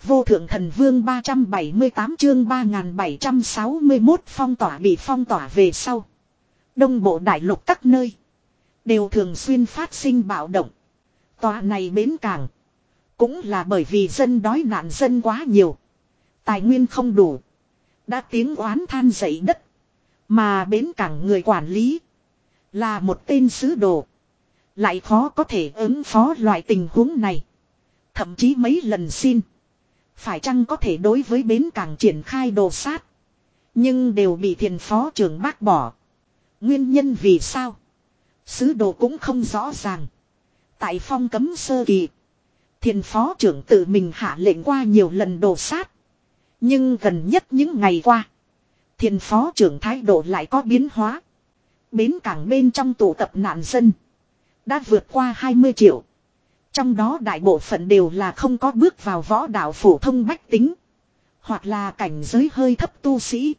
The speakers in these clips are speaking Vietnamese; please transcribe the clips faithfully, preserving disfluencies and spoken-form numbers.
vô thượng thần vương ba trăm bảy mươi tám chương ba nghìn bảy trăm sáu mươi mốt phong tỏa bị phong tỏa về sau. Đông bộ đại lục các nơi đều thường xuyên phát sinh bạo động. Tòa này bến cảng cũng là bởi vì dân đói nạn dân quá nhiều, tài nguyên không đủ, đã tiếng oán than dậy đất. Mà bến cảng người quản lý là một tên sứ đồ, lại khó có thể ứng phó loại tình huống này. Thậm chí mấy lần xin phải chăng có thể đối với bến cảng triển khai đồ sát, nhưng đều bị thiền phó trưởng bác bỏ. Nguyên nhân vì sao sứ đồ cũng không rõ ràng. Tại phong cấm sơ kỳ, thiền phó trưởng tự mình hạ lệnh qua nhiều lần đồ sát, nhưng gần nhất những ngày qua thiền phó trưởng thái độ lại có biến hóa. Bến cảng bên trong tụ tập nạn dân đã vượt qua hai mươi triệu. Trong đó đại bộ phận đều là không có bước vào võ đạo phổ thông bách tính, hoặc là cảnh giới hơi thấp tu sĩ.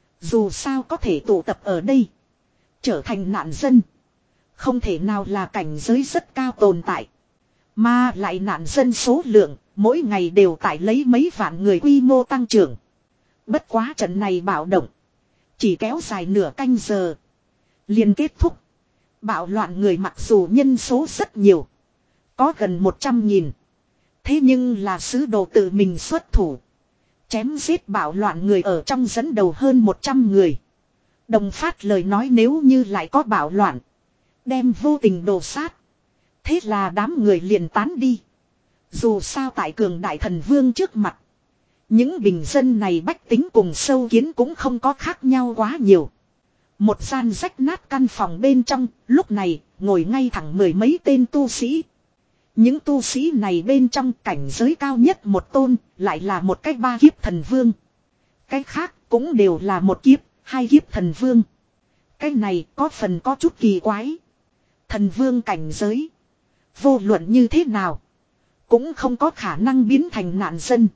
Dù sao có thể tụ tập ở đây trở thành nạn dân, không thể nào là cảnh giới rất cao tồn tại. Mà lại nạn dân số lượng mỗi ngày đều tại lấy mấy vạn người quy mô tăng trưởng. Bất quá trận này bạo động chỉ kéo dài nửa canh giờ liền kết thúc. Bạo loạn người mặc dù nhân số rất nhiều, có gần một trăm nghìn. Thế nhưng là sứ đồ tự mình xuất thủ, chém giết bạo loạn người ở trong dẫn đầu hơn một trăm người. Đồng phát lời nói nếu như lại có bạo loạn, đem vô tình đồ sát. Thế là đám người liền tán đi. Dù sao tại cường đại thần vương trước mặt, những bình dân này bách tính cùng sâu kiến cũng không có khác nhau quá nhiều. Một gian rách nát căn phòng bên trong, lúc này ngồi ngay thẳng mười mấy tên tu sĩ. Những tu sĩ này bên trong cảnh giới cao nhất một tôn, lại là một cái ba kiếp thần vương. Cái khác cũng đều là một kiếp, hai kiếp thần vương. Cái này có phần có chút kỳ quái. Thần vương cảnh giới, vô luận như thế nào cũng không có khả năng biến thành nạn dân.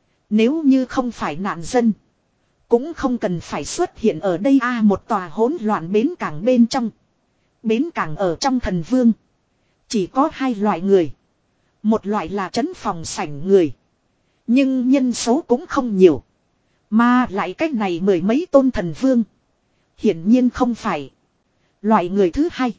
Nếu như không phải nạn dân, cũng không cần phải xuất hiện ở đây. A à, một tòa hỗn loạn bến cảng bên trong. Bến cảng ở trong thần vương chỉ có hai loại người. Một loại là trấn phòng sảnh người, nhưng nhân số cũng không nhiều. Mà lại cách này mười mấy tôn thần vương, hiển nhiên không phải. Loại người thứ hai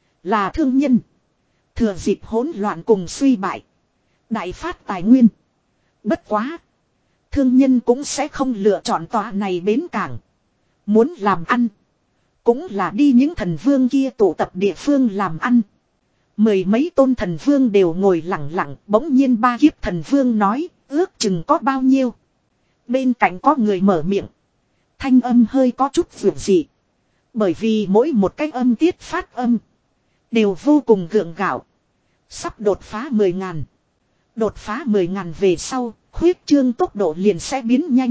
là thương nhân, thừa dịp hỗn loạn cùng suy bại, đại phát tài nguyên. Bất quá thương nhân cũng sẽ không lựa chọn tòa này bến cảng. Muốn làm ăn, cũng là đi những thần vương kia tụ tập địa phương làm ăn. Mười mấy tôn thần vương đều ngồi lặng lặng. Bỗng nhiên ba kiếp thần vương nói, ước chừng có bao nhiêu. Bên cạnh có người mở miệng, thanh âm hơi có chút vượt dị. Bởi vì mỗi một cái âm tiết phát âm đều vô cùng gượng gạo. Sắp đột phá mười ngàn. Đột phá mười ngàn về sau, khuyết trương tốc độ liền sẽ biến nhanh.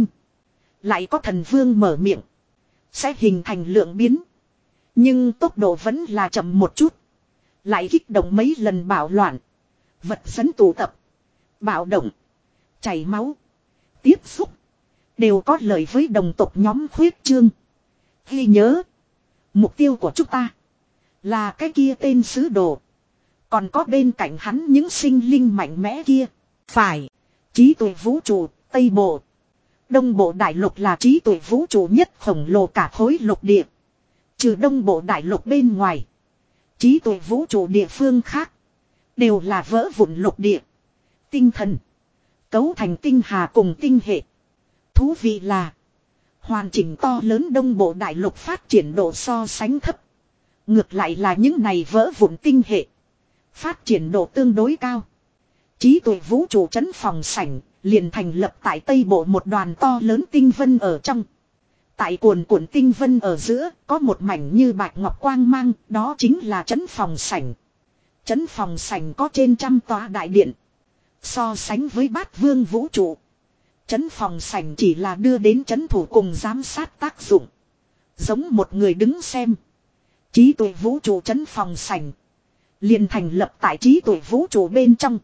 Lại có thần vương mở miệng, sẽ hình thành lượng biến, nhưng tốc độ vẫn là chậm một chút. Lại kích động mấy lần bạo loạn, vật dẫn tụ tập, bạo động, chảy máu, tiếp xúc, đều có lợi với đồng tộc nhóm khuyết trương. Ghi nhớ, mục tiêu của chúng ta là cái kia tên sứ đồ, còn có bên cạnh hắn những sinh linh mạnh mẽ kia. Phải, trí tuệ vũ trụ, Tây Bộ. Đông Bộ Đại Lục là trí tuệ vũ trụ nhất khổng lồ cả khối lục địa. Trừ Đông Bộ Đại Lục bên ngoài, trí tuệ vũ trụ địa phương khác đều là vỡ vụn lục địa, tinh thần, cấu thành tinh hà cùng tinh hệ. Thú vị là, hoàn chỉnh to lớn Đông Bộ Đại Lục phát triển độ so sánh thấp. Ngược lại là những này vỡ vụn tinh hệ, phát triển độ tương đối cao. Trí tuệ vũ trụ trấn phòng sảnh liền thành lập tại Tây Bộ một đoàn to lớn tinh vân ở trong. Tại cuồn cuộn tinh vân ở giữa có một mảnh như bạch ngọc quang mang, đó chính là trấn phòng sảnh. Trấn phòng sảnh có trên trăm tòa đại điện. So sánh với bát vương vũ trụ, trấn phòng sảnh chỉ là đưa đến trấn thủ cùng giám sát tác dụng, giống một người đứng xem. Trí tuệ vũ trụ trấn phòng sảnh liền thành lập tại trí tuệ vũ trụ bên trong,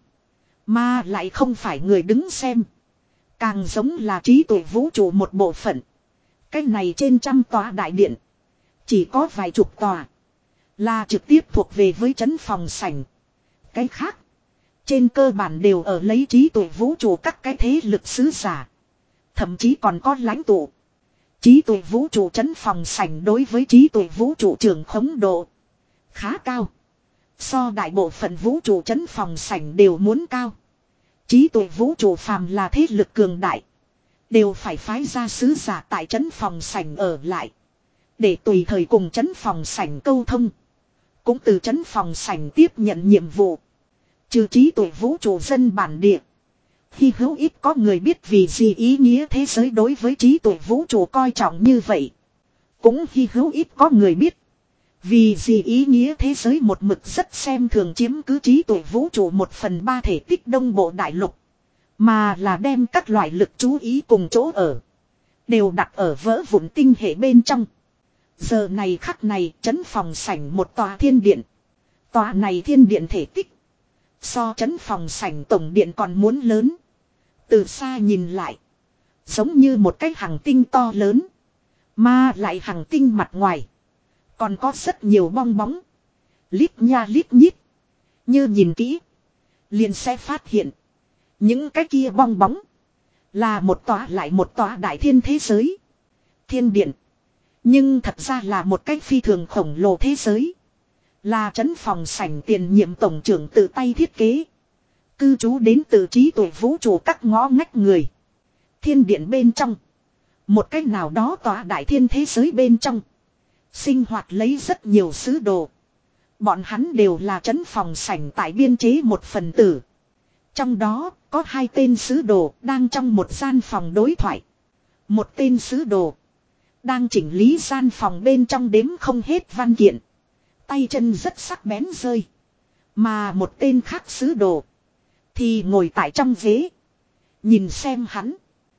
mà lại không phải người đứng xem, càng giống là trí tuệ vũ trụ một bộ phận. Cái này trên trăm tòa đại điện, chỉ có vài chục tòa là trực tiếp thuộc về với trấn phòng sảnh. Cái khác Trên cơ bản đều ở lấy trí tuệ vũ trụ các cái thế lực sứ giả. Thậm chí còn có lãnh tụ. Trí tuệ vũ trụ trấn phòng sảnh đối với trí tuệ vũ trụ trường khống độ khá cao. So đại bộ phận vũ trụ trấn phòng sảnh đều muốn cao. Trí tuệ vũ trụ phàm là thế lực cường đại. Đều phải phái ra sứ giả tại trấn phòng sảnh ở lại. Để tùy thời cùng trấn phòng sảnh câu thông. Cũng từ trấn phòng sảnh tiếp nhận nhiệm vụ. Trừ trí tuệ vũ trụ dân bản địa. Hy hữu ít có người biết vì gì ý nghĩa thế giới đối với trí tuệ vũ trụ coi trọng như vậy. Cũng hy hữu ít có người biết. Vì gì ý nghĩa thế giới một mực rất xem thường chiếm cứ trí tuệ vũ trụ một phần ba thể tích đông bộ đại lục. Mà là đem các loại lực chú ý cùng chỗ ở. Đều đặt ở vỡ vụn tinh hệ bên trong. Giờ này khắc này trấn phòng sảnh một tòa thiên điện. Tòa này thiên điện thể tích. So trấn phòng sảnh tổng điện còn muốn lớn. Từ xa nhìn lại. Giống như một cái hành tinh to lớn. Mà lại hành tinh mặt ngoài. Còn có rất nhiều bong bóng. Lít nha lít nhít. Như nhìn kỹ. Liền sẽ phát hiện. Những cái kia bong bóng. Là một tòa lại một tòa đại thiên thế giới. Thiên điện. Nhưng thật ra là một cái phi thường khổng lồ thế giới. Là trấn phòng sảnh tiền nhiệm tổng trưởng tự tay thiết kế. Cư trú đến từ trí tuệ vũ trụ các ngõ ngách người. Thiên điện bên trong. Một cách nào đó tòa đại thiên thế giới bên trong. Sinh hoạt lấy rất nhiều sứ đồ. Bọn hắn đều là trấn phòng sảnh tại biên chế một phần tử. Trong đó có hai tên sứ đồ đang trong một gian phòng đối thoại. Một tên sứ đồ đang chỉnh lý gian phòng bên trong đếm không hết văn kiện. Tay chân rất sắc bén rơi. Mà một tên khác sứ đồ thì ngồi tại trong ghế. Nhìn xem hắn.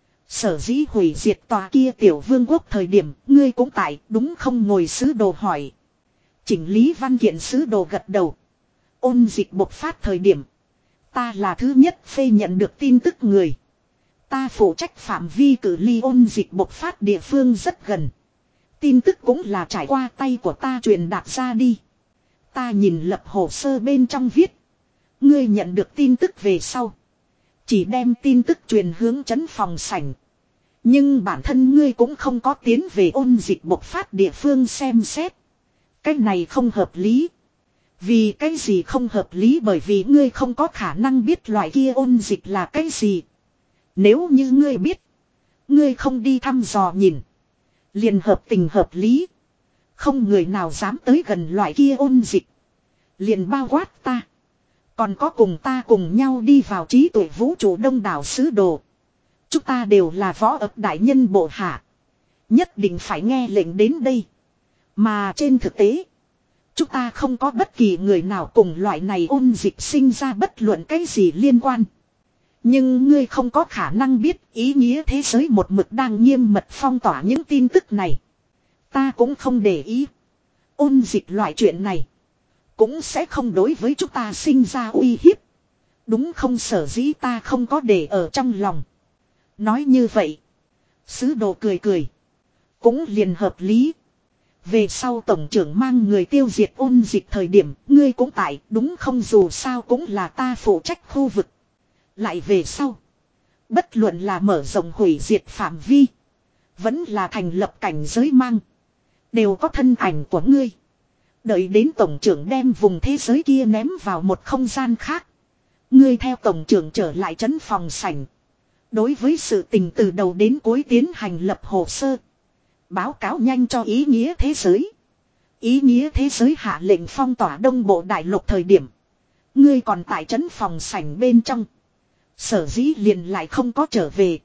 Sở dĩ hủy diệt tòa kia tiểu vương quốc thời điểm ngươi cũng tại đúng không ngồi sứ đồ hỏi. Chỉnh lý văn kiện sứ đồ gật đầu. Ôn dịch bộc phát thời điểm. Ta là thứ nhất phê nhận được tin tức người. Ta phụ trách phạm vi cử ly ôn dịch bộc phát địa phương rất gần. Tin tức cũng là trải qua tay của ta truyền đạt ra đi. Ta nhìn lập hồ sơ bên trong viết. Ngươi nhận được tin tức về sau. Chỉ đem tin tức truyền hướng trấn phòng sảnh. Nhưng bản thân ngươi cũng không có tiến về ôn dịch bộc phát địa phương xem xét. Cái này không hợp lý. Vì cái gì không hợp lý bởi vì ngươi không có khả năng biết loại kia ôn dịch là cái gì. Nếu như ngươi biết. Ngươi không đi thăm dò nhìn. Liền hợp tình hợp lý. Không người nào dám tới gần loại kia ôn dịch. Liền bao quát ta. Còn có cùng ta cùng nhau đi vào trí tuệ vũ trụ đông đảo sứ đồ. Chúng ta đều là võ ập đại nhân bộ hạ. Nhất định phải nghe lệnh đến đây. Mà trên thực tế. Chúng ta không có bất kỳ người nào cùng loại này ôn dịch sinh ra bất luận cái gì liên quan. Nhưng ngươi không có khả năng biết ý nghĩa thế giới một mực đang nghiêm mật phong tỏa những tin tức này. Ta cũng không để ý. Ôn dịch loại chuyện này. Cũng sẽ không đối với chúng ta sinh ra uy hiếp. Đúng không sở dĩ ta không có để ở trong lòng. Nói như vậy. Sứ đồ cười cười. Cũng liền hợp lý. Về sau tổng trưởng mang người tiêu diệt ôn dịch thời điểm. Ngươi cũng tại đúng không dù sao cũng là ta phụ trách khu vực. Lại về sau. Bất luận là mở rộng hủy diệt phạm vi. Vẫn là thành lập cảnh giới mang. Đều có thân ảnh của ngươi. Đợi đến tổng trưởng đem vùng thế giới kia ném vào một không gian khác. Ngươi theo tổng trưởng trở lại trấn phòng sảnh. Đối với sự tình từ đầu đến cuối tiến hành lập hồ sơ. Báo cáo nhanh cho ý nghĩa thế giới. Ý nghĩa thế giới hạ lệnh phong tỏa đông bộ đại lục thời điểm. Ngươi còn tại trấn phòng sảnh bên trong. Sở dĩ liền lại không có trở về.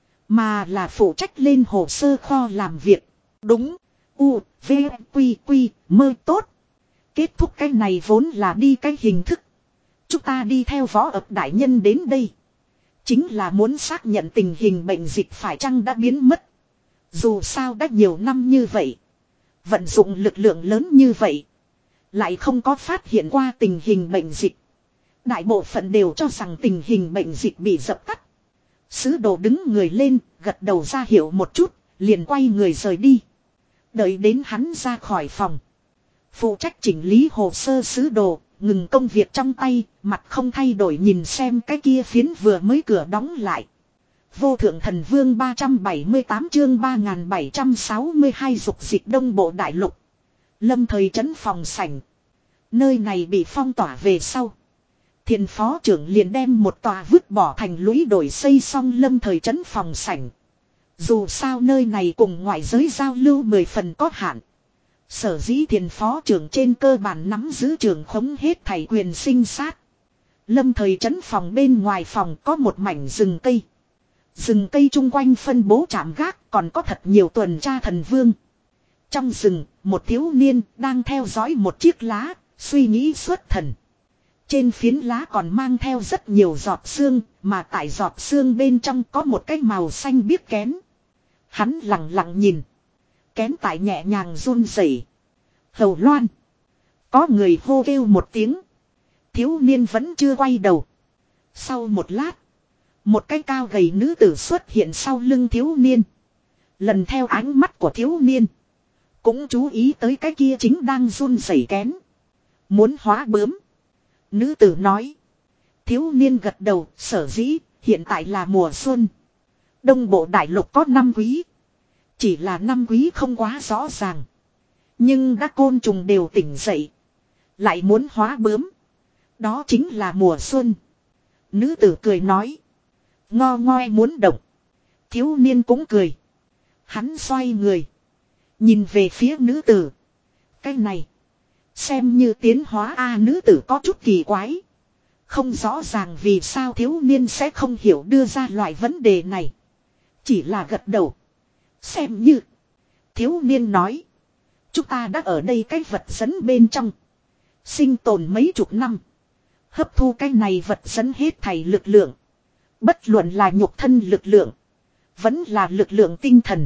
Mà là phụ trách lên hồ sơ kho làm việc. Đúng. U, V, Quy, Quy, mơ tốt. Kết thúc cái này vốn là đi cái hình thức. Chúng ta đi theo võ ập đại nhân đến đây. Chính là muốn xác nhận tình hình bệnh dịch phải chăng đã biến mất. Dù sao đã nhiều năm như vậy. Vận dụng lực lượng lớn như vậy. Lại không có phát hiện qua tình hình bệnh dịch. Đại bộ phận đều cho rằng tình hình bệnh dịch bị dập tắt. Sứ đồ đứng người lên, gật đầu ra hiệu một chút, liền quay người rời đi. Đợi đến hắn ra khỏi phòng. Phụ trách chỉnh lý hồ sơ sứ đồ, ngừng công việc trong tay, mặt không thay đổi nhìn xem cái kia phiến vừa mới cửa đóng lại. Vô thượng thần vương ba trăm bảy mươi tám chương ba nghìn bảy trăm sáu mươi hai dục dịch đông bộ đại lục. Lâm thời trấn phòng sảnh. Nơi này bị phong tỏa về sau. Thiền phó trưởng liền đem một tòa vứt bỏ thành lũy đổi xây xong lâm thời trấn phòng sảnh. Dù sao nơi này cùng ngoại giới giao lưu mười phần có hạn. Sở dĩ thiền phó trưởng trên cơ bản nắm giữ trưởng khống hết thảy quyền sinh sát. Lâm thời trấn phòng bên ngoài phòng có một mảnh rừng cây. Rừng cây chung quanh phân bố trạm gác còn có thật nhiều tuần tra thần vương. Trong rừng, một thiếu niên đang theo dõi một chiếc lá, suy nghĩ xuất thần. Trên phiến lá còn mang theo rất nhiều giọt sương, mà tại giọt sương bên trong có một cái màu xanh biếc kén. Hắn lặng lặng nhìn. Kén tại nhẹ nhàng run rẩy. Hầu Loan. Có người hô kêu một tiếng. Thiếu niên vẫn chưa quay đầu. Sau một lát. Một cái cao gầy nữ tử xuất hiện sau lưng thiếu niên. Lần theo ánh mắt của thiếu niên. Cũng chú ý tới cái kia chính đang run rẩy kén. Muốn hóa bướm. Nữ tử nói. Thiếu niên gật đầu, sở dĩ, hiện tại là mùa xuân. Đông bộ đại lục có năm quý. Chỉ là năm quý không quá rõ ràng. Nhưng đã côn trùng đều tỉnh dậy. Lại muốn hóa bướm. Đó chính là mùa xuân. Nữ tử cười nói. Ngo ngoe muốn động. Thiếu niên cũng cười. Hắn xoay người. Nhìn về phía nữ tử. Cái này. Xem như tiến hóa A nữ tử có chút kỳ quái. Không rõ ràng vì sao thiếu niên sẽ không hiểu đưa ra loại vấn đề này. Chỉ là gật đầu. Xem như. Thiếu niên nói. Chúng ta đã ở đây cái vật dẫn bên trong. Sinh tồn mấy chục năm. Hấp thu cái này vật dẫn hết thảy lực lượng. Bất luận là nhục thân lực lượng. Vẫn là lực lượng tinh thần.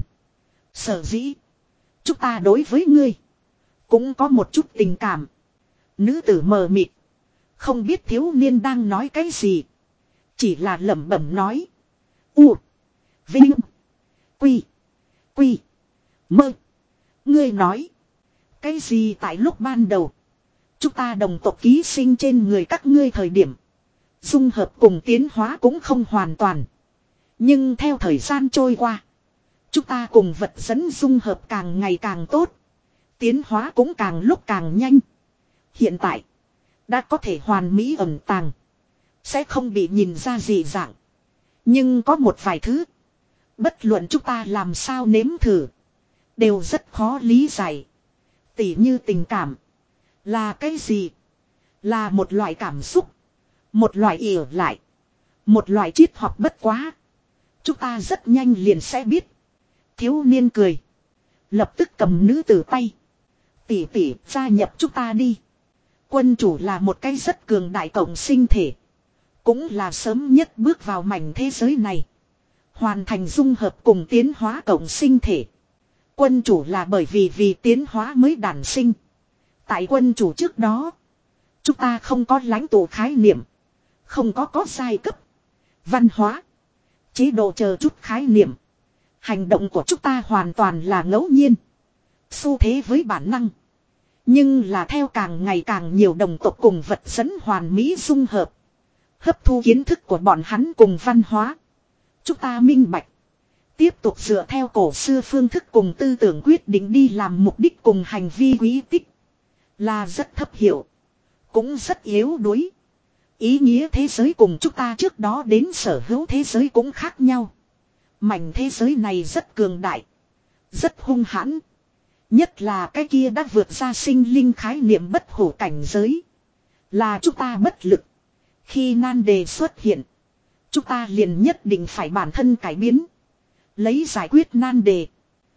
Sở dĩ. Chúng ta đối với ngươi. Cũng có một chút tình cảm. Nữ tử mờ mịt. Không biết thiếu niên đang nói cái gì. Chỉ là lẩm bẩm nói. U. Vinh. Quy. Quy. Mơ. Ngươi nói. Cái gì tại lúc ban đầu. Chúng ta đồng tộc ký sinh trên người các ngươi thời điểm. Dung hợp cùng tiến hóa cũng không hoàn toàn. Nhưng theo thời gian trôi qua. Chúng ta cùng vật dẫn dung hợp càng ngày càng tốt. Tiến hóa cũng càng lúc càng nhanh. Hiện tại. Đã có thể hoàn mỹ ẩn tàng. Sẽ không bị nhìn ra gì dạng. Nhưng có một vài thứ. Bất luận chúng ta làm sao nếm thử. Đều rất khó lý giải. Tỉ như tình cảm. Là cái gì? Là một loại cảm xúc. Một loại ỉa lại. Một loại triết học bất quá. Chúng ta rất nhanh liền sẽ biết. Thiếu niên cười. Lập tức cầm nữ tử tay. Tỷ tỷ gia nhập chúng ta đi. Quân chủ là một cái rất cường đại cộng sinh thể. Cũng là sớm nhất bước vào mảnh thế giới này. Hoàn thành dung hợp cùng tiến hóa cộng sinh thể. Quân chủ là bởi vì vì tiến hóa mới đản sinh. Tại quân chủ trước đó. Chúng ta không có lãnh tụ khái niệm. Không có có giai cấp. Văn hóa. Chế độ chờ chút khái niệm. Hành động của chúng ta hoàn toàn là ngẫu nhiên. Xu thế với bản năng. Nhưng là theo càng ngày càng nhiều đồng tộc cùng vật dẫn hoàn mỹ dung hợp. Hấp thu kiến thức của bọn hắn cùng văn hóa. Chúng ta minh bạch. Tiếp tục dựa theo cổ xưa phương thức cùng tư tưởng quyết định đi làm mục đích cùng hành vi quý tích. Là rất thấp hiệu. Cũng rất yếu đuối. Ý nghĩa thế giới cùng chúng ta trước đó đến sở hữu thế giới cũng khác nhau. Mảnh thế giới này rất cường đại. Rất hung hãn. Nhất là cái kia đã vượt ra sinh linh khái niệm bất hủ cảnh giới. Là chúng ta bất lực. Khi nan đề xuất hiện. Chúng ta liền nhất định phải bản thân cải biến. Lấy giải quyết nan đề.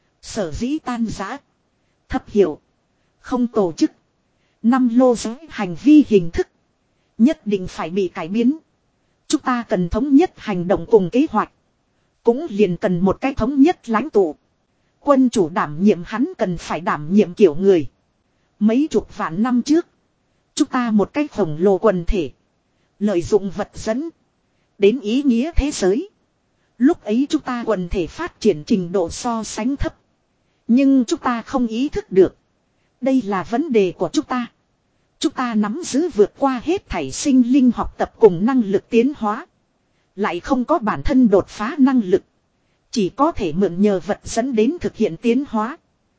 Sở dĩ tan rã. Thấp hiệu. Không tổ chức. Năm lô giới hành vi hình thức. Nhất định phải bị cải biến. Chúng ta cần thống nhất hành động cùng kế hoạch. Cũng liền cần một cái thống nhất lãnh tụ. Quân chủ đảm nhiệm hắn cần phải đảm nhiệm kiểu người. Mấy chục vạn năm trước. Chúng ta một cái khổng lồ quần thể. Lợi dụng vật dẫn. Đến ý nghĩa thế giới. Lúc ấy chúng ta quần thể phát triển trình độ so sánh thấp. Nhưng chúng ta không ý thức được. Đây là vấn đề của chúng ta. Chúng ta nắm giữ vượt qua hết thảy sinh linh học tập cùng năng lực tiến hóa. Lại không có bản thân đột phá năng lực. Chỉ có thể mượn nhờ vật dẫn đến thực hiện tiến hóa.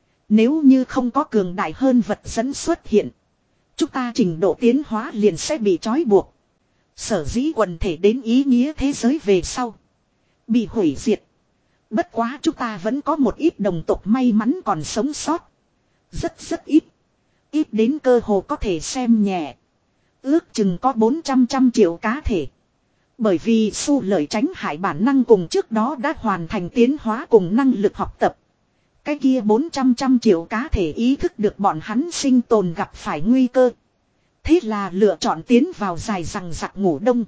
Nếu như không có cường đại hơn vật dẫn xuất hiện. Chúng ta trình độ tiến hóa liền sẽ bị trói buộc. Sở dĩ quần thể đến ý nghĩa thế giới về sau. Bị hủy diệt. Bất quá chúng ta vẫn có một ít đồng tộc may mắn còn sống sót. Rất rất ít. Ít đến cơ hồ có thể xem nhẹ. Ước chừng có bốn trăm trăm triệu cá thể. Bởi vì su lợi tránh hại bản năng cùng trước đó đã hoàn thành tiến hóa cùng năng lực học tập. Cái kia bốn trăm trăm triệu cá thể ý thức được bọn hắn sinh tồn gặp phải nguy cơ. Thế là lựa chọn tiến vào dài rằng giặc ngủ đông.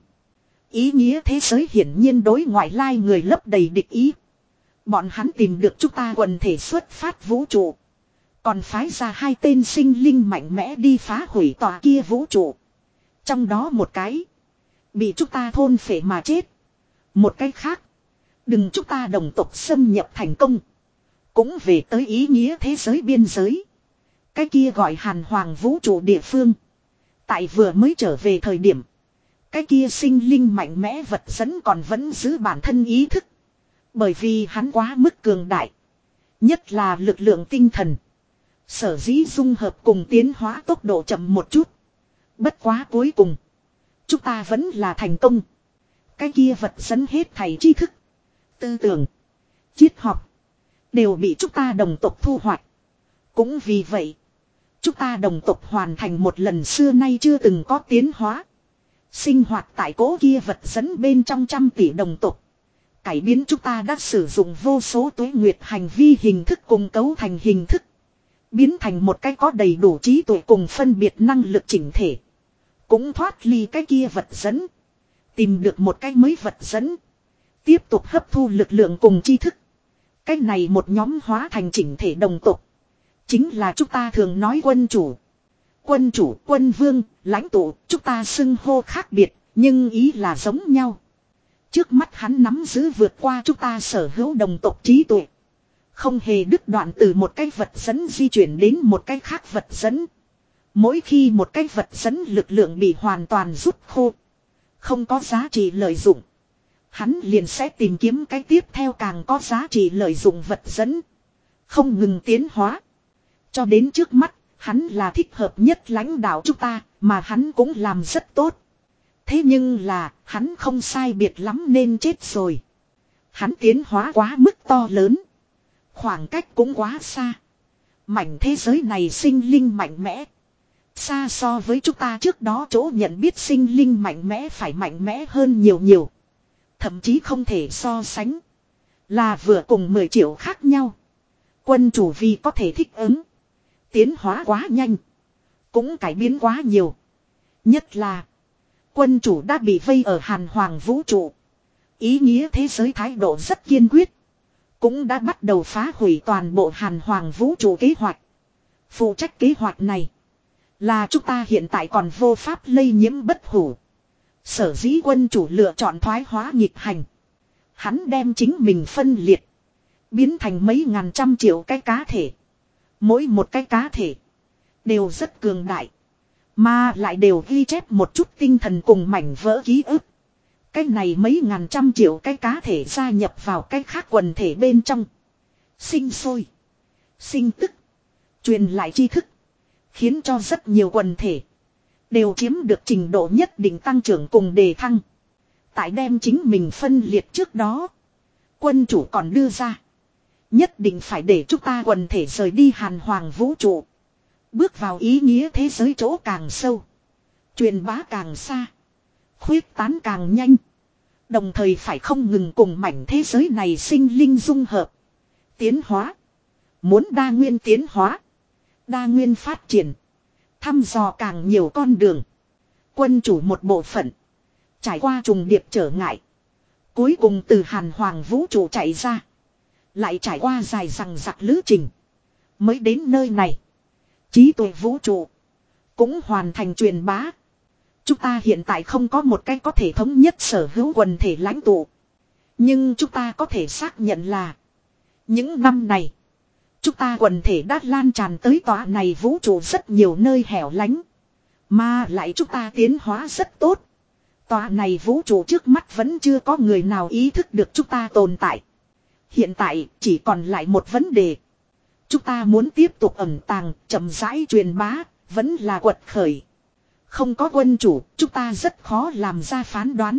Ý nghĩa thế giới hiển nhiên đối ngoại lai người lấp đầy địch ý. Bọn hắn tìm được chúng ta quần thể xuất phát vũ trụ. Còn phái ra hai tên sinh linh mạnh mẽ đi phá hủy tòa kia vũ trụ. Trong đó một cái bị chúng ta thôn phệ mà chết. Một cái khác đừng chúng ta đồng tộc xâm nhập thành công. Cũng về tới ý nghĩa thế giới biên giới. Cái kia gọi Hàn Hoàng vũ trụ địa phương. Tại vừa mới trở về thời điểm. Cái kia sinh linh mạnh mẽ vật dẫn còn vẫn giữ bản thân ý thức. Bởi vì hắn quá mức cường đại. Nhất là lực lượng tinh thần. Sở dĩ dung hợp cùng tiến hóa tốc độ chậm một chút. Bất quá cuối cùng. Chúng ta vẫn là thành công. Cái kia vật dẫn hết thảy tri thức. Tư tưởng. Triết học. Đều bị chúng ta đồng tộc thu hoạch. Cũng vì vậy. Chúng ta đồng tộc hoàn thành một lần xưa nay chưa từng có tiến hóa. Sinh hoạt tại cố kia vật dẫn bên trong trăm tỷ đồng tộc. Cải biến chúng ta đã sử dụng vô số tuế nguyệt hành vi hình thức cùng cấu thành hình thức. Biến thành một cái có đầy đủ trí tuệ cùng phân biệt năng lực chỉnh thể. Cũng thoát ly cái kia vật dẫn. Tìm được một cái mới vật dẫn. Tiếp tục hấp thu lực lượng cùng tri thức. Cái này một nhóm hóa thành chỉnh thể đồng tộc. Chính là chúng ta thường nói quân chủ. Quân chủ, quân vương, lãnh tụ, chúng ta xưng hô khác biệt, nhưng ý là giống nhau. Trước mắt hắn nắm giữ vượt qua chúng ta sở hữu đồng tộc trí tuệ. Không hề đứt đoạn từ một cái vật dẫn di chuyển đến một cái khác vật dẫn. Mỗi khi một cái vật dẫn lực lượng bị hoàn toàn rút khô. Không có giá trị lợi dụng. Hắn liền sẽ tìm kiếm cái tiếp theo càng có giá trị lợi dụng vật dẫn. Không ngừng tiến hóa. Cho đến trước mắt, hắn là thích hợp nhất lãnh đạo chúng ta, mà hắn cũng làm rất tốt. Thế nhưng là, hắn không sai biệt lắm nên chết rồi. Hắn tiến hóa quá mức to lớn. Khoảng cách cũng quá xa. Mảnh thế giới này sinh linh mạnh mẽ. Xa so với chúng ta trước đó chỗ nhận biết sinh linh mạnh mẽ phải mạnh mẽ hơn nhiều nhiều. Thậm chí không thể so sánh. Là vừa cùng mười triệu khác nhau. Quân chủ vì có thể thích ứng. Tiến hóa quá nhanh. Cũng cải biến quá nhiều. Nhất là. Quân chủ đã bị vây ở Hàn Hoàng vũ trụ. Ý nghĩa thế giới thái độ rất kiên quyết. Cũng đã bắt đầu phá hủy toàn bộ Hàn Hoàng vũ trụ kế hoạch. Phụ trách kế hoạch này. Là chúng ta hiện tại còn vô pháp lây nhiễm bất hủ. Sở dĩ quân chủ lựa chọn thoái hóa nghịch hành. Hắn đem chính mình phân liệt. Biến thành mấy ngàn trăm triệu cái cá thể. Mỗi một cái cá thể. Đều rất cường đại. Mà lại đều ghi chép một chút tinh thần cùng mảnh vỡ ký ức. Cái này mấy ngàn trăm triệu cái cá thể gia nhập vào cái khác quần thể bên trong. Sinh sôi. Sinh tức. Truyền lại tri thức. Khiến cho rất nhiều quần thể. Đều chiếm được trình độ nhất định tăng trưởng cùng đề thăng. Tại đem chính mình phân liệt trước đó. Quân chủ còn đưa ra. Nhất định phải để chúng ta quần thể rời đi Hàn Hoàng vũ trụ. Bước vào ý nghĩa thế giới chỗ càng sâu. Truyền bá càng xa. Khuyết tán càng nhanh. Đồng thời phải không ngừng cùng mảnh thế giới này sinh linh dung hợp. Tiến hóa. Muốn đa nguyên tiến hóa. Đa nguyên phát triển. Thăm dò càng nhiều con đường. Quân chủ một bộ phận. Trải qua trùng điệp trở ngại. Cuối cùng từ Hàn Hoàng vũ trụ chạy ra. Lại trải qua dài rằng giặc lữ trình. Mới đến nơi này. Trí tuệ vũ trụ. Cũng hoàn thành truyền bá. Chúng ta hiện tại không có một cái có thể thống nhất sở hữu quần thể lãnh tụ. Nhưng chúng ta có thể xác nhận là. Những năm này. Chúng ta quần thể đã lan tràn tới tòa này vũ trụ rất nhiều nơi hẻo lánh. Mà lại chúng ta tiến hóa rất tốt. Tòa này vũ trụ trước mắt vẫn chưa có người nào ý thức được chúng ta tồn tại. Hiện tại chỉ còn lại một vấn đề. Chúng ta muốn tiếp tục ẩn tàng, chậm rãi truyền bá, vẫn là quật khởi. Không có quân chủ, chúng ta rất khó làm ra phán đoán.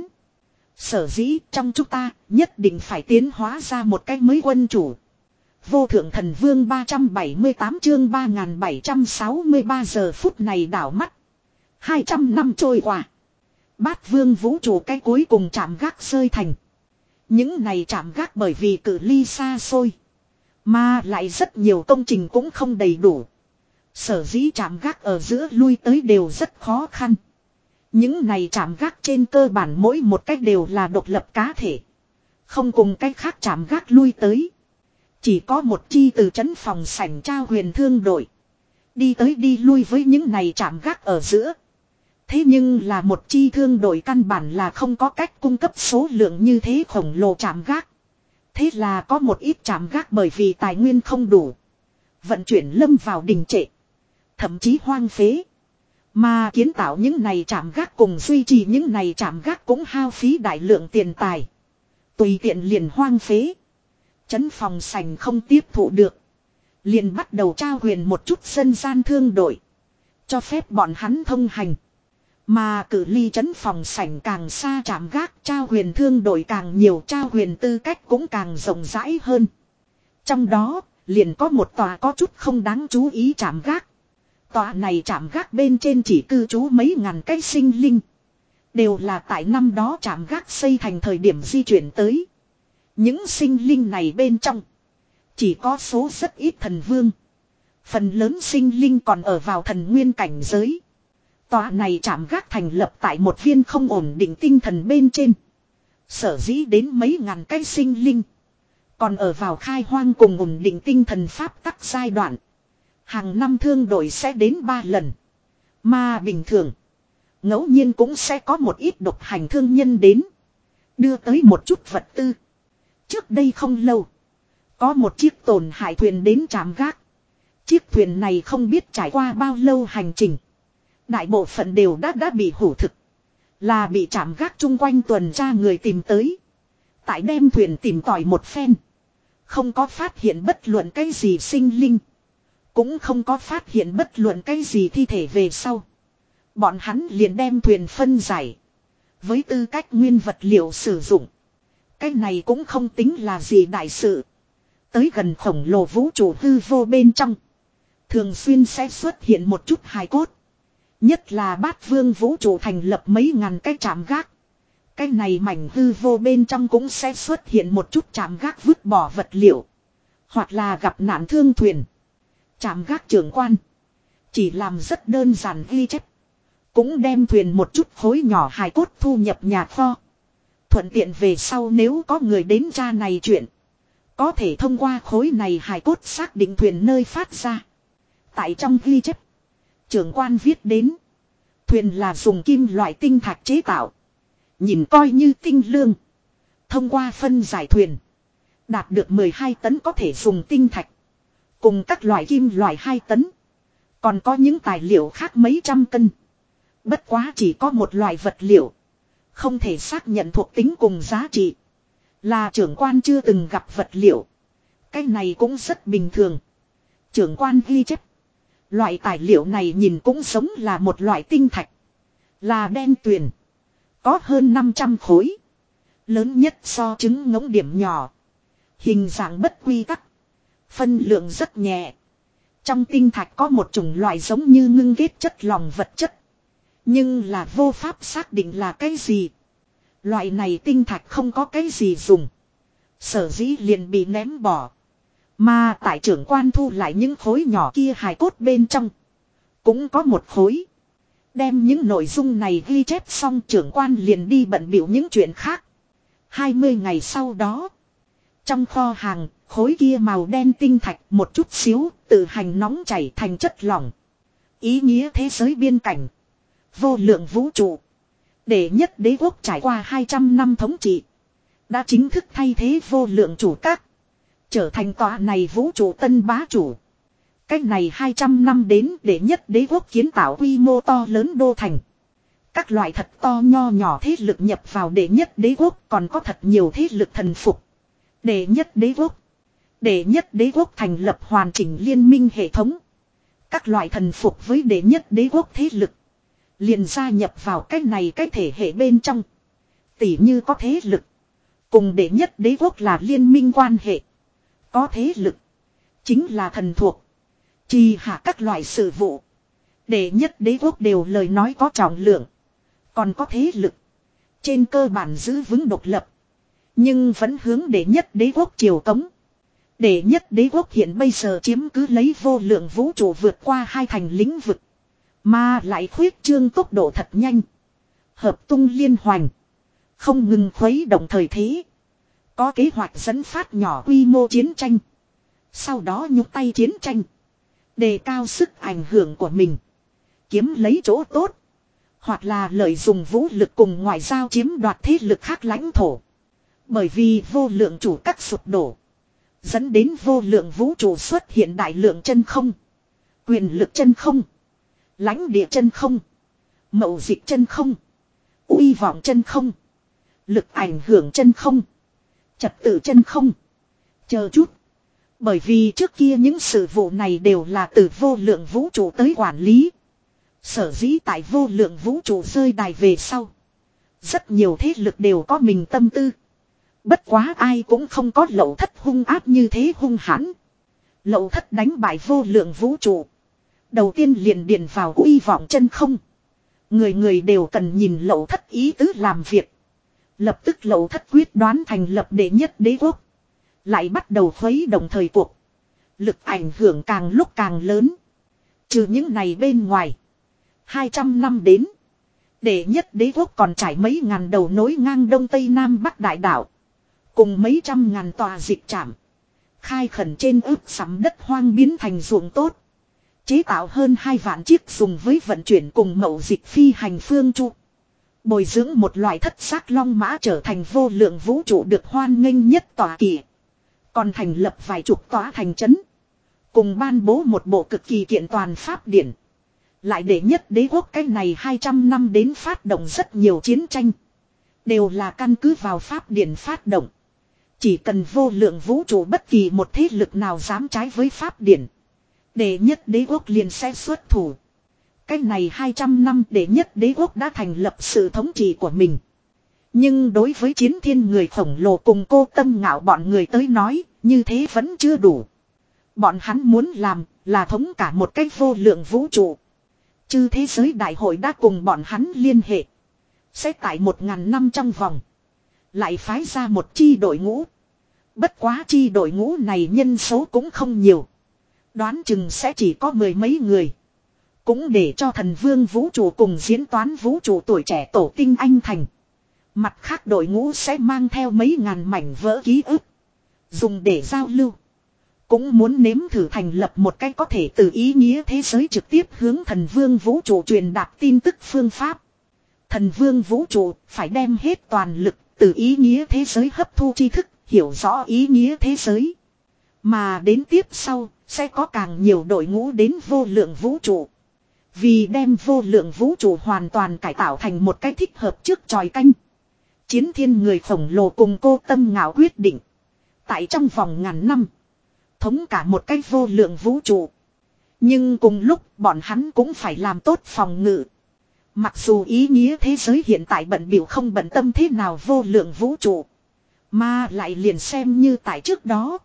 Sở dĩ trong chúng ta nhất định phải tiến hóa ra một cái mới quân chủ. Vô thượng thần vương ba trăm bảy mươi tám chương ba nghìn bảy trăm sáu mươi ba giờ phút này đảo mắt. hai trăm năm trôi qua. Bát vương vũ trụ cái cuối cùng chạm gác rơi thành. Những này chạm gác bởi vì cự ly xa xôi. Mà lại rất nhiều công trình cũng không đầy đủ. Sở dĩ chạm gác ở giữa lui tới đều rất khó khăn. Những này chạm gác trên cơ bản mỗi một cách đều là độc lập cá thể. Không cùng cách khác chạm gác lui tới. Chỉ có một chi từ trấn phòng sảnh trao huyền thương đội. Đi tới đi lui với những này chạm gác ở giữa. Thế nhưng là một chi thương đội căn bản là không có cách cung cấp số lượng như thế khổng lồ chạm gác. Thế là có một ít chạm gác bởi vì tài nguyên không đủ. Vận chuyển lâm vào đình trệ. Thậm chí hoang phế. Mà kiến tạo những này chạm gác cùng duy trì những này chạm gác cũng hao phí đại lượng tiền tài. Tùy tiện liền hoang phế. Trấn phòng sảnh không tiếp thụ được. Liền bắt đầu trao huyền một chút dân gian thương đội. Cho phép bọn hắn thông hành. Mà cự ly trấn phòng sảnh càng xa chạm gác trao huyền thương đội càng nhiều trao huyền tư cách cũng càng rộng rãi hơn. Trong đó liền có một tòa có chút không đáng chú ý chạm gác. Tòa này chạm gác bên trên chỉ cư trú mấy ngàn cái sinh linh. Đều là tại năm đó chạm gác xây thành thời điểm di chuyển tới. Những sinh linh này bên trong chỉ có số rất ít thần vương. Phần lớn sinh linh còn ở vào thần nguyên cảnh giới. Tòa này chạm gác thành lập tại một viên không ổn định tinh thần bên trên. Sở dĩ đến mấy ngàn cái sinh linh. Còn ở vào khai hoang cùng ổn định tinh thần pháp tắc giai đoạn. Hàng năm thương đội sẽ đến ba lần. Mà bình thường. Ngẫu nhiên cũng sẽ có một ít độc hành thương nhân đến. Đưa tới một chút vật tư. Trước đây không lâu. Có một chiếc tổn hại thuyền đến trạm gác. Chiếc thuyền này không biết trải qua bao lâu hành trình. Đại bộ phận đều đã đã bị hủ thực. Là bị trạm gác chung quanh tuần tra người tìm tới. Tại đem thuyền tìm tòi một phen. Không có phát hiện bất luận cái gì sinh linh. Cũng không có phát hiện bất luận cái gì thi thể về sau. Bọn hắn liền đem thuyền phân giải. Với tư cách nguyên vật liệu sử dụng. Cái này cũng không tính là gì đại sự. Tới gần khổng lồ vũ trụ hư vô bên trong. Thường xuyên sẽ xuất hiện một chút hài cốt. Nhất là bát vương vũ trụ thành lập mấy ngàn cái trạm gác. Cái này mảnh hư vô bên trong cũng sẽ xuất hiện một chút trạm gác vứt bỏ vật liệu. Hoặc là gặp nạn thương thuyền. Trạm gác trưởng quan. Chỉ làm rất đơn giản ghi chép. Cũng đem thuyền một chút khối nhỏ hài cốt thu nhập nhà kho. Thuận tiện về sau nếu có người đến tra này chuyện. Có thể thông qua khối này hài cốt xác định thuyền nơi phát ra. Tại trong ghi chép. Trưởng quan viết đến. Thuyền là dùng kim loại tinh thạch chế tạo. Nhìn coi như tinh lương. Thông qua phân giải thuyền. Đạt được mười hai tấn có thể dùng tinh thạch. Cùng các loại kim loại hai tấn. Còn có những tài liệu khác mấy trăm cân. Bất quá chỉ có một loại vật liệu. Không thể xác nhận thuộc tính cùng giá trị. Là trưởng quan chưa từng gặp vật liệu. Cái này cũng rất bình thường. Trưởng quan ghi chép. Loại tài liệu này nhìn cũng giống là một loại tinh thạch. Là đen tuyền. Có hơn năm trăm khối. Lớn nhất so trứng ngỗng điểm nhỏ. Hình dạng bất quy tắc. Phân lượng rất nhẹ. Trong tinh thạch có một chủng loại giống như ngưng kết chất lỏng vật chất. Nhưng là vô pháp xác định là cái gì. Loại này tinh thạch không có cái gì dùng. Sở dĩ liền bị ném bỏ. Mà tại trưởng quan thu lại những khối nhỏ kia hài cốt bên trong. Cũng có một khối. Đem những nội dung này ghi chép xong trưởng quan liền đi bận biểu những chuyện khác. hai mươi ngày sau đó. Trong kho hàng, khối kia màu đen tinh thạch một chút xíu tự hành nóng chảy thành chất lỏng. Ý nghĩa thế giới biên cảnh. Vô lượng vũ trụ. Để nhất đế quốc trải qua hai trăm năm thống trị. Đã chính thức thay thế vô lượng chủ các. Trở thành tòa này vũ trụ tân bá chủ. Cách này hai trăm năm đến đệ nhất đế quốc kiến tạo quy mô to lớn đô thành. Các loại thật to nho nhỏ thế lực nhập vào đệ nhất đế quốc, còn có thật nhiều thế lực thần phục. Đệ nhất đế quốc. Đệ nhất đế quốc thành lập hoàn chỉnh liên minh hệ thống. Các loại thần phục với đệ nhất đế quốc thế lực liền gia nhập vào cái này cái thể hệ bên trong. Tỉ như có thế lực cùng đệ nhất đế quốc là liên minh quan hệ. Có thế lực chính là thần thuộc, trì hạ các loại sự vụ. Đệ nhất đế quốc đều lời nói có trọng lượng. Còn có thế lực trên cơ bản giữ vững độc lập, nhưng vẫn hướng đệ nhất đế quốc triều cống. Đệ nhất đế quốc hiện bây giờ chiếm cứ lấy vô lượng vũ trụ vượt qua hai thành lĩnh vực. Mà lại khuyết trương tốc độ thật nhanh. Hợp tung liên hoành. Không ngừng khuấy động thời thế. Có kế hoạch dẫn phát nhỏ quy mô chiến tranh. Sau đó nhúc tay chiến tranh. Đề cao sức ảnh hưởng của mình. Kiếm lấy chỗ tốt. Hoặc là lợi dụng vũ lực cùng ngoại giao chiếm đoạt thế lực khác lãnh thổ. Bởi vì vô lượng chủ các sụp đổ. Dẫn đến vô lượng vũ trụ xuất hiện đại lượng chân không. Quyền lực chân không. Lãnh địa chân không. Mậu dịch chân không. Uy vọng chân không. Lực ảnh hưởng chân không. Trật tự chân không. Chờ chút. Bởi vì trước kia những sự vụ này đều là từ vô lượng vũ trụ tới quản lý. Sở dĩ tại vô lượng vũ trụ rơi đài về sau. Rất nhiều thế lực đều có mình tâm tư. Bất quá ai cũng không có Lậu Thất hung áp như thế hung hãn. Lậu Thất đánh bại vô lượng vũ trụ. Đầu tiên liền điền vào uy vọng chân không. Người người đều cần nhìn Lậu Thất ý tứ làm việc. Lập tức Lậu Thất quyết đoán thành lập đệ nhất đế quốc. Lại bắt đầu khuấy động thời cuộc. Lực ảnh hưởng càng lúc càng lớn. Trừ những này bên ngoài. hai trăm năm đến. Đệ nhất đế quốc còn trải mấy ngàn đầu nối ngang đông tây nam bắc đại đảo. Cùng mấy trăm ngàn tòa dịch trạm. Khai khẩn trên ướp sắm đất hoang biến thành ruộng tốt. Chế tạo hơn hai vạn chiếc dùng với vận chuyển cùng mậu dịch phi hành phương trụ. Bồi dưỡng một loại thất xác long mã trở thành vô lượng vũ trụ được hoan nghênh nhất tòa kỳ. Còn thành lập vài chục tòa thành trấn. Cùng ban bố một bộ cực kỳ kiện toàn pháp điển. Lại để nhất đế quốc cái này hai trăm năm đến phát động rất nhiều chiến tranh. Đều là căn cứ vào pháp điển phát động. Chỉ cần vô lượng vũ trụ bất kỳ một thế lực nào dám trái với pháp điển. Đệ nhất đế quốc liền sẽ xuất thủ. Cái này hai trăm năm đệ nhất đế quốc đã thành lập sự thống trị của mình. Nhưng đối với chiến thiên người khổng lồ cùng cô Tâm Ngạo bọn người tới nói, như thế vẫn chưa đủ. Bọn hắn muốn làm là thống cả một cái vô lượng vũ trụ. Chư thế giới đại hội đã cùng bọn hắn liên hệ. Sẽ tại một ngàn năm trong vòng. Lại phái ra một chi đội ngũ. Bất quá chi đội ngũ này nhân số cũng không nhiều. Đoán chừng sẽ chỉ có mười mấy người. Cũng để cho thần vương vũ trụ cùng diễn toán vũ trụ tuổi trẻ tổ tinh anh thành. Mặt khác đội ngũ sẽ mang theo mấy ngàn mảnh vỡ ký ức. Dùng để giao lưu. Cũng muốn nếm thử thành lập một cách có thể từ ý nghĩa thế giới trực tiếp hướng thần vương vũ trụ truyền đạt tin tức phương pháp. Thần vương vũ trụ phải đem hết toàn lực từ ý nghĩa thế giới hấp thu tri thức, hiểu rõ ý nghĩa thế giới. Mà đến tiếp sau, sẽ có càng nhiều đội ngũ đến vô lượng vũ trụ. Vì đem vô lượng vũ trụ hoàn toàn cải tạo thành một cái thích hợp trước tròi canh. Chiến thiên người khổng lồ cùng cô Tâm Ngạo quyết định. Tại trong vòng ngàn năm. Thống cả một cái vô lượng vũ trụ. Nhưng cùng lúc bọn hắn cũng phải làm tốt phòng ngự. Mặc dù ý nghĩa thế giới hiện tại bận biểu không bận tâm thế nào vô lượng vũ trụ. Mà lại liền xem như tại trước đó.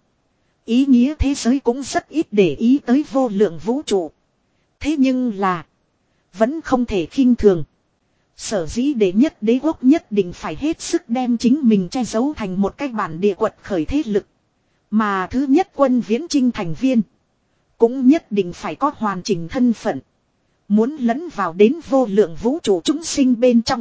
Ý nghĩa thế giới cũng rất ít để ý tới vô lượng vũ trụ. Thế nhưng là. Vẫn không thể khinh thường. Sở dĩ đệ nhất đế quốc nhất định phải hết sức đem chính mình che giấu thành một cái bản địa quật khởi thế lực. Mà thứ nhất quân viễn chinh thành viên. Cũng nhất định phải có hoàn chỉnh thân phận. Muốn lẫn vào đến vô lượng vũ trụ chúng sinh bên trong.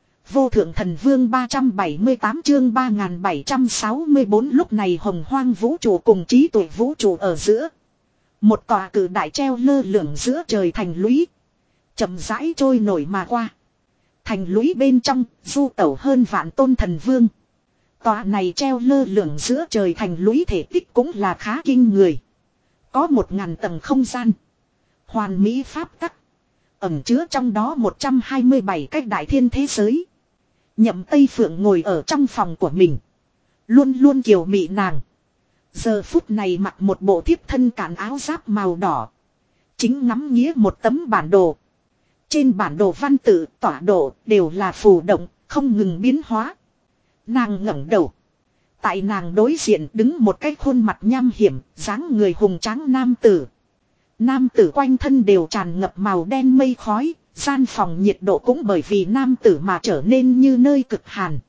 Vô thượng thần vương ba trăm bảy mươi tám chương ba nghìn bảy trăm sáu mươi bốn lúc này hồng hoang vũ trụ cùng trí tuệ vũ trụ ở giữa. Một tòa cử đại treo lơ lửng giữa trời thành lũy. Chậm rãi trôi nổi mà qua. Thành lũy bên trong du tẩu hơn vạn tôn thần vương. Tòa này treo lơ lửng giữa trời thành lũy thể tích cũng là khá kinh người. Có một ngàn tầng không gian. Hoàn mỹ pháp tắc. Ẩn chứa trong đó một trăm hai mươi bảy cách đại thiên thế giới. Nhậm Tây Phượng ngồi ở trong phòng của mình. Luôn luôn kiều mị nàng. Giờ phút này mặc một bộ thiếp thân cản áo giáp màu đỏ. Chính ngắm nghía một tấm bản đồ. Trên bản đồ văn tự, tọa độ đều là phù động, không ngừng biến hóa. Nàng ngẩng đầu. Tại nàng đối diện đứng một cái khuôn mặt nham hiểm, dáng người hùng tráng nam tử. Nam tử quanh thân đều tràn ngập màu đen mây khói, gian phòng nhiệt độ cũng bởi vì nam tử mà trở nên như nơi cực hàn.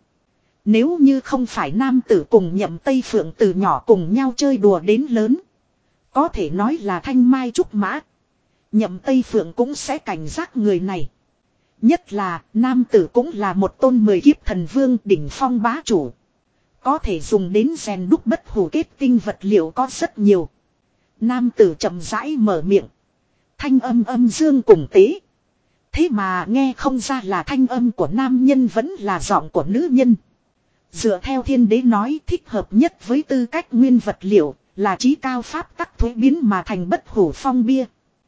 Nếu như không phải nam tử cùng Nhậm Tây Phượng từ nhỏ cùng nhau chơi đùa đến lớn. Có thể nói là thanh mai trúc mã. Nhậm Tây Phượng cũng sẽ cảnh giác người này. Nhất là nam tử cũng là một tôn mười kiếp thần vương đỉnh phong bá chủ. Có thể dùng đến rèn đúc bất hủ kết tinh vật liệu có rất nhiều. Nam tử chậm rãi mở miệng. Thanh âm âm dương cùng tế. Thế mà nghe không ra là thanh âm của nam nhân vẫn là giọng của nữ nhân. Dựa theo thiên đế nói thích hợp nhất với tư cách nguyên vật liệu là chí cao pháp tắc thuế biến mà thành bất hủ phong bia.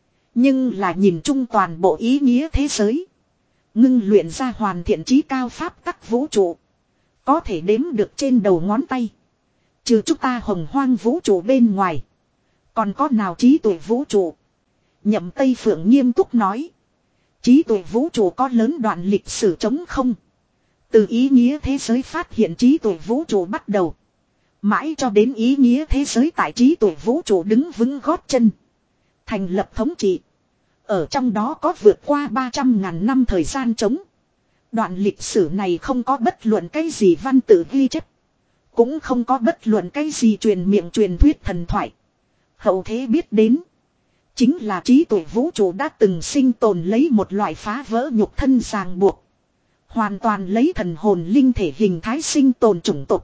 Nhưng là nhìn chung toàn bộ ý nghĩa thế giới. Ngưng luyện ra hoàn thiện chí cao pháp tắc vũ trụ. Có thể đếm được trên đầu ngón tay. Trừ chúng ta hồng hoang vũ trụ bên ngoài. Còn có nào trí tuệ vũ trụ? Nhậm Tây Phượng nghiêm túc nói. Trí tuệ vũ trụ có lớn đoạn lịch sử trống không. Từ ý nghĩa thế giới phát hiện trí tuệ vũ trụ bắt đầu. Mãi cho đến ý nghĩa thế giới tại trí tuệ vũ trụ đứng vững gót chân. Thành lập thống trị. Ở trong đó có vượt qua ba trăm ngàn năm thời gian trống. Đoạn lịch sử này không có bất luận cái gì văn tự ghi chép. Cũng không có bất luận cái gì truyền miệng truyền thuyết thần thoại. Hậu thế biết đến. Chính là trí tuệ vũ trụ đã từng sinh tồn lấy một loại phá vỡ nhục thân ràng buộc. Hoàn toàn lấy thần hồn linh thể hình thái sinh tồn chủng tộc.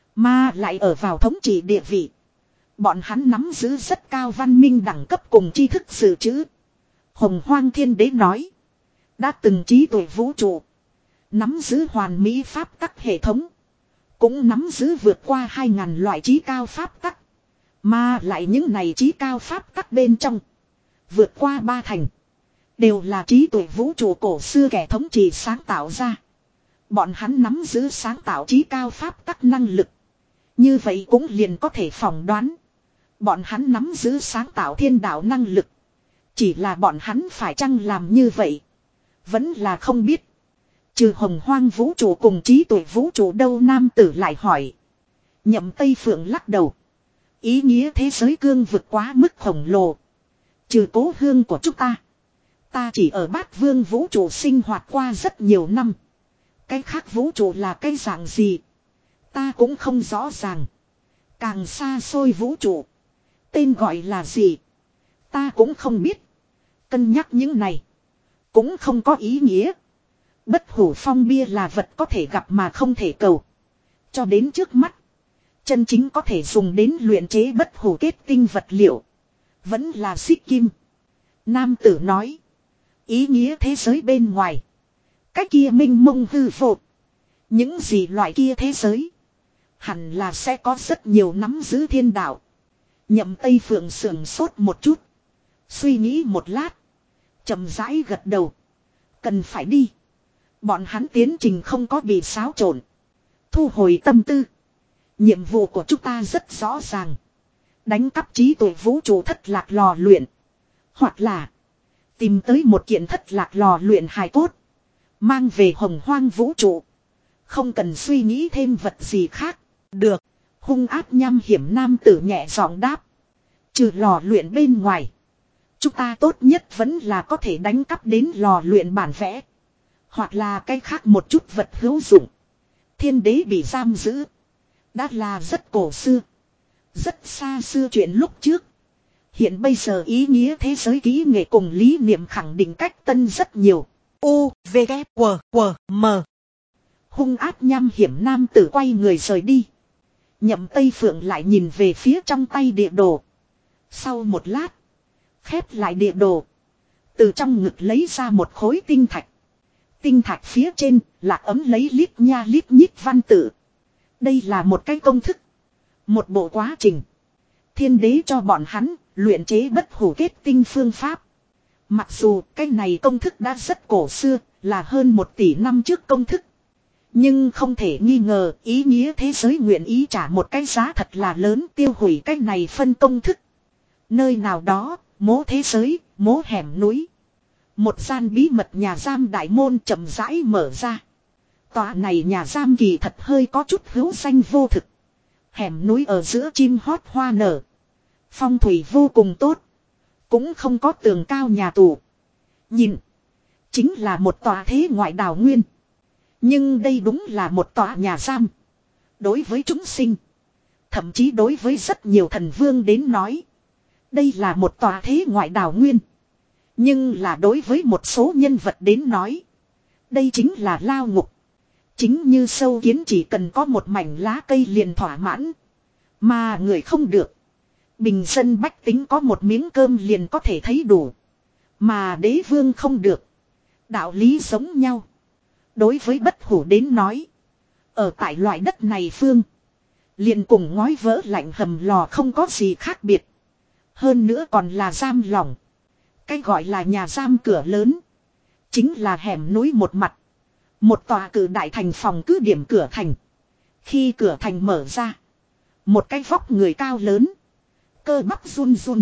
Mà lại ở vào thống trị địa vị. Bọn hắn nắm giữ rất cao văn minh đẳng cấp cùng tri thức dự trữ. Hồng Hoang Thiên Đế nói. Đã từng trí tuệ vũ trụ. Nắm giữ hoàn mỹ pháp tắc hệ thống. Cũng nắm giữ vượt qua hai ngàn loại trí cao pháp tắc. Mà lại những này trí cao pháp tắc bên trong. Vượt qua ba thành. Đều là trí tuệ vũ trụ cổ xưa kẻ thống trị sáng tạo ra. Bọn hắn nắm giữ sáng tạo trí cao pháp tắc năng lực. Như vậy cũng liền có thể phỏng đoán. Bọn hắn nắm giữ sáng tạo thiên đạo năng lực. Chỉ là bọn hắn phải chăng làm như vậy. Vẫn là không biết. Trừ hồng hoang vũ trụ cùng trí tuệ vũ trụ đâu, nam tử lại hỏi. Nhậm Tây Phượng lắc đầu. Ý nghĩa thế giới cương vực quá mức khổng lồ. Trừ cố hương của chúng ta. Ta chỉ ở bát vương vũ trụ sinh hoạt qua rất nhiều năm. Cái khác vũ trụ là cái dạng gì. Ta cũng không rõ ràng. Càng xa xôi vũ trụ. Tên gọi là gì. Ta cũng không biết. Cân nhắc những này. Cũng không có ý nghĩa. Bất hủ phong bia là vật có thể gặp mà không thể cầu. Cho đến trước mắt. Chân chính có thể dùng đến luyện chế bất hủ kết tinh vật liệu. Vẫn là xích kim. Nam tử nói. Ý nghĩa thế giới bên ngoài. Cái kia minh mông hư vô. Những gì loại kia thế giới. Hẳn là sẽ có rất nhiều nắm giữ thiên đạo. Nhậm Tây Phượng sườn sốt một chút. Suy nghĩ một lát. Chậm rãi gật đầu. Cần phải đi. Bọn hắn tiến trình không có bị xáo trộn. Thu hồi tâm tư. Nhiệm vụ của chúng ta rất rõ ràng. Đánh cắp trí tuệ vũ trụ thất lạc lò luyện. Hoặc là tìm tới một kiện thất lạc lò luyện hài cốt. Mang về hồng hoang vũ trụ. Không cần suy nghĩ thêm vật gì khác. Được. Hung ác nham hiểm nam tử nhẹ giọng đáp. Trừ lò luyện bên ngoài. Chúng ta tốt nhất vẫn là có thể đánh cắp đến lò luyện bản vẽ. Hoặc là cái khác một chút vật hữu dụng. Thiên đế bị giam giữ. Đã là rất cổ xưa. Rất xa xưa chuyện lúc trước. Hiện bây giờ ý nghĩa thế giới kỹ nghệ cùng lý niệm khẳng định cách tân rất nhiều. U, V, K, W, W, M. Hung ác nham hiểm nam tử quay người rời đi. Nhậm Tây Phượng lại nhìn về phía trong tay địa đồ. Sau một lát. Khép lại địa đồ. Từ trong ngực lấy ra một khối tinh thạch. Tinh thạch phía trên là ấm lấy lít nha lít nhít văn tự. Đây là một cái công thức. Một bộ quá trình. Thiên đế cho bọn hắn luyện chế bất hủ kết tinh phương pháp. Mặc dù cái này công thức đã rất cổ xưa, là hơn một tỷ năm trước công thức. Nhưng không thể nghi ngờ ý nghĩa thế giới nguyện ý trả một cái giá thật là lớn tiêu hủy cái này phân công thức. Nơi nào đó, mố thế giới, mố hẻm núi. Một gian bí mật nhà giam đại môn chậm rãi mở ra. Tòa này nhà giam kỳ thật hơi có chút hữu danh vô thực. Hẻm núi ở giữa chim hót hoa nở. Phong thủy vô cùng tốt. Cũng không có tường cao nhà tù. Nhìn. Chính là một tòa thế ngoại đào nguyên. Nhưng đây đúng là một tòa nhà giam. Đối với chúng sinh. Thậm chí đối với rất nhiều thần vương đến nói. Đây là một tòa thế ngoại đào nguyên. Nhưng là đối với một số nhân vật đến nói. Đây chính là lao ngục. Chính như sâu kiến chỉ cần có một mảnh lá cây liền thỏa mãn. Mà người không được. Bình dân bách tính có một miếng cơm liền có thể thấy đủ. Mà đế vương không được. Đạo lý giống nhau. Đối với bất hủ đến nói. Ở tại loại đất này phương. Liền cùng ngói vỡ lạnh hầm lò không có gì khác biệt. Hơn nữa còn là giam lỏng. Cái gọi là nhà giam cửa lớn. Chính là hẻm núi một mặt. Một tòa cử đại thành phòng cứ điểm cửa thành. Khi cửa thành mở ra. Một cái vóc người cao lớn. Cơ bắp run run.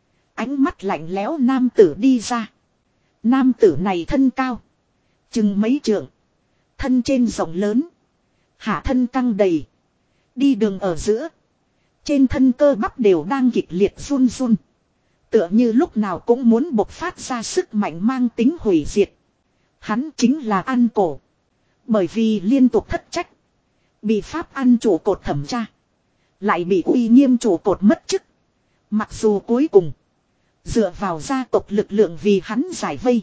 Ánh mắt lạnh lẽo nam tử đi ra. Nam tử này thân cao. Chừng mấy trượng. Thân trên rộng lớn. Hạ thân căng đầy. Đi đường ở giữa. Trên thân cơ bắp đều đang kịch liệt run run. Tựa như lúc nào cũng muốn bộc phát ra sức mạnh mang tính hủy diệt. Hắn chính là Ăn Cổ. Bởi vì liên tục thất trách. Bị pháp ăn trụ cột thẩm tra. Lại bị uy nghiêm trụ cột mất chức. Mặc dù cuối cùng. Dựa vào gia tộc lực lượng vì hắn giải vây.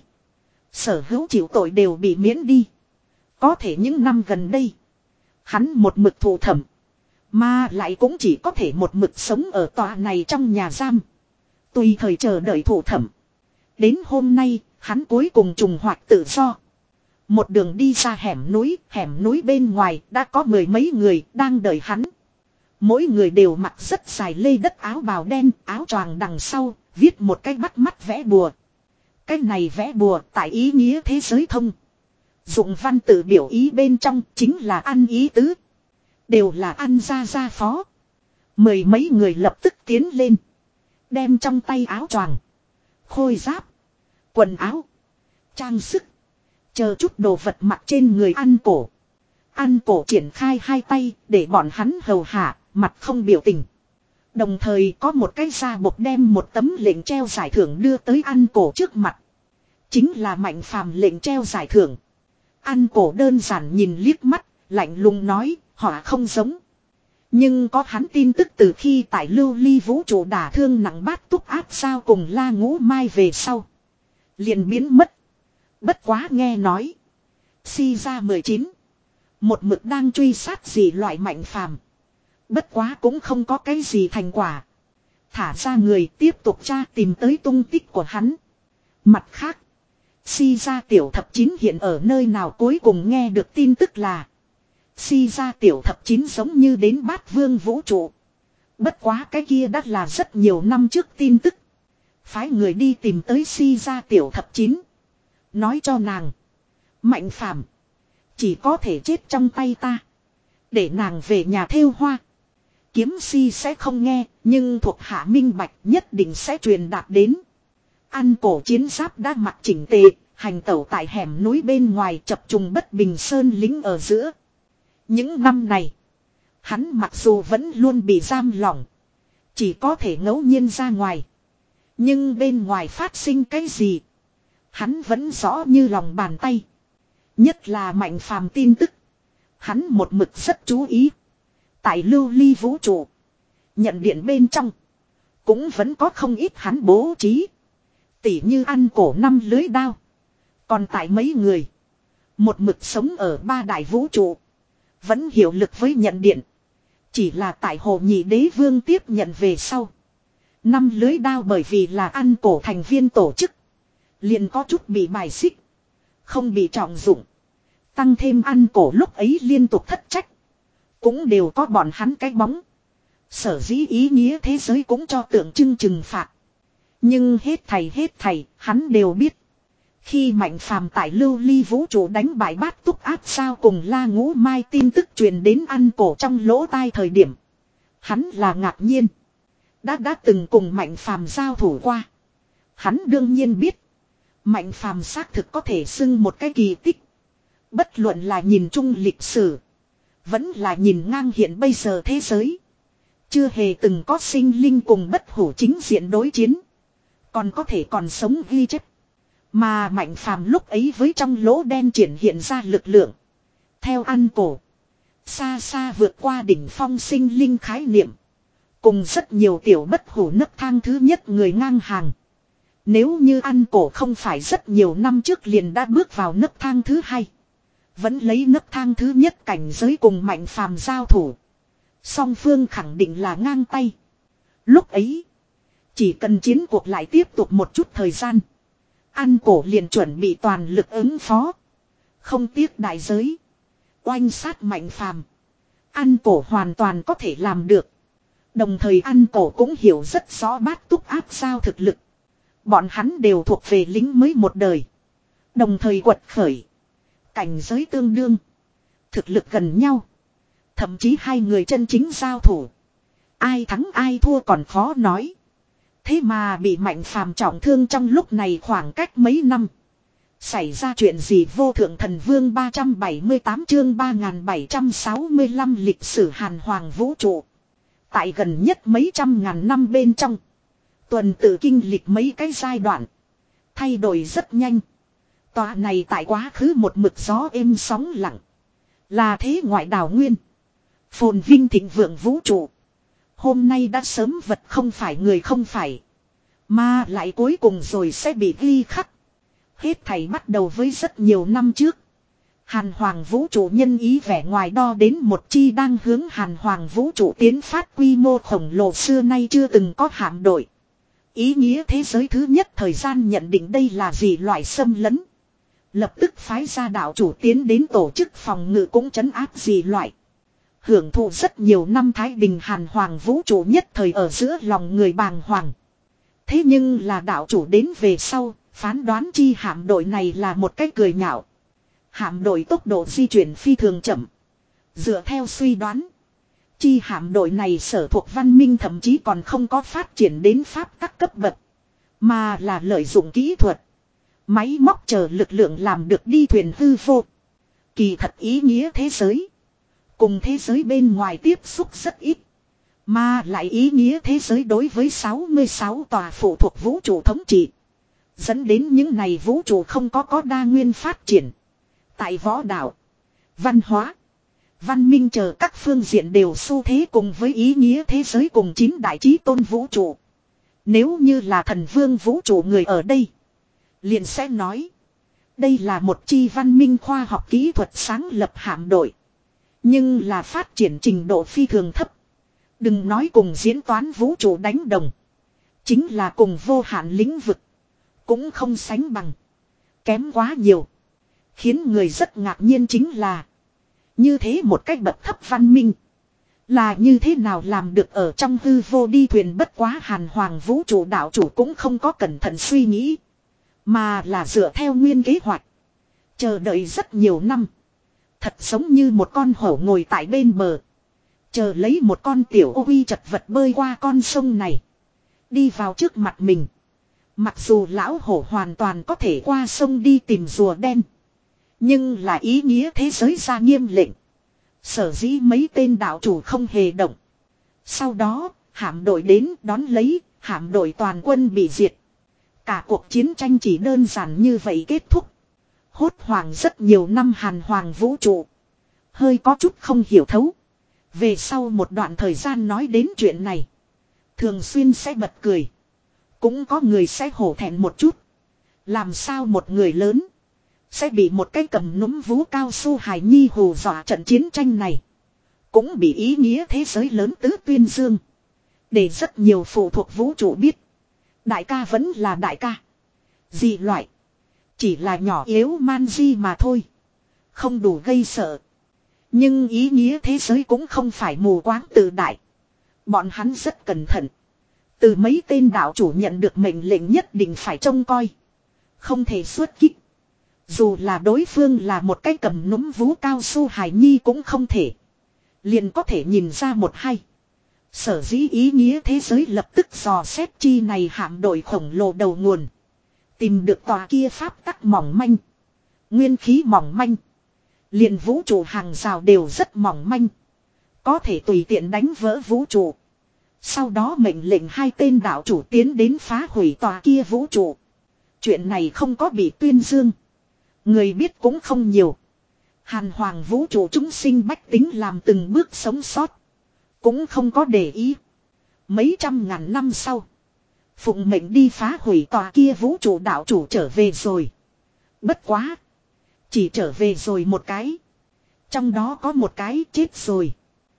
Sở hữu chịu tội đều bị miễn đi. Có thể những năm gần đây. Hắn một mực thụ thẩm. Mà lại cũng chỉ có thể một mực sống ở tòa này trong nhà giam. Tùy thời chờ đợi thụ thẩm. Đến hôm nay, hắn cuối cùng trùng hoạt tự do. Một đường đi ra hẻm núi, hẻm núi bên ngoài đã có mười mấy người đang đợi hắn. Mỗi người đều mặc rất dài lê đất áo bào đen, áo choàng đằng sau, viết một cái bắt mắt vẽ bùa. Cái này vẽ bùa tại ý nghĩa thế giới thông. Dụng văn tự biểu ý bên trong chính là ăn ý tứ. Đều là ăn ra ra phó. Mười mấy người lập tức tiến lên. Đem trong tay áo choàng, khôi giáp, quần áo, trang sức, chờ chút đồ vật mặc trên người Ăn Cổ. Ăn Cổ triển khai hai tay để bọn hắn hầu hạ, mặt không biểu tình. Đồng thời có một cái da bột đem một tấm lệnh treo giải thưởng đưa tới Ăn Cổ trước mặt. Chính là Mạnh Phàm lệnh treo giải thưởng. Ăn Cổ đơn giản nhìn liếc mắt, lạnh lùng nói, họ không giống. Nhưng có hắn tin tức từ khi tại lưu ly vũ trụ đả thương nặng bát túc áp sao cùng La Ngũ Mai về sau. Liền biến mất. Bất quá nghe nói. Si ra mười chín. Một mực đang truy sát gì loại Mạnh Phàm. Bất quá cũng không có cái gì thành quả. Thả ra người tiếp tục tra tìm tới tung tích của hắn. Mặt khác. Si ra tiểu thập chín hiện ở nơi nào cuối cùng nghe được tin tức là. Si ra tiểu thập chín giống như đến bát vương vũ trụ. Bất quá cái kia đã là rất nhiều năm trước tin tức. Phái người đi tìm tới Si ra tiểu thập chín. Nói cho nàng. Mạnh Phàm chỉ có thể chết trong tay ta. Để nàng về nhà thêu hoa. Kiếm Si sẽ không nghe. Nhưng thuộc hạ minh bạch nhất định sẽ truyền đạt đến. Ăn Cổ chiến giáp đã mặc chỉnh tề. Hành tẩu tại hẻm núi bên ngoài chập trùng bất bình sơn lính ở giữa. Những năm này. Hắn mặc dù vẫn luôn bị giam lỏng. Chỉ có thể ngẫu nhiên ra ngoài. Nhưng bên ngoài phát sinh cái gì. Hắn vẫn rõ như lòng bàn tay. Nhất là Mạnh Phàm tin tức. Hắn một mực rất chú ý. Tại lưu ly vũ trụ. Nhận điện bên trong. Cũng vẫn có không ít hắn bố trí. Tỉ như Ăn Cổ năm lưới đao. Còn tại mấy người. Một mực sống ở ba đại vũ trụ. Vẫn hiệu lực với nhận điện. Chỉ là tại Hồ Nhị Đế Vương tiếp nhận về sau. Năm lưới đao bởi vì là Ăn Cổ thành viên tổ chức. Liền có chút bị bài xích. Không bị trọng dụng. Tăng thêm Ăn Cổ lúc ấy liên tục thất trách. Cũng đều có bọn hắn cái bóng. Sở dĩ ý nghĩa thế giới cũng cho tượng trưng trừng phạt. Nhưng hết thầy hết thầy, hắn đều biết. Khi Mạnh Phàm tại lưu ly vũ trụ đánh bại bát túc áp sao cùng La Ngũ Mai tin tức truyền đến ăn cổ trong lỗ tai thời điểm. Hắn là ngạc nhiên. Đã đã từng cùng Mạnh Phàm giao thủ qua. Hắn đương nhiên biết. Mạnh Phàm xác thực có thể xưng một cái kỳ tích. Bất luận là nhìn chung lịch sử. Vẫn là nhìn ngang hiện bây giờ thế giới. Chưa hề từng có sinh linh cùng bất hủ chính diện đối chiến. Còn có thể còn sống ghi chép. Mà Mạnh Phàm lúc ấy với trong lỗ đen triển hiện ra lực lượng. Theo ăn cổ. Xa xa vượt qua đỉnh phong sinh linh khái niệm. Cùng rất nhiều tiểu bất hủ nấc thang thứ nhất người ngang hàng. Nếu như ăn cổ không phải rất nhiều năm trước liền đã bước vào nấc thang thứ hai. Vẫn lấy nấc thang thứ nhất cảnh giới cùng Mạnh Phàm giao thủ. Song phương khẳng định là ngang tay. Lúc ấy. Chỉ cần chiến cuộc lại tiếp tục một chút thời gian. Ăn cổ liền chuẩn bị toàn lực ứng phó. Không tiếc đại giới. Oanh sát Mạnh Phàm. Ăn cổ hoàn toàn có thể làm được. Đồng thời ăn cổ cũng hiểu rất rõ bát túc áp sao thực lực. Bọn hắn đều thuộc về lính mới một đời. Đồng thời quật khởi. Cảnh giới tương đương. Thực lực gần nhau. Thậm chí hai người chân chính giao thủ. Ai thắng ai thua còn khó nói. Thế mà bị Mạnh Phàm trọng thương trong lúc này khoảng cách mấy năm. Xảy ra chuyện gì vô thượng thần vương ba trăm bảy mươi tám chương ba nghìn bảy trăm sáu mươi lăm lịch sử hàn hoàng vũ trụ. Tại gần nhất mấy trăm ngàn năm bên trong. Tuần tự kinh lịch mấy cái giai đoạn. Thay đổi rất nhanh. Tòa này tại quá khứ một mực gió êm sóng lặng. Là thế ngoại đảo nguyên. Phồn vinh thịnh vượng vũ trụ. Hôm nay đã sớm vật không phải người không phải. Mà lại cuối cùng rồi sẽ bị ghi khắc. Hết thảy bắt đầu với rất nhiều năm trước. Hàn hoàng vũ trụ nhân ý vẻ ngoài đo đến một chi đang hướng hàn hoàng vũ trụ tiến phát quy mô khổng lồ xưa nay chưa từng có hạm đội. Ý nghĩa thế giới thứ nhất thời gian nhận định đây là gì loại xâm lấn. Lập tức phái ra đạo chủ tiến đến tổ chức phòng ngự cũng trấn áp gì loại. Hưởng thụ rất nhiều năm thái bình hàn hoàng vũ trụ nhất thời ở giữa lòng người bàng hoàng. Thế nhưng là đạo chủ đến về sau, phán đoán chi hạm đội này là một cái cười nhạo. Hạm đội tốc độ di chuyển phi thường chậm. Dựa theo suy đoán, chi hạm đội này sở thuộc văn minh thậm chí còn không có phát triển đến pháp các cấp bậc. Mà là lợi dụng kỹ thuật. Máy móc chờ lực lượng làm được đi thuyền hư vô. Kỳ thật ý nghĩa thế giới. Cùng thế giới bên ngoài tiếp xúc rất ít. Mà lại ý nghĩa thế giới đối với sáu mươi sáu tòa phụ thuộc vũ trụ thống trị. Dẫn đến những này vũ trụ không có có đa nguyên phát triển. Tại võ đạo, văn hóa, văn minh chờ các phương diện đều xu thế cùng với ý nghĩa thế giới cùng chín đại chí tôn vũ trụ. Nếu như là thần vương vũ trụ người ở đây, liền sẽ nói. Đây là một chi văn minh khoa học kỹ thuật sáng lập hạm đội. Nhưng là phát triển trình độ phi thường thấp. Đừng nói cùng diễn toán vũ trụ đánh đồng. Chính là cùng vô hạn lĩnh vực. Cũng không sánh bằng. Kém quá nhiều. Khiến người rất ngạc nhiên chính là. Như thế một cách bậc thấp văn minh. Là như thế nào làm được ở trong hư vô đi thuyền bất quá hàn hoàng vũ trụ đạo chủ cũng không có cẩn thận suy nghĩ. Mà là dựa theo nguyên kế hoạch. Chờ đợi rất nhiều năm. Thật giống như một con hổ ngồi tại bên bờ. Chờ lấy một con tiểu ô uy chật vật bơi qua con sông này. Đi vào trước mặt mình. Mặc dù lão hổ hoàn toàn có thể qua sông đi tìm rùa đen. Nhưng là ý nghĩa thế giới ra nghiêm lệnh. Sở dĩ mấy tên đạo chủ không hề động. Sau đó, hạm đội đến đón lấy, hạm đội toàn quân bị diệt. Cả cuộc chiến tranh chỉ đơn giản như vậy kết thúc. Hốt hoảng rất nhiều năm hàn hoàng vũ trụ. Hơi có chút không hiểu thấu. Về sau một đoạn thời gian nói đến chuyện này. Thường xuyên sẽ bật cười. Cũng có người sẽ hổ thẹn một chút. Làm sao một người lớn sẽ bị một cái cầm núm vú cao su hài nhi hù dọa trận chiến tranh này. Cũng bị ý nghĩa thế giới lớn tứ tuyên dương. Để rất nhiều phụ thuộc vũ trụ biết. Đại ca vẫn là đại ca. Dị loại. Chỉ là nhỏ yếu man di mà thôi. Không đủ gây sợ. Nhưng ý nghĩa thế giới cũng không phải mù quáng tự đại. Bọn hắn rất cẩn thận. Từ mấy tên đạo chủ nhận được mệnh lệnh nhất định phải trông coi. Không thể xuất kích. Dù là đối phương là một cái cầm núm vú cao su hài nhi cũng không thể. Liền có thể nhìn ra một hay. Sở dĩ ý nghĩa thế giới lập tức dò xét chi này hạm đội khổng lồ đầu nguồn. Tìm được tòa kia pháp tắc mỏng manh. Nguyên khí mỏng manh. Liền vũ trụ hàng rào đều rất mỏng manh. Có thể tùy tiện đánh vỡ vũ trụ. Sau đó mệnh lệnh hai tên đạo chủ tiến đến phá hủy tòa kia vũ trụ. Chuyện này không có bị tuyên dương. Người biết cũng không nhiều. Hàn hoàng vũ trụ chúng sinh bách tính làm từng bước sống sót. Cũng không có để ý. Mấy trăm ngàn năm sau. Phụng mệnh đi phá hủy tòa kia vũ trụ đạo chủ trở về rồi. Bất quá. Chỉ trở về rồi một cái. Trong đó có một cái chết rồi.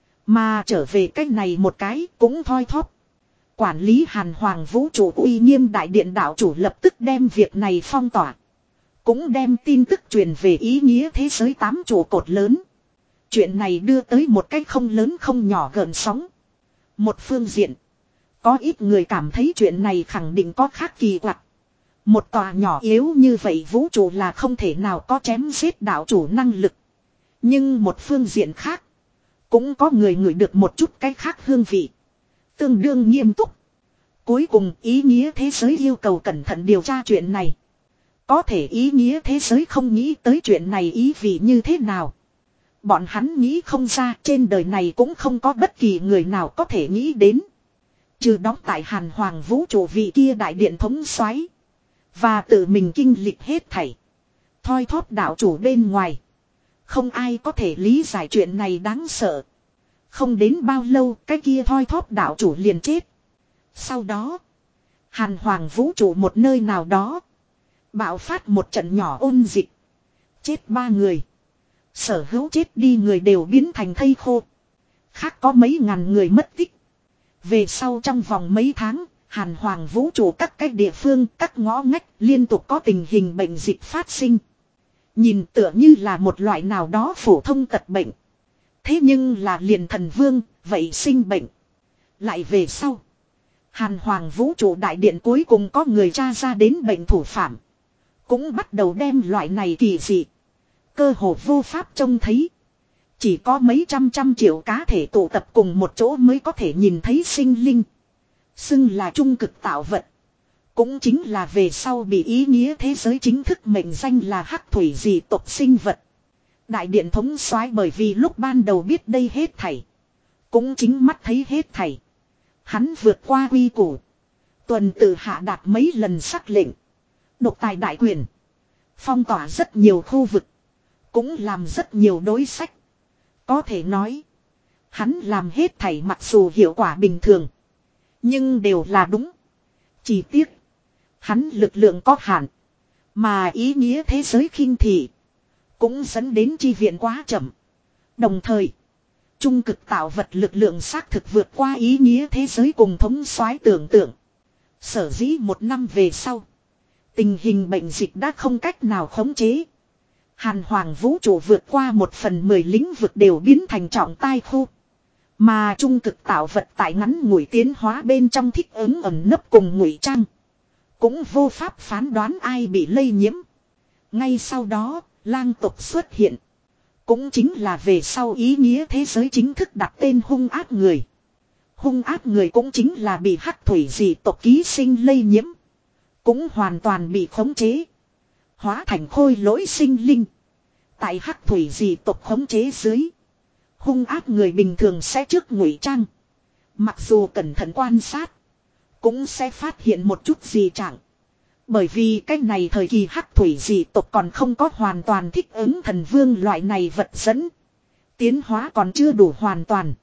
Mà trở về cách này một cái cũng thoi thóp. Quản lý hàn hoàng vũ trụ uy nghiêm đại điện đạo chủ lập tức đem việc này phong tỏa. Cũng đem tin tức truyền về ý nghĩa thế giới tám trụ cột lớn. Chuyện này đưa tới một cái không lớn không nhỏ gợn sóng. Một phương diện. Có ít người cảm thấy chuyện này khẳng định có khác kỳ quặc. Một tòa nhỏ yếu như vậy vũ trụ là không thể nào có chém giết đạo chủ năng lực. Nhưng một phương diện khác. Cũng có người ngửi được một chút cái khác hương vị. Tương đương nghiêm túc. Cuối cùng ý nghĩa thế giới yêu cầu cẩn thận điều tra chuyện này. Có thể ý nghĩa thế giới không nghĩ tới chuyện này ý vị như thế nào. Bọn hắn nghĩ không ra trên đời này cũng không có bất kỳ người nào có thể nghĩ đến. Trừ đóng tại hàn hoàng vũ trụ vị kia đại điện thống soái và tự mình kinh lịch hết thảy. Thoi thóp đạo chủ bên ngoài. Không ai có thể lý giải chuyện này đáng sợ. Không đến bao lâu cái kia thoi thóp đạo chủ liền chết. Sau đó. Hàn hoàng vũ trụ một nơi nào đó. Bạo phát một trận nhỏ ôn dịch. Chết ba người. Sở hữu chết đi người đều biến thành thây khô. Khác có mấy ngàn người mất tích. Về sau trong vòng mấy tháng. Hàn hoàng vũ trụ các cái địa phương, các ngõ ngách liên tục có tình hình bệnh dịch phát sinh. Nhìn tựa như là một loại nào đó phổ thông tật bệnh. Thế nhưng là liền thần vương, vậy sinh bệnh. Lại về sau. Hàn hoàng vũ trụ đại điện cuối cùng có người tra ra đến bệnh thủ phạm. Cũng bắt đầu đem loại này kỳ dị. Cơ hồ vô pháp trông thấy. Chỉ có mấy trăm trăm triệu cá thể tụ tập cùng một chỗ mới có thể nhìn thấy sinh linh. Xưng là trung cực tạo vật. Cũng chính là về sau bị ý nghĩa thế giới chính thức mệnh danh là hắc thủy dị tộc sinh vật. Đại điện thống soái bởi vì lúc ban đầu biết đây hết thảy. Cũng chính mắt thấy hết thảy. Hắn vượt qua quy củ. Tuần tự hạ đạt mấy lần sắc lệnh. Độc tài đại quyền. Phong tỏa rất nhiều khu vực. Cũng làm rất nhiều đối sách. Có thể nói. Hắn làm hết thảy mặc dù hiệu quả bình thường. Nhưng đều là đúng. Chỉ tiếc. Hắn lực lượng có hạn. Mà ý nghĩa thế giới khinh thị. Cũng dẫn đến chi viện quá chậm. Đồng thời. Trung cực tạo vật lực lượng xác thực vượt qua ý nghĩa thế giới cùng thống soái tưởng tượng. Sở dĩ một năm về sau. Tình hình bệnh dịch đã không cách nào khống chế. Hàn hoàng vũ trụ vượt qua một phần mười lĩnh vực đều biến thành trọng tai khu. Mà trung cực tạo vật tại ngắn ngủi tiến hóa bên trong thích ứng ẩn nấp cùng ngụy trang. Cũng vô pháp phán đoán ai bị lây nhiễm. Ngay sau đó, lang tộc xuất hiện. Cũng chính là về sau ý nghĩa thế giới chính thức đặt tên hung ác người. Hung ác người cũng chính là bị hắc thủy dị tộc ký sinh lây nhiễm. Cũng hoàn toàn bị khống chế. Hóa thành khôi lỗi sinh linh. Tại hắc thủy dị tộc khống chế dưới. Hung ác người bình thường sẽ trước ngụy trang. Mặc dù cẩn thận quan sát. Cũng sẽ phát hiện một chút gì chẳng. Bởi vì cái này thời kỳ hắc thủy dị tộc còn không có hoàn toàn thích ứng thần vương loại này vật dẫn. Tiến hóa còn chưa đủ hoàn toàn.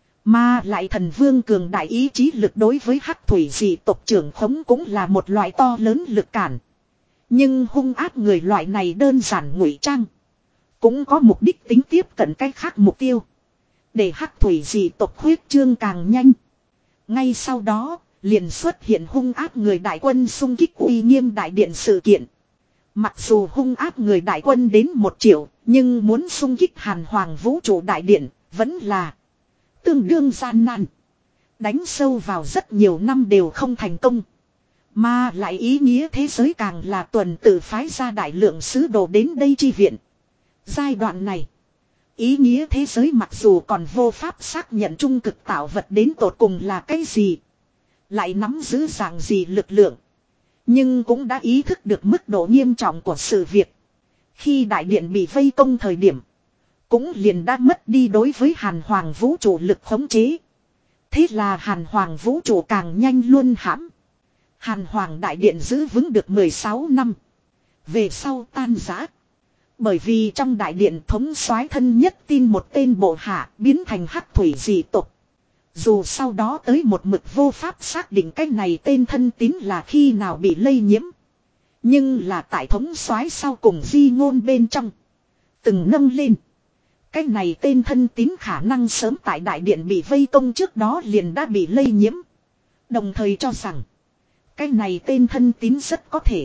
Mà lại thần vương cường đại ý chí lực đối với hắc thủy dị tộc trưởng khống cũng là một loại to lớn lực cản. Nhưng hung ác người loại này đơn giản ngụy trang. Cũng có mục đích tính tiếp cận cái khác mục tiêu. Để hắc thủy dị tộc huyết trương càng nhanh. Ngay sau đó, liền xuất hiện hung ác người đại quân xung kích uy nghiêm đại điện sự kiện. Mặc dù hung ác người đại quân đến một triệu, nhưng muốn xung kích hàn hoàng vũ trụ đại điện, vẫn là tương đương gian nan. Đánh sâu vào rất nhiều năm đều không thành công. Mà lại ý nghĩa thế giới càng là tuần tự phái ra đại lượng sứ đồ đến đây chi viện. Giai đoạn này, ý nghĩa thế giới mặc dù còn vô pháp xác nhận trung cực tạo vật đến tột cùng là cái gì, lại nắm giữ dạng gì lực lượng, nhưng cũng đã ý thức được mức độ nghiêm trọng của sự việc. Khi đại điện bị vây công thời điểm, cũng liền đã mất đi đối với Hàn Hoàng vũ trụ lực khống chế. Thế là Hàn Hoàng vũ trụ càng nhanh luôn hãm. Hàn Hoàng đại điện giữ vững được mười sáu năm. Về sau tan rã. Bởi vì trong đại điện thống soái thân nhất tin một tên bộ hạ biến thành hắc thủy dị tộc. Dù sau đó tới một mực vô pháp xác định cái này tên thân tín là khi nào bị lây nhiễm. Nhưng là tại thống soái sau cùng di ngôn bên trong. Từng nâng lên. Cái này tên thân tín khả năng sớm tại đại điện bị vây công trước đó liền đã bị lây nhiễm. Đồng thời cho rằng. Cái này tên thân tín rất có thể.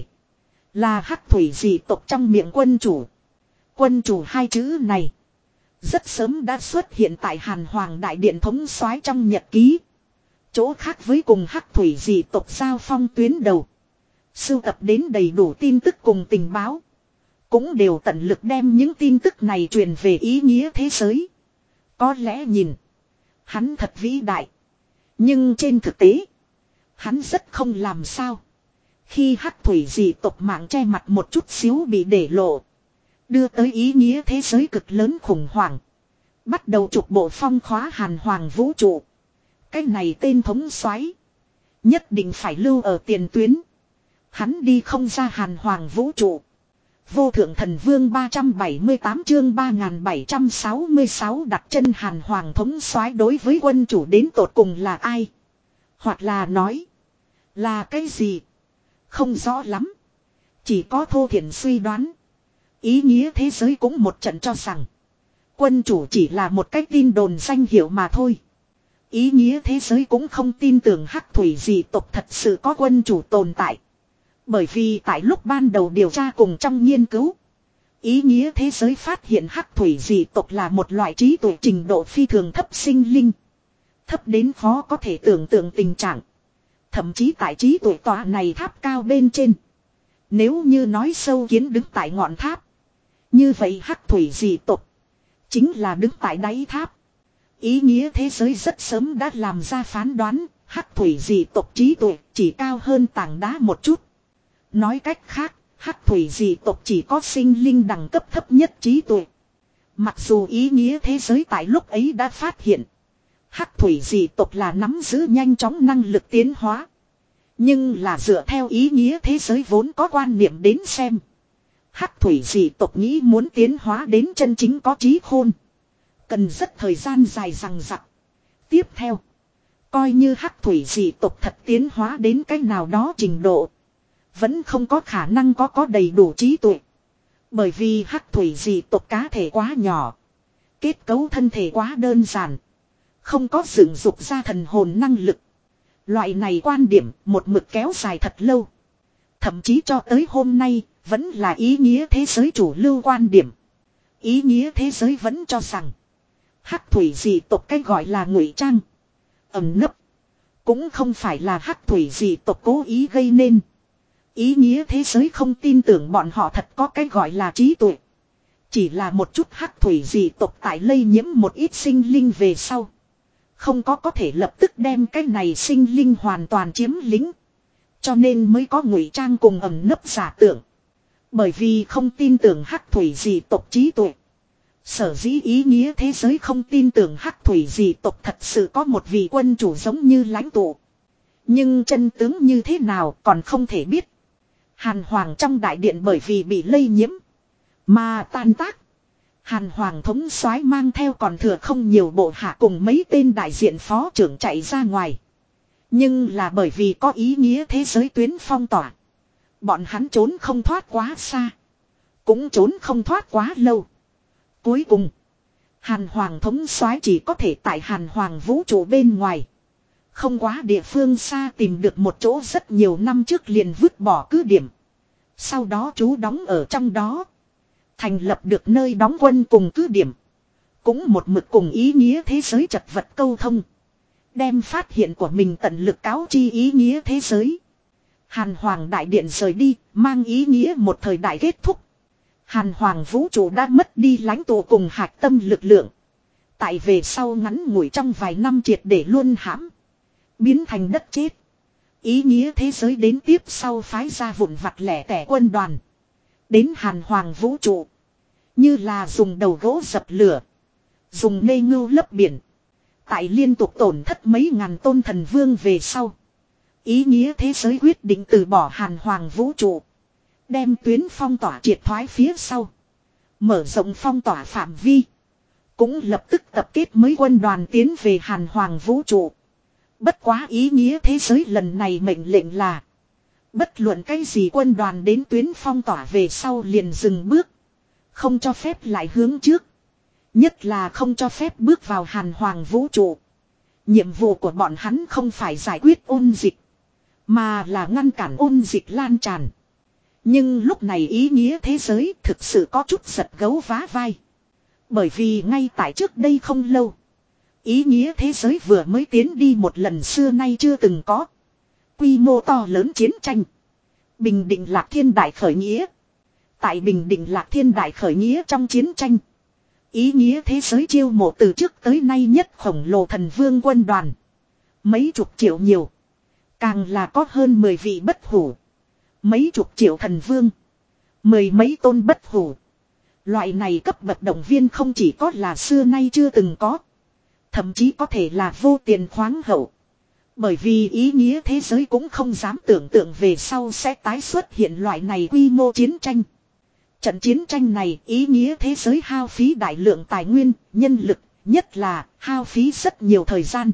Là hắc thủy dị tộc trong miệng quân chủ. Quân chủ hai chữ này. Rất sớm đã xuất hiện tại Hàn Hoàng đại điện thống soái trong nhật ký. Chỗ khác với cùng hắc thủy dị tộc giao phong tuyến đầu. Sưu tập đến đầy đủ tin tức cùng tình báo. Cũng đều tận lực đem những tin tức này truyền về ý nghĩa thế giới. Có lẽ nhìn. Hắn thật vĩ đại. Nhưng trên thực tế. Hắn rất không làm sao. Khi hắc thủy dị tộc mạng che mặt một chút xíu bị để lộ. Đưa tới ý nghĩa thế giới cực lớn khủng hoảng. Bắt đầu trục bộ phong khóa Hàn Hoàng vũ trụ. Cái này tên thống soái nhất định phải lưu ở tiền tuyến. Hắn đi không ra Hàn Hoàng vũ trụ. Vô thượng thần vương ba trăm bảy mươi tám chương ba nghìn bảy trăm sáu mươi sáu đặt chân Hàn Hoàng thống soái đối với quân chủ đến tột cùng là ai? Hoặc là nói. Là cái gì? Không rõ lắm. Chỉ có thô thiển suy đoán. Ý nghĩa thế giới cũng một trận cho rằng. Quân chủ chỉ là một cái tin đồn danh hiệu mà thôi. Ý nghĩa thế giới cũng không tin tưởng hắc thủy dị tộc thật sự có quân chủ tồn tại. Bởi vì tại lúc ban đầu điều tra cùng trong nghiên cứu. Ý nghĩa thế giới phát hiện hắc thủy dị tộc là một loại trí tuệ trình độ phi thường thấp sinh linh. Thấp đến khó có thể tưởng tượng tình trạng. Thậm chí tại trí tuệ tòa này tháp cao bên trên. Nếu như nói sâu kiến đứng tại ngọn tháp. Như vậy hắc thủy dị tộc chính là đứng tại đáy tháp. Ý nghĩa thế giới rất sớm đã làm ra phán đoán. Hắc thủy dị tộc trí tuệ chỉ cao hơn tảng đá một chút. Nói cách khác, hắc thủy dị tộc chỉ có sinh linh đẳng cấp thấp nhất trí tuệ. Mặc dù ý nghĩa thế giới tại lúc ấy đã phát hiện. Hắc thủy dị tộc là nắm giữ nhanh chóng năng lực tiến hóa. Nhưng là dựa theo ý nghĩa thế giới vốn có quan niệm đến xem. Hắc thủy dị tộc nghĩ muốn tiến hóa đến chân chính có trí khôn. Cần rất thời gian dài dằng dặc. Tiếp theo. Coi như hắc thủy dị tộc thật tiến hóa đến cách nào đó trình độ. Vẫn không có khả năng có có đầy đủ trí tuệ. Bởi vì hắc thủy dị tộc cá thể quá nhỏ. Kết cấu thân thể quá đơn giản. Không có dựng dục ra thần hồn năng lực. Loại này quan điểm một mực kéo dài thật lâu. Thậm chí cho tới hôm nay vẫn là ý nghĩa thế giới chủ lưu quan điểm. Ý nghĩa thế giới vẫn cho rằng hắc thủy dị tộc cái gọi là ngụy trang, ẩn nấp, cũng không phải là hắc thủy dị tộc cố ý gây nên. Ý nghĩa thế giới không tin tưởng bọn họ thật có cái gọi là trí tuệ. Chỉ là một chút hắc thủy dị tộc tại lây nhiễm một ít sinh linh về sau. Không có có thể lập tức đem cái này sinh linh hoàn toàn chiếm lĩnh. Cho nên mới có ngụy trang cùng ẩn nấp giả tưởng. Bởi vì không tin tưởng hắc thủy dị tộc trí tuệ. Sở dĩ ý nghĩa thế giới không tin tưởng hắc thủy dị tộc thật sự có một vị quân chủ giống như lãnh tụ. Nhưng chân tướng như thế nào còn không thể biết. Hàn Hoàng trong đại điện bởi vì bị lây nhiễm mà tan tác. Hàn Hoàng thống soái mang theo còn thừa không nhiều bộ hạ cùng mấy tên đại diện phó trưởng chạy ra ngoài. Nhưng là bởi vì có ý nghĩa thế giới tuyến phong tỏa. Bọn hắn trốn không thoát quá xa. Cũng trốn không thoát quá lâu. Cuối cùng, Hàn Hoàng thống soái chỉ có thể tại Hàn Hoàng vũ trụ bên ngoài. Không quá địa phương xa tìm được một chỗ rất nhiều năm trước liền vứt bỏ cứ điểm. Sau đó trú đóng ở trong đó. Thành lập được nơi đóng quân cùng cứ điểm. Cũng một mực cùng ý nghĩa thế giới chật vật câu thông. Đem phát hiện của mình tận lực cáo chi ý nghĩa thế giới. Hàn Hoàng đại điện rời đi, mang ý nghĩa một thời đại kết thúc. Hàn Hoàng vũ trụ đã mất đi lãnh tụ cùng hạch tâm lực lượng. Tại về sau ngắn ngủi trong vài năm triệt để luôn hãm. Biến thành đất chết. Ý nghĩa thế giới đến tiếp sau phái ra vụn vặt lẻ tẻ quân đoàn. Đến Hàn Hoàng vũ trụ. Như là dùng đầu gỗ dập lửa. Dùng nê ngưu lấp biển. Tại liên tục tổn thất mấy ngàn tôn thần vương về sau. Ý nghĩa thế giới quyết định từ bỏ Hàn Hoàng vũ trụ. Đem tuyến phong tỏa triệt thoái phía sau. Mở rộng phong tỏa phạm vi. Cũng lập tức tập kết mới quân đoàn tiến về Hàn Hoàng vũ trụ. Bất quá ý nghĩa thế giới lần này mệnh lệnh là. Bất luận cái gì quân đoàn đến tuyến phong tỏa về sau liền dừng bước. Không cho phép lại hướng trước. Nhất là không cho phép bước vào Hàn Hoàng vũ trụ. Nhiệm vụ của bọn hắn không phải giải quyết ôn dịch. Mà là ngăn cản ôn dịch lan tràn. Nhưng lúc này ý nghĩa thế giới thực sự có chút giật gấu vá vai. Bởi vì ngay tại trước đây không lâu. Ý nghĩa thế giới vừa mới tiến đi một lần xưa nay chưa từng có. Quy mô to lớn chiến tranh. Bình Định Lạc Thiên Đại khởi nghĩa. Tại Bình Định Lạc Thiên Đại khởi nghĩa trong chiến tranh. Ý nghĩa thế giới chiêu mộ từ trước tới nay nhất khổng lồ thần vương quân đoàn. Mấy chục triệu nhiều. Càng là có hơn mười vị bất hủ. Mấy chục triệu thần vương. Mười mấy tôn bất hủ. Loại này cấp bậc động viên không chỉ có là xưa nay chưa từng có. Thậm chí có thể là vô tiền khoáng hậu. Bởi vì ý nghĩa thế giới cũng không dám tưởng tượng về sau sẽ tái xuất hiện loại này quy mô chiến tranh. Trận chiến tranh này ý nghĩa thế giới hao phí đại lượng tài nguyên, nhân lực, nhất là hao phí rất nhiều thời gian.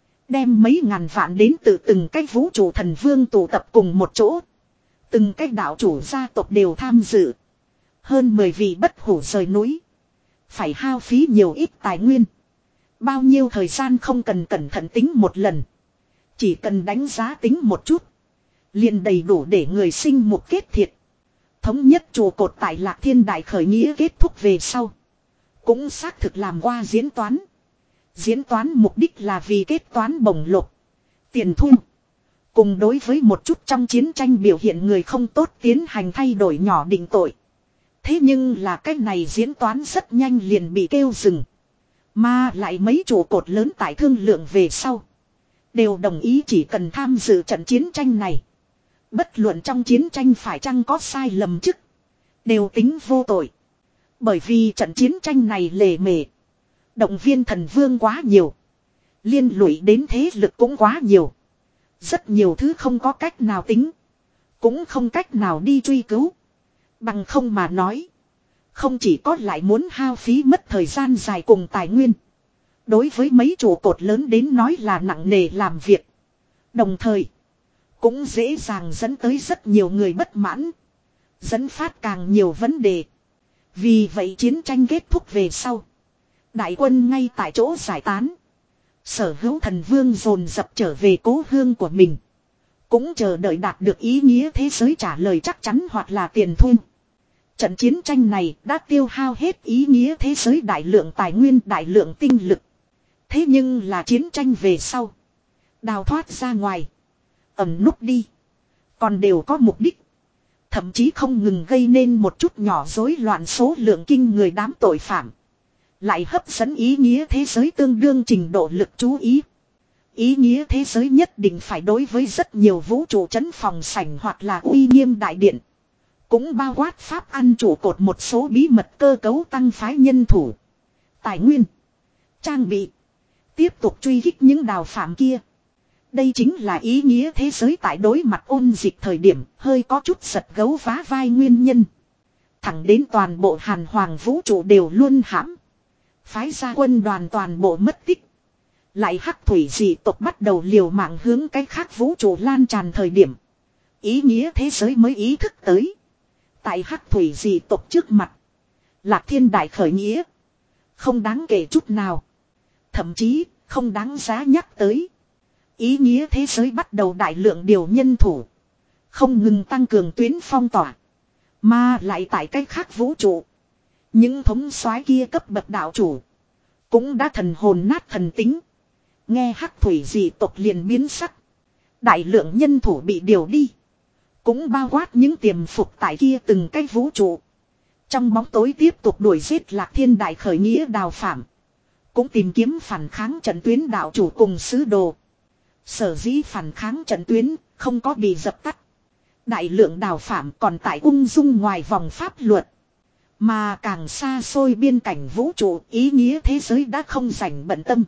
Đem mấy ngàn vạn đến từ từng cái vũ trụ thần vương tụ tập cùng một chỗ. Từng cái đạo chủ gia tộc đều tham dự. Hơn mười vị bất hủ rời núi. Phải hao phí nhiều ít tài nguyên. Bao nhiêu thời gian không cần cẩn thận tính một lần. Chỉ cần đánh giá tính một chút. Liền đầy đủ để người sinh một kết thiệt. Thống nhất trụ cột tại Lạc Thiên Đại khởi nghĩa kết thúc về sau. Cũng xác thực làm qua diễn toán. Diễn toán mục đích là vì kết toán bổng lộc. Tiền thu. Cùng đối với một chút trong chiến tranh biểu hiện người không tốt tiến hành thay đổi nhỏ định tội. Thế nhưng là cái này diễn toán rất nhanh liền bị kêu dừng. Mà lại mấy trụ cột lớn tại thương lượng về sau. Đều đồng ý chỉ cần tham dự trận chiến tranh này. Bất luận trong chiến tranh phải chăng có sai lầm chức. Đều tính vô tội. Bởi vì trận chiến tranh này lề mề. Động viên thần vương quá nhiều. Liên lụy đến thế lực cũng quá nhiều. Rất nhiều thứ không có cách nào tính. Cũng không cách nào đi truy cứu. Bằng không mà nói. Không chỉ có lại muốn hao phí mất thời gian dài cùng tài nguyên. Đối với mấy trụ cột lớn đến nói là nặng nề làm việc. Đồng thời. Cũng dễ dàng dẫn tới rất nhiều người bất mãn. Dẫn phát càng nhiều vấn đề. Vì vậy chiến tranh kết thúc về sau. Đại quân ngay tại chỗ giải tán. Sở hữu thần vương dồn dập trở về cố hương của mình. Cũng chờ đợi đạt được ý nghĩa thế giới trả lời chắc chắn hoặc là tiền thu. Trận chiến tranh này đã tiêu hao hết ý nghĩa thế giới đại lượng tài nguyên đại lượng tinh lực. Thế nhưng là chiến tranh về sau. Đào thoát ra ngoài. Ẩm núp đi. Còn đều có mục đích. Thậm chí không ngừng gây nên một chút nhỏ rối loạn số lượng kinh người đám tội phạm. Lại hấp dẫn ý nghĩa thế giới tương đương trình độ lực chú ý. Ý nghĩa thế giới nhất định phải đối với rất nhiều vũ trụ trấn phòng sảnh hoặc là uy nghiêm đại điện. Cũng bao quát pháp ăn trụ cột một số bí mật cơ cấu tăng phái nhân thủ. Tài nguyên. Trang bị. Tiếp tục truy kích những đào phạm kia. Đây chính là ý nghĩa thế giới tại đối mặt ôn dịch thời điểm hơi có chút giật gấu vá vai nguyên nhân. Thẳng đến toàn bộ Hàn Hoàng vũ trụ đều luôn hãm. Phái ra quân đoàn toàn bộ mất tích. Lại hắc thủy dị tộc bắt đầu liều mạng hướng cái khác vũ trụ lan tràn thời điểm. Ý nghĩa thế giới mới ý thức tới. Tại hắc thủy dị tộc trước mặt. Lạc Thiên Đại khởi nghĩa. Không đáng kể chút nào. Thậm chí không đáng giá nhắc tới. Ý nghĩa thế giới bắt đầu đại lượng điều nhân thủ. Không ngừng tăng cường tuyến phong tỏa. Mà lại tại cách khác vũ trụ. Những thống soái kia cấp bậc đạo chủ. Cũng đã thần hồn nát thần tính. Nghe hắc thủy dị tộc liền biến sắc. Đại lượng nhân thủ bị điều đi. Cũng bao quát những tiềm phục tại kia từng cái vũ trụ. Trong bóng tối tiếp tục đuổi giết Lạc Thiên đại khởi nghĩa đào phạm. Cũng tìm kiếm phản kháng trận tuyến đạo chủ cùng sứ đồ. Sở dĩ phản kháng trận tuyến không có bị dập tắt. Đại lượng đào phạm còn tại ung dung ngoài vòng pháp luật. Mà càng xa xôi biên cảnh vũ trụ ý nghĩa thế giới đã không rảnh bận tâm.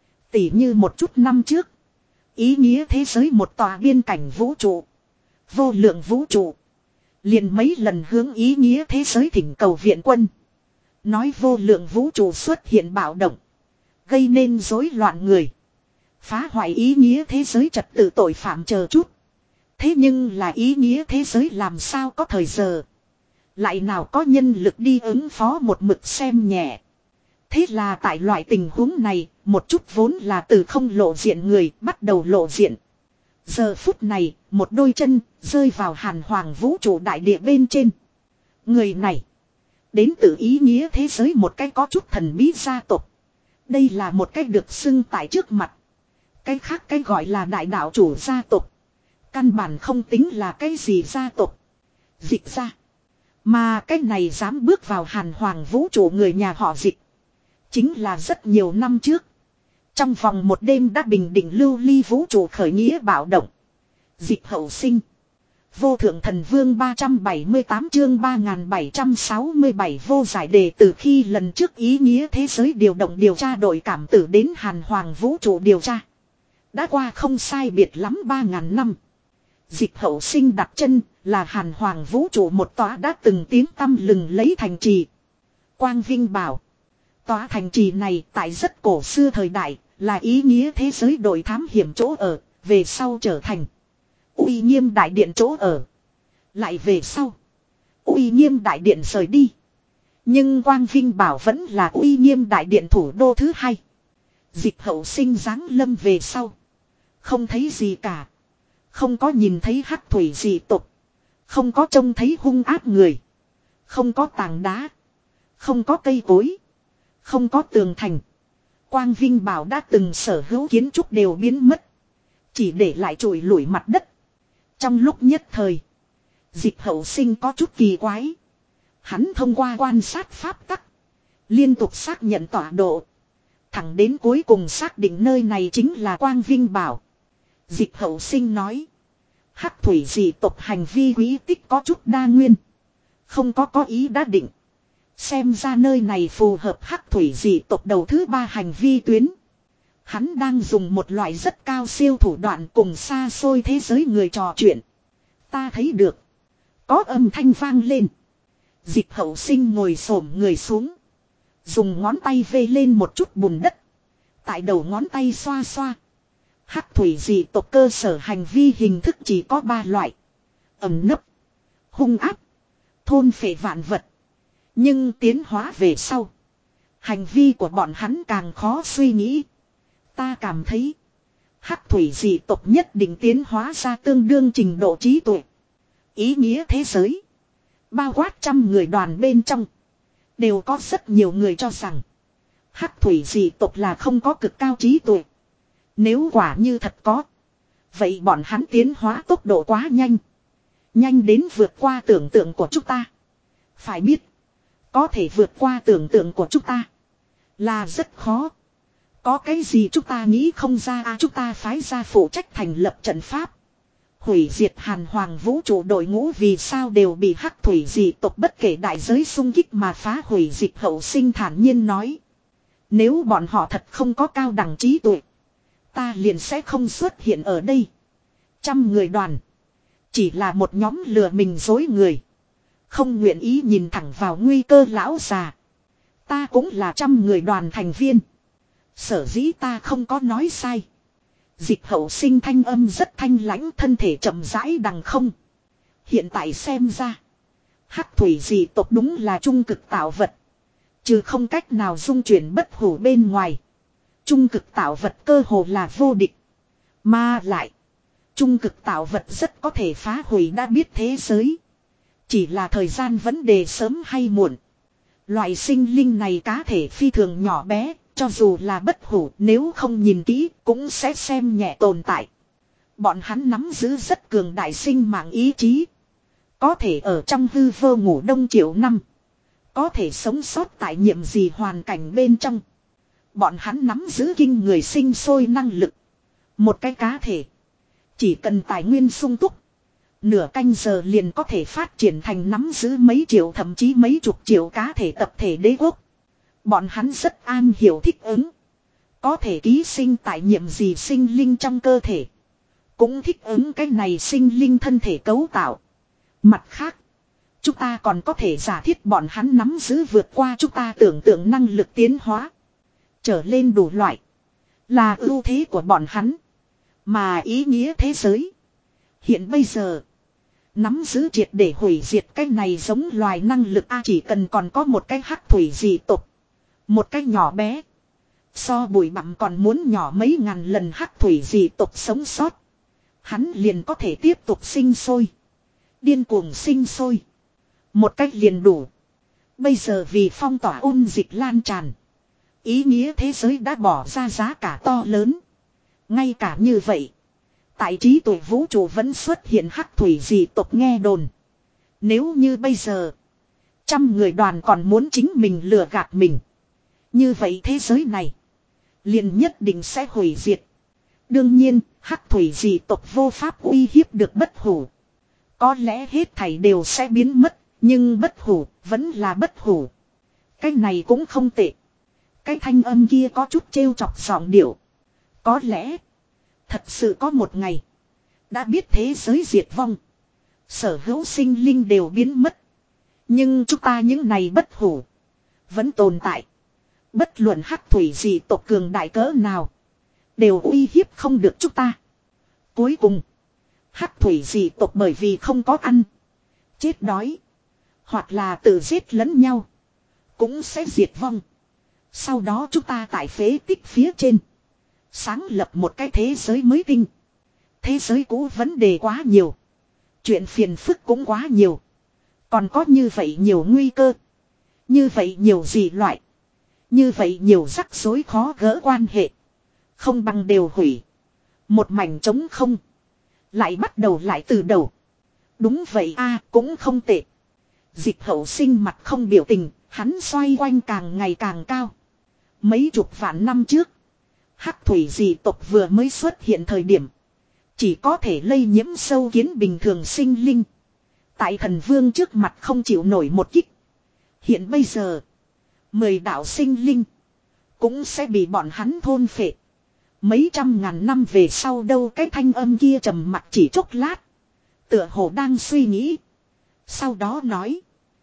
Tỉ như một chút năm trước. Ý nghĩa thế giới một tòa biên cảnh vũ trụ. Vô lượng vũ trụ. Liền mấy lần hướng ý nghĩa thế giới thỉnh cầu viện quân. Nói vô lượng vũ trụ xuất hiện bạo động. Gây nên rối loạn người. Phá hoại ý nghĩa thế giới trật tự tội phạm chờ chút. Thế nhưng là ý nghĩa thế giới làm sao có thời giờ. Lại nào có nhân lực đi ứng phó một mực xem nhẹ. Thế là tại loại tình huống này, một chút vốn là từ không lộ diện người bắt đầu lộ diện. Giờ phút này, một đôi chân rơi vào hàn hoàng vũ trụ đại địa bên trên. Người này, đến từ ý nghĩa thế giới một cái có chút thần bí gia tộc. Đây là một cái được xưng tại trước mặt. Cái khác cái gọi là đại đạo chủ gia tộc. Căn bản không tính là cái gì gia tộc. Dịch ra. Mà cái này dám bước vào hàn hoàng vũ trụ người nhà họ dịch. Chính là rất nhiều năm trước. Trong vòng một đêm đã bình định lưu ly vũ trụ khởi nghĩa bạo động. Dịch hậu sinh. Vô thượng thần vương ba trăm bảy mươi tám chương ba nghìn bảy trăm sáu mươi bảy vô giải đề từ khi lần trước ý nghĩa thế giới điều động điều tra đội cảm tử đến hàn hoàng vũ trụ điều tra. Đã qua không sai biệt lắm ba ngàn năm. Dịch hậu sinh đặt chân là hàn hoàng vũ trụ một tòa đã từng tiếng tăm lừng lấy thành trì. Quang Vinh bảo. Tòa thành trì này tại rất cổ xưa thời đại là ý nghĩa thế giới đội thám hiểm chỗ ở, về sau trở thành uy nghiêm đại điện chỗ ở. Lại về sau uy nghiêm đại điện rời đi. Nhưng Quang Vinh bảo vẫn là uy nghiêm đại điện thủ đô thứ hai. Dịch hậu sinh giáng lâm về sau. Không thấy gì cả. Không có nhìn thấy hắc thủy dị tộc. Không có trông thấy hung ác người. Không có tảng đá. Không có cây cối. Không có tường thành. Quang Vinh bảo đã từng sở hữu kiến trúc đều biến mất. Chỉ để lại trụi lủi mặt đất. Trong lúc nhất thời. Dịch hậu sinh có chút kỳ quái. Hắn thông qua quan sát pháp tắc. Liên tục xác nhận tọa độ. Thẳng đến cuối cùng xác định nơi này chính là Quang Vinh bảo. Dịch hậu sinh nói. Hắc thủy dị tộc hành vi quý tích có chút đa nguyên. Không có có ý đã định. Xem ra nơi này phù hợp hắc thủy dị tộc đầu thứ ba hành vi tuyến. Hắn đang dùng một loại rất cao siêu thủ đoạn cùng xa xôi thế giới người trò chuyện. Ta thấy được. Có âm thanh vang lên. Dịch hậu sinh ngồi xổm người xuống. Dùng ngón tay vê lên một chút bùn đất. Tại đầu ngón tay xoa xoa. Hắc thủy dị tộc cơ sở hành vi hình thức chỉ có ba loại. Ẩn nấp. Hung áp. Thôn phệ vạn vật. Nhưng tiến hóa về sau. Hành vi của bọn hắn càng khó suy nghĩ. Ta cảm thấy. Hắc thủy dị tộc nhất định tiến hóa ra tương đương trình độ trí tuệ. Ý nghĩa thế giới. Bao quát trăm người đoàn bên trong. Đều có rất nhiều người cho rằng. Hắc thủy dị tộc là không có cực cao trí tuệ. Nếu quả như thật có. Vậy bọn hắn tiến hóa tốc độ quá nhanh. Nhanh đến vượt qua tưởng tượng của chúng ta. Phải biết. Có thể vượt qua tưởng tượng của chúng ta. Là rất khó. Có cái gì chúng ta nghĩ không ra à, chúng ta phái ra phụ trách thành lập trận pháp. Hủy diệt hàn hoàng vũ trụ đội ngũ vì sao đều bị hắc thủy dị tộc bất kể đại giới xung kích mà phá hủy. Dịch hậu sinh thản nhiên nói. Nếu bọn họ thật không có cao đẳng trí tuệ. Ta liền sẽ không xuất hiện ở đây. Trăm người đoàn. Chỉ là một nhóm lừa mình dối người. Không nguyện ý nhìn thẳng vào nguy cơ lão già. Ta cũng là trăm người đoàn thành viên. Sở dĩ ta không có nói sai. Dịch hậu sinh thanh âm rất thanh lãnh, thân thể chậm rãi đằng không. Hiện tại xem ra. Hắc thủy dị tộc đúng là trung cực tạo vật. Trừ không cách nào dung chuyển bất hủ bên ngoài. Trung cực tạo vật cơ hồ là vô địch. Mà lại. Trung cực tạo vật rất có thể phá hủy đã biết thế giới. Chỉ là thời gian vấn đề sớm hay muộn. Loại sinh linh này cá thể phi thường nhỏ bé. Cho dù là bất hủ, nếu không nhìn kỹ cũng sẽ xem nhẹ tồn tại. Bọn hắn nắm giữ rất cường đại sinh mạng ý chí. Có thể ở trong hư vô ngủ đông triệu năm. Có thể sống sót tại nhiệm gì hoàn cảnh bên trong. Bọn hắn nắm giữ kinh người sinh sôi năng lực. Một cái cá thể. Chỉ cần tài nguyên sung túc. Nửa canh giờ liền có thể phát triển thành nắm giữ mấy triệu thậm chí mấy chục triệu cá thể tập thể đế quốc. Bọn hắn rất an hiểu thích ứng. Có thể ký sinh tại nhiệm gì sinh linh trong cơ thể. Cũng thích ứng cái này sinh linh thân thể cấu tạo. Mặt khác, chúng ta còn có thể giả thiết bọn hắn nắm giữ vượt qua chúng ta tưởng tượng năng lực tiến hóa. Trở lên đủ loại. Là ưu thế của bọn hắn. Mà ý nghĩa thế giới. Hiện bây giờ. Nắm giữ triệt để hủy diệt cái này giống loài năng lực A, chỉ cần còn có một cái hắc thủy dị tộc. Một cái nhỏ bé. So bụi bặm còn muốn nhỏ mấy ngàn lần hắc thủy dị tộc sống sót. Hắn liền có thể tiếp tục sinh sôi. Điên cuồng sinh sôi. Một cách liền đủ. Bây giờ vì phong tỏa ôn dịch lan tràn. Ý nghĩa thế giới đã bỏ ra giá cả to lớn. Ngay cả như vậy. Tại trí tuệ vũ trụ vẫn xuất hiện hắc thủy dị tộc nghe đồn. Nếu như bây giờ. Trăm người đoàn còn muốn chính mình lừa gạt mình. Như vậy thế giới này. Liền nhất định sẽ hủy diệt. Đương nhiên, hắc thủy dị tộc vô pháp uy hiếp được bất hủ. Có lẽ hết thảy đều sẽ biến mất. Nhưng bất hủ vẫn là bất hủ. Cái này cũng không tệ. Cái thanh âm kia có chút trêu chọc giọng điệu. Có lẽ. Thật sự có một ngày. Đã biết thế giới diệt vong. Sở hữu sinh linh đều biến mất. Nhưng chúng ta những này bất hủ. Vẫn tồn tại. Bất luận hắc thủy dị tộc cường đại cỡ nào. Đều uy hiếp không được chúng ta. Cuối cùng. Hắc thủy dị tộc bởi vì không có ăn. Chết đói. Hoặc là tự giết lẫn nhau. Cũng sẽ diệt vong. Sau đó chúng ta tại phế tích phía trên. Sáng lập một cái thế giới mới tinh. Thế giới cũ vấn đề quá nhiều. Chuyện phiền phức cũng quá nhiều. Còn có như vậy nhiều nguy cơ. Như vậy nhiều dị loại. Như vậy nhiều rắc rối khó gỡ quan hệ. Không bằng đều hủy. Một mảnh trống không. Lại bắt đầu lại từ đầu. Đúng vậy a, cũng không tệ. Dịch hậu sinh mặt không biểu tình. Hắn xoay quanh càng ngày càng cao. Mấy chục vạn năm trước. Hắc thủy dị tộc vừa mới xuất hiện thời điểm. Chỉ có thể lây nhiễm sâu kiến bình thường sinh linh. Tại thần vương trước mặt không chịu nổi một kích. Hiện bây giờ. Mười đạo sinh linh. Cũng sẽ bị bọn hắn thôn phệ. Mấy trăm ngàn năm về sau đâu, cái thanh âm kia trầm mặc chỉ chốc lát. Tựa hồ đang suy nghĩ. Sau đó nói.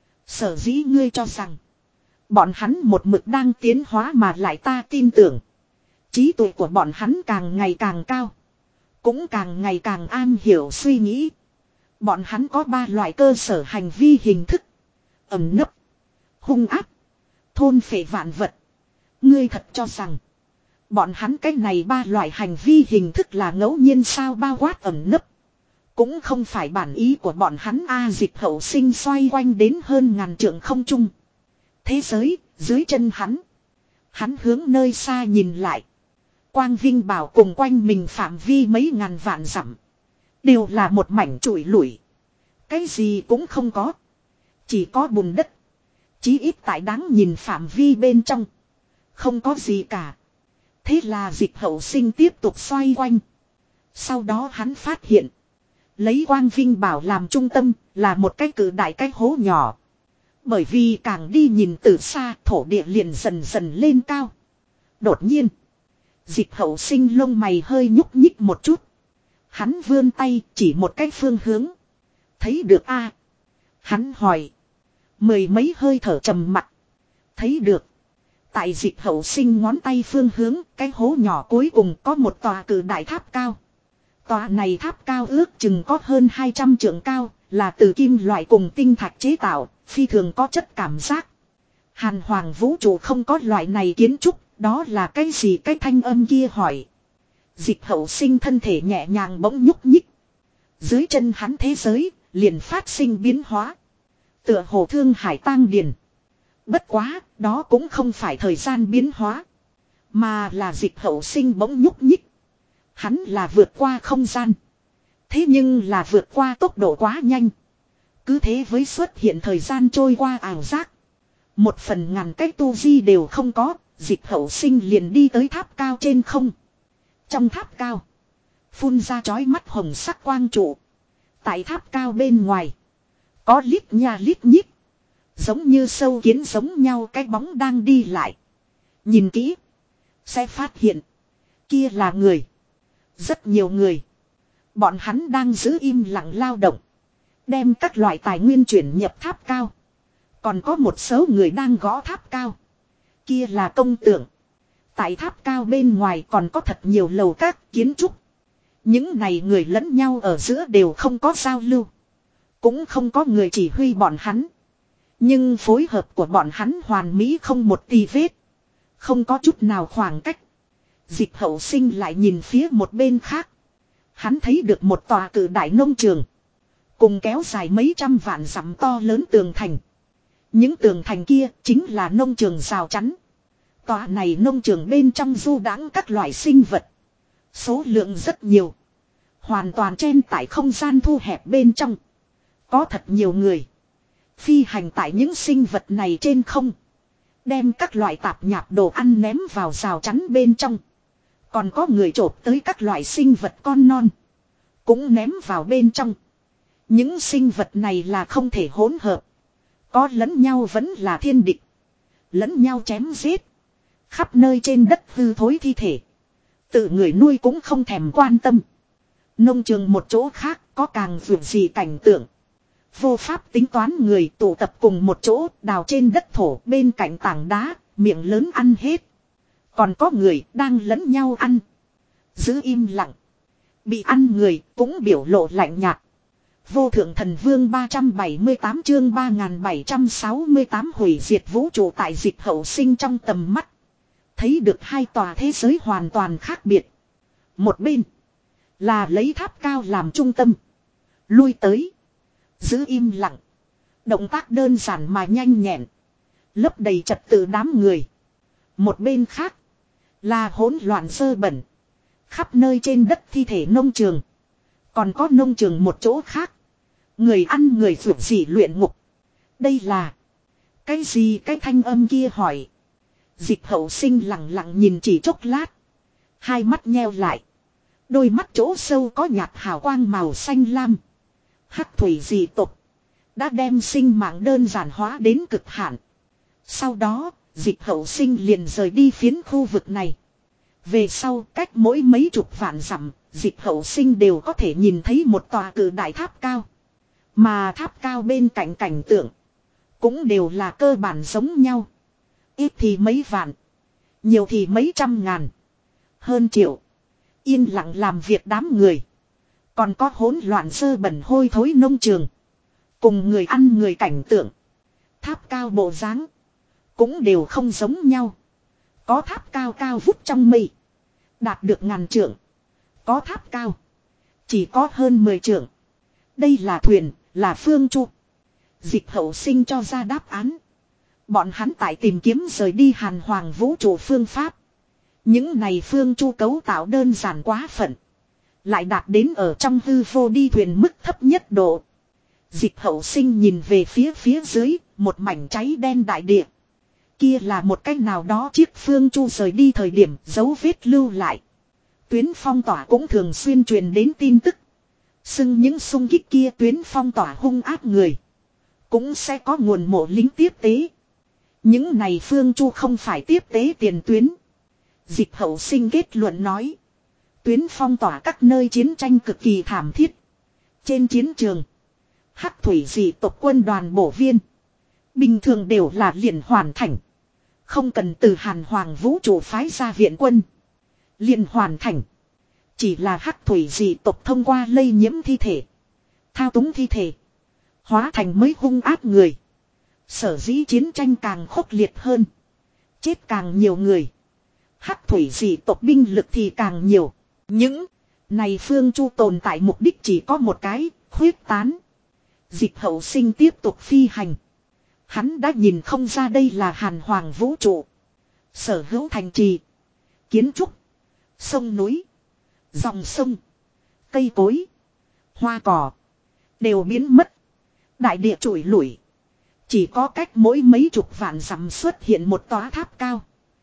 Sở dĩ ngươi cho rằng. Bọn hắn một mực đang tiến hóa mà lại ta tin tưởng. Trí tuệ của bọn hắn càng ngày càng cao. Cũng càng ngày càng an hiểu suy nghĩ. Bọn hắn có ba loại cơ sở hành vi hình thức. Ẩm nấp. Hung áp. Thôn phệ vạn vật. Ngươi thật cho rằng. Bọn hắn cái này ba loại hành vi hình thức là ngẫu nhiên sao, bao quát ẩm nấp. Cũng không phải bản ý của bọn hắn a. Dịch hậu sinh xoay quanh đến hơn ngàn trượng không trung. Thế giới, dưới chân hắn. Hắn hướng nơi xa nhìn lại. Quang Vinh bảo cùng quanh mình phạm vi mấy ngàn vạn dặm. Đều là một mảnh trụi lủi. Cái gì cũng không có. Chỉ có bùn đất. Chí ít tại đáng nhìn phạm vi bên trong. Không có gì cả. Thế là dịch hậu sinh tiếp tục xoay quanh. Sau đó hắn phát hiện. Lấy Quang Vinh bảo làm trung tâm là một cái cử đại cái hố nhỏ. Bởi vì càng đi nhìn từ xa, thổ địa liền dần dần lên cao. Đột nhiên. Dịch hậu sinh lông mày hơi nhúc nhích một chút. Hắn vươn tay chỉ một cái phương hướng. Thấy được a? Hắn hỏi. Mười mấy hơi thở trầm mặc. Thấy được. Tại dịch hậu sinh ngón tay phương hướng, cái hố nhỏ cuối cùng có một tòa cử đại tháp cao. Tòa này tháp cao ước chừng có hơn hai trăm trượng cao, là từ kim loại cùng tinh thạch chế tạo, phi thường có chất cảm giác. Hàn hoàng vũ trụ không có loại này kiến trúc, đó là cái gì? Cái thanh âm kia hỏi. Dịch hậu sinh thân thể nhẹ nhàng bỗng nhúc nhích. Dưới chân hắn thế giới, liền phát sinh biến hóa. Tựa hồ thương hải tang điền. Bất quá, đó cũng không phải thời gian biến hóa. Mà là Dịch Hậu Sinh bỗng nhúc nhích. Hắn là vượt qua không gian. Thế nhưng là vượt qua tốc độ quá nhanh. Cứ thế với xuất hiện thời gian trôi qua ảo giác. Một phần ngàn cách tu di đều không có. Dịch Hậu Sinh liền đi tới tháp cao trên không. Trong tháp cao. Phun ra chói mắt hồng sắc quang trụ. Tại tháp cao bên ngoài. Có lít nha lít nhít. Giống như sâu kiến giống nhau cái bóng đang đi lại. Nhìn kỹ. Sẽ phát hiện. Kia là người. Rất nhiều người. Bọn hắn đang giữ im lặng lao động. Đem các loại tài nguyên chuyển nhập tháp cao. Còn có một số người đang gõ tháp cao. Kia là công tượng. Tại tháp cao bên ngoài còn có thật nhiều lầu các kiến trúc. Những này người lẫn nhau ở giữa đều không có giao lưu. Cũng không có người chỉ huy bọn hắn. Nhưng phối hợp của bọn hắn hoàn mỹ không một tì vết. Không có chút nào khoảng cách. Dịch Hậu Sinh lại nhìn phía một bên khác. Hắn thấy được một tòa cự đại nông trường. Cùng kéo dài mấy trăm vạn dặm to lớn tường thành. Những tường thành kia chính là nông trường rào chắn. Tòa này nông trường bên trong du đãng các loại sinh vật. Số lượng rất nhiều. Hoàn toàn chen tại không gian thu hẹp bên trong. Có thật nhiều người. Phi hành tại những sinh vật này trên không. Đem các loại tạp nhạp đồ ăn ném vào rào chắn bên trong. Còn có người chộp tới các loại sinh vật con non. Cũng ném vào bên trong. Những sinh vật này là không thể hỗn hợp. Có lẫn nhau vẫn là thiên địch. Lẫn nhau chém giết. Khắp nơi trên đất hư thối thi thể. Tự người nuôi cũng không thèm quan tâm. Nông trường một chỗ khác có càng vượt gì cảnh tượng. Vô pháp tính toán người tụ tập cùng một chỗ đào trên đất thổ bên cạnh tảng đá, miệng lớn ăn hết. Còn có người đang lẫn nhau ăn. Giữ im lặng. Bị ăn người cũng biểu lộ lạnh nhạt. Vô thượng thần vương ba trăm bảy mươi tám chương ba nghìn bảy trăm sáu mươi tám hủy diệt vũ trụ tại Dịch Hậu Sinh trong tầm mắt. Thấy được hai tòa thế giới hoàn toàn khác biệt. Một bên là lấy tháp cao làm trung tâm. Lui tới. Giữ im lặng. Động tác đơn giản mà nhanh nhẹn. Lấp đầy trật tự đám người. Một bên khác là hỗn loạn sơ bẩn. Khắp nơi trên đất thi thể nông trường. Còn có nông trường một chỗ khác. Người ăn người vượt dị luyện ngục. Đây là cái gì cái thanh âm kia hỏi. Dịch Hậu Sinh lặng lặng nhìn chỉ chốc lát. Hai mắt nheo lại. Đôi mắt chỗ sâu có nhạt hào quang màu xanh lam. Hắc thủy dị tộc đã đem sinh mạng đơn giản hóa đến cực hạn. Sau đó, Dịch Hậu Sinh liền rời đi phiến khu vực này. Về sau, cách mỗi mấy chục vạn dặm, Dịch Hậu Sinh đều có thể nhìn thấy một tòa cự đại tháp cao. Mà tháp cao bên cạnh cảnh tượng cũng đều là cơ bản giống nhau. Ít thì mấy vạn, nhiều thì mấy trăm ngàn, hơn triệu. Yên lặng làm việc đám người. Còn có hỗn loạn sơ bẩn hôi thối nông trường. Cùng người ăn người cảnh tượng. Tháp cao bộ dáng cũng đều không giống nhau. Có tháp cao cao vút trong mây. Đạt được ngàn trượng. Có tháp cao chỉ có hơn mười trượng. Đây là thuyền, là phương chu. Dịch Hậu Sinh cho ra đáp án. Bọn hắn tại tìm kiếm rời đi hàn hoàng vũ trụ phương pháp. Những này phương chu cấu tạo đơn giản quá phận. Lại đạt đến ở trong hư vô đi thuyền mức thấp nhất độ. Dịch Hậu Sinh nhìn về phía phía dưới, một mảnh cháy đen đại địa. Kia là một cách nào đó chiếc phương chu rời đi thời điểm dấu vết lưu lại. Tuyến phong tỏa cũng thường xuyên truyền đến tin tức. Xưng những xung kích kia tuyến phong tỏa hung ác người. Cũng sẽ có nguồn mộ lính tiếp tế. Những này phương chu không phải tiếp tế tiền tuyến. Dịch Hậu Sinh kết luận nói. Tuyến phong tỏa các nơi chiến tranh cực kỳ thảm thiết. Trên chiến trường, hắc thủy dị tộc quân đoàn bổ viên. Bình thường đều là liền hoàn thành. Không cần từ hàn hoàng vũ trụ phái ra viện quân. Liền hoàn thành. Chỉ là hắc thủy dị tộc thông qua lây nhiễm thi thể. Thao túng thi thể. Hóa thành mới hung ác người. Sở dĩ chiến tranh càng khốc liệt hơn. Chết càng nhiều người. Hắc thủy dị tộc binh lực thì càng nhiều. Những này phương chu tồn tại mục đích chỉ có một cái, khuyết tán. Dịch Hậu Sinh tiếp tục phi hành. Hắn đã nhìn không ra đây là hàn hoàng vũ trụ. Sở hữu thành trì Kiến trúc. Sông núi. Dòng sông. Cây cối. Hoa cỏ. Đều biến mất. Đại địa trụi lủi. Chỉ có cách mỗi mấy chục vạn dặm xuất hiện một tòa tháp cao.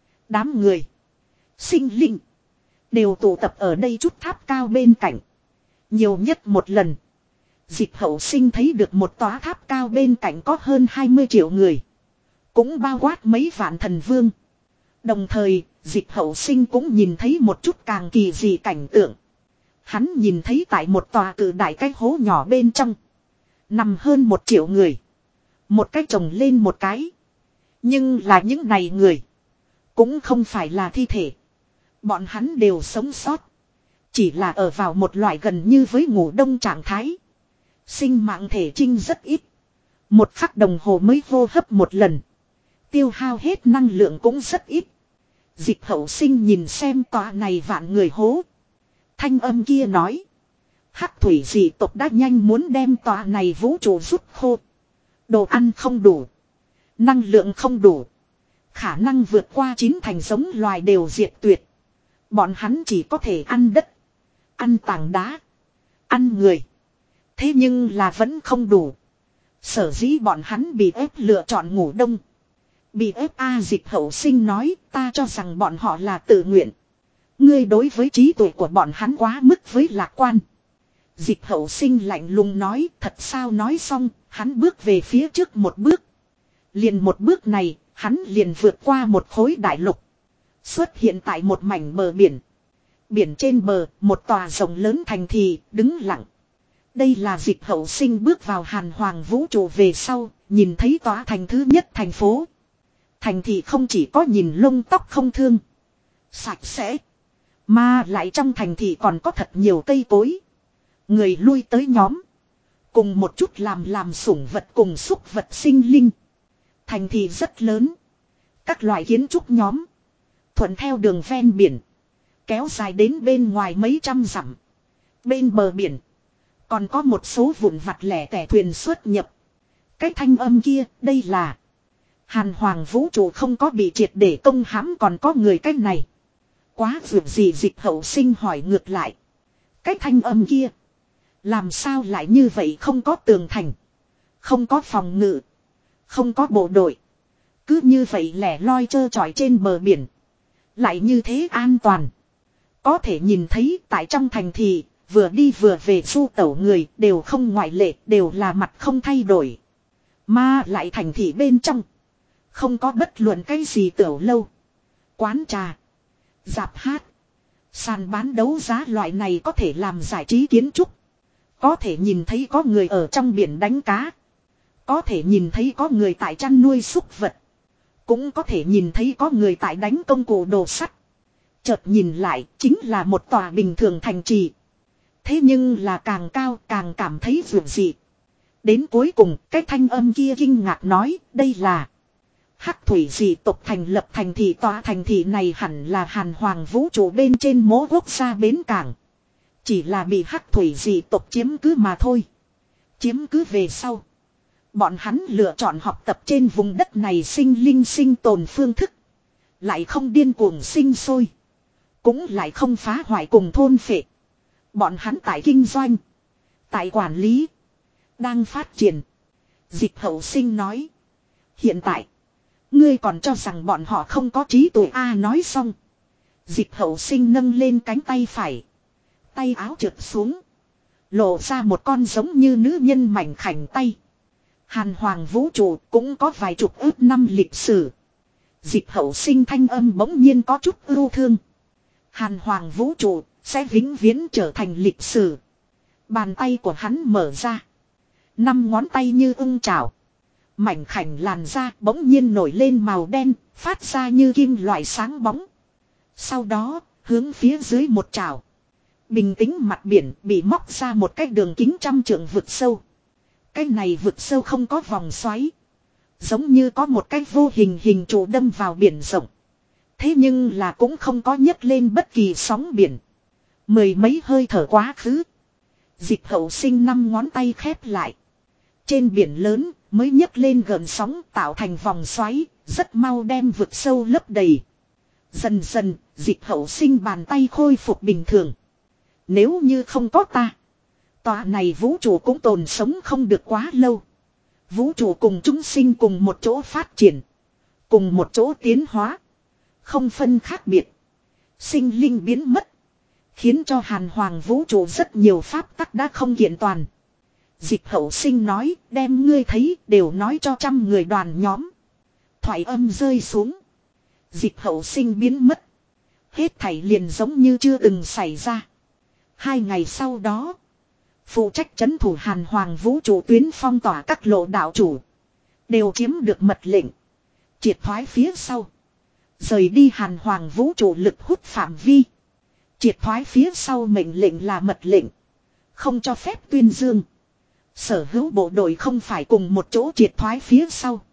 Đám người. Sinh linh. Đều tụ tập ở đây chút tháp cao bên cạnh. Nhiều nhất một lần. Dịch hậu sinh thấy được một tòa tháp cao bên cạnh có hơn hai mươi triệu người. Cũng bao quát mấy vạn thần vương. Đồng thời, dịch hậu sinh cũng nhìn thấy một chút càng kỳ dị cảnh tượng. Hắn nhìn thấy tại một tòa cự đại cái hố nhỏ bên trong. Nằm hơn một triệu người. Một cái chồng lên một cái. Nhưng là những này người. Cũng không phải là thi thể. Bọn hắn đều sống sót. Chỉ là ở vào một loại gần như với ngủ đông trạng thái. Sinh mạng thể trinh rất ít. Một khắc đồng hồ mới hô hấp một lần. Tiêu hao hết năng lượng cũng rất ít. Dịch hậu sinh nhìn xem tòa này vạn người hố. Thanh âm kia nói. Hắc thủy dị tộc đã nhanh muốn đem tòa này vũ trụ rút khô. Đồ ăn không đủ. Năng lượng không đủ. Khả năng vượt qua chín thành giống loài đều diệt tuyệt. Bọn hắn chỉ có thể ăn đất. Ăn tảng đá. Ăn người. Thế nhưng là vẫn không đủ. Sở dĩ bọn hắn bị ép lựa chọn ngủ đông. Bị ép A dịch hậu sinh nói ta cho rằng bọn họ là tự nguyện. Ngươi đối với trí tuệ của bọn hắn quá mức với lạc quan. Dịch hậu sinh lạnh lùng nói thật sao nói xong hắn bước về phía trước một bước. Liền một bước này hắn liền vượt qua một khối đại lục. Xuất hiện tại một mảnh bờ biển. Biển trên bờ một tòa rồng lớn thành thị đứng lặng. Đây là dịch hậu sinh bước vào hàn hoàng vũ trụ về sau nhìn thấy tòa thành thứ nhất thành phố. Thành thị không chỉ có nhìn lông tóc không thương. Sạch sẽ. Mà lại trong thành thị còn có thật nhiều cây cối. Người lui tới nhóm. Cùng một chút làm làm sủng vật cùng xúc vật sinh linh. Thành thị rất lớn. Các loại kiến trúc nhóm. Thuận theo đường ven biển. Kéo dài đến bên ngoài mấy trăm dặm. Bên bờ biển. Còn có một số vụn vặt lẻ tẻ thuyền xuất nhập. Cái thanh âm kia đây là. Hàn hoàng vũ trụ không có bị triệt để công hãm còn có người cách này. Quá vượt gì dịch hậu sinh hỏi ngược lại. Cái thanh âm kia. Làm sao lại như vậy không có tường thành. Không có phòng ngự. Không có bộ đội. Cứ như vậy lẻ loi trơ trọi trên bờ biển. Lại như thế an toàn. Có thể nhìn thấy tại trong thành thị. Vừa đi vừa về du tẩu người đều không ngoại lệ. Đều là mặt không thay đổi. Mà lại thành thị bên trong. Không có bất luận cái gì tiểu lâu. Quán trà. Dạp hát. Sàn bán đấu giá loại này có thể làm giải trí kiến trúc. Có thể nhìn thấy có người ở trong biển đánh cá. Có thể nhìn thấy có người tại chăn nuôi súc vật. Cũng có thể nhìn thấy có người tại đánh công cụ đồ sắt. Chợt nhìn lại chính là một tòa bình thường thành trì. Thế nhưng là càng cao càng cảm thấy vượt dị. Đến cuối cùng cái thanh âm kia kinh ngạc nói đây là. Hắc thủy dị tộc thành lập thành thị tòa thành thị này hẳn là hàn hoàng vũ trụ bên trên mố quốc gia bến cảng. Chỉ là bị hắc thủy dị tộc chiếm cứ mà thôi. Chiếm cứ về sau. Bọn hắn lựa chọn học tập trên vùng đất này sinh linh sinh tồn phương thức. Lại không điên cuồng sinh sôi. Cũng lại không phá hoại cùng thôn phệ. Bọn hắn tại kinh doanh. Tại quản lý. Đang phát triển. Dịch hậu sinh nói. Hiện tại. Ngươi còn cho rằng bọn họ không có trí tuệ a nói xong. Dịch hậu sinh nâng lên cánh tay phải. Tay áo trượt xuống. Lộ ra một con giống như nữ nhân mảnh khảnh tay. Hàn hoàng vũ trụ cũng có vài chục ước năm lịch sử. Dịch hậu sinh thanh âm bỗng nhiên có chút ưu thương. Hàn hoàng vũ trụ sẽ vĩnh viễn trở thành lịch sử. Bàn tay của hắn mở ra. Năm ngón tay như ưng chảo. Mảnh khảnh làn da bỗng nhiên nổi lên màu đen, phát ra như kim loại sáng bóng. Sau đó, hướng phía dưới một chảo. Bình tĩnh mặt biển bị móc ra một cái đường kính trăm trượng vực sâu. Cái này vực sâu không có vòng xoáy. Giống như có một cái vô hình hình trụ đâm vào biển rộng. Thế nhưng là cũng không có nhấc lên bất kỳ sóng biển. Mười mấy hơi thở quá khứ. Dịch hậu sinh năm ngón tay khép lại. Trên biển lớn mới nhấc lên gần sóng tạo thành vòng xoáy. Rất mau đem vực sâu lấp đầy. Dần dần, Dịch Hậu Sinh bàn tay khôi phục bình thường. Nếu như không có ta, tòa này vũ trụ cũng tồn sống không được quá lâu. Vũ trụ cùng chúng sinh cùng một chỗ phát triển, cùng một chỗ tiến hóa, không phân khác biệt. Sinh linh biến mất, khiến cho hàn hoàng vũ trụ rất nhiều pháp tắc đã không kiện toàn. Dịch Hậu Sinh nói, đem ngươi thấy đều nói cho trăm người đoàn nhóm. Thoại âm rơi xuống, Dịch Hậu Sinh biến mất. Hết thảy liền giống như chưa từng xảy ra. Hai ngày sau đó, phụ trách trấn thủ hàn hoàng vũ trụ tuyến phong tỏa các lộ đạo chủ đều chiếm được mật lệnh, triệt thoái phía sau, rời đi hàn hoàng vũ trụ lực hút phạm vi. Triệt thoái phía sau mệnh lệnh là mật lệnh, không cho phép tuyên dương. Sở hữu bộ đội không phải cùng một chỗ triệt thoái phía sau,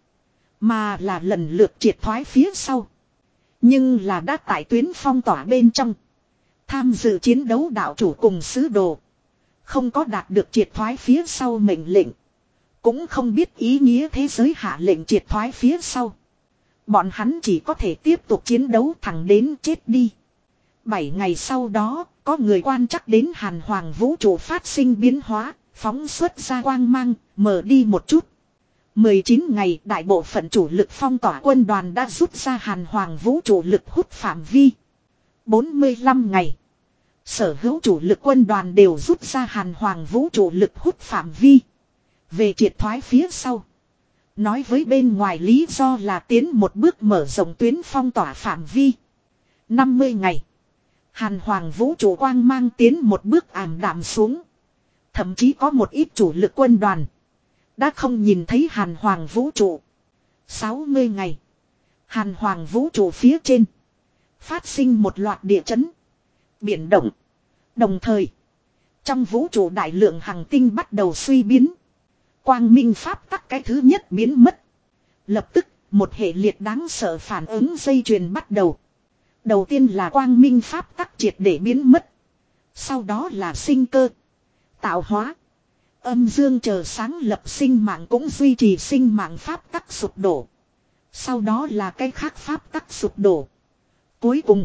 mà là lần lượt triệt thoái phía sau. Nhưng là đã tại tuyến phong tỏa bên trong, tham dự chiến đấu đạo chủ cùng sứ đồ không có đạt được triệt thoái phía sau mệnh lệnh, cũng không biết ý nghĩa thế giới hạ lệnh triệt thoái phía sau. Bọn hắn chỉ có thể tiếp tục chiến đấu thẳng đến chết đi. Bảy ngày sau đó, có người quan trắc đến hàn hoàng vũ trụ phát sinh biến hóa, phóng xuất ra quang mang, mở đi một chút. mười chín ngày, đại bộ phận chủ lực phong tỏa quân đoàn đã rút ra hàn hoàng vũ trụ lực hút phạm vi. bốn mươi lăm ngày, sở hữu chủ lực quân đoàn đều rút ra hàn hoàng vũ trụ lực hút phạm vi. Về triệt thoái phía sau, nói với bên ngoài lý do là tiến một bước mở rộng tuyến phong tỏa phạm vi. năm mươi ngày, hàn hoàng vũ trụ quang mang tiến một bước ảm đạm xuống. Thậm chí có một ít chủ lực quân đoàn đã không nhìn thấy hàn hoàng vũ trụ. sáu mươi ngày, hàn hoàng vũ trụ phía trên phát sinh một loạt địa chấn, biển động. Đồng thời, trong vũ trụ đại lượng hành tinh bắt đầu suy biến. Quang minh pháp tắc cái thứ nhất biến mất. Lập tức, một hệ liệt đáng sợ phản ứng dây chuyền bắt đầu. Đầu tiên là quang minh pháp tắc triệt để biến mất. Sau đó là sinh cơ, tạo hóa, âm dương chờ sáng lập sinh mạng cũng duy trì sinh mạng pháp tắc sụp đổ. Sau đó là cái khác pháp tắc sụp đổ. Cuối cùng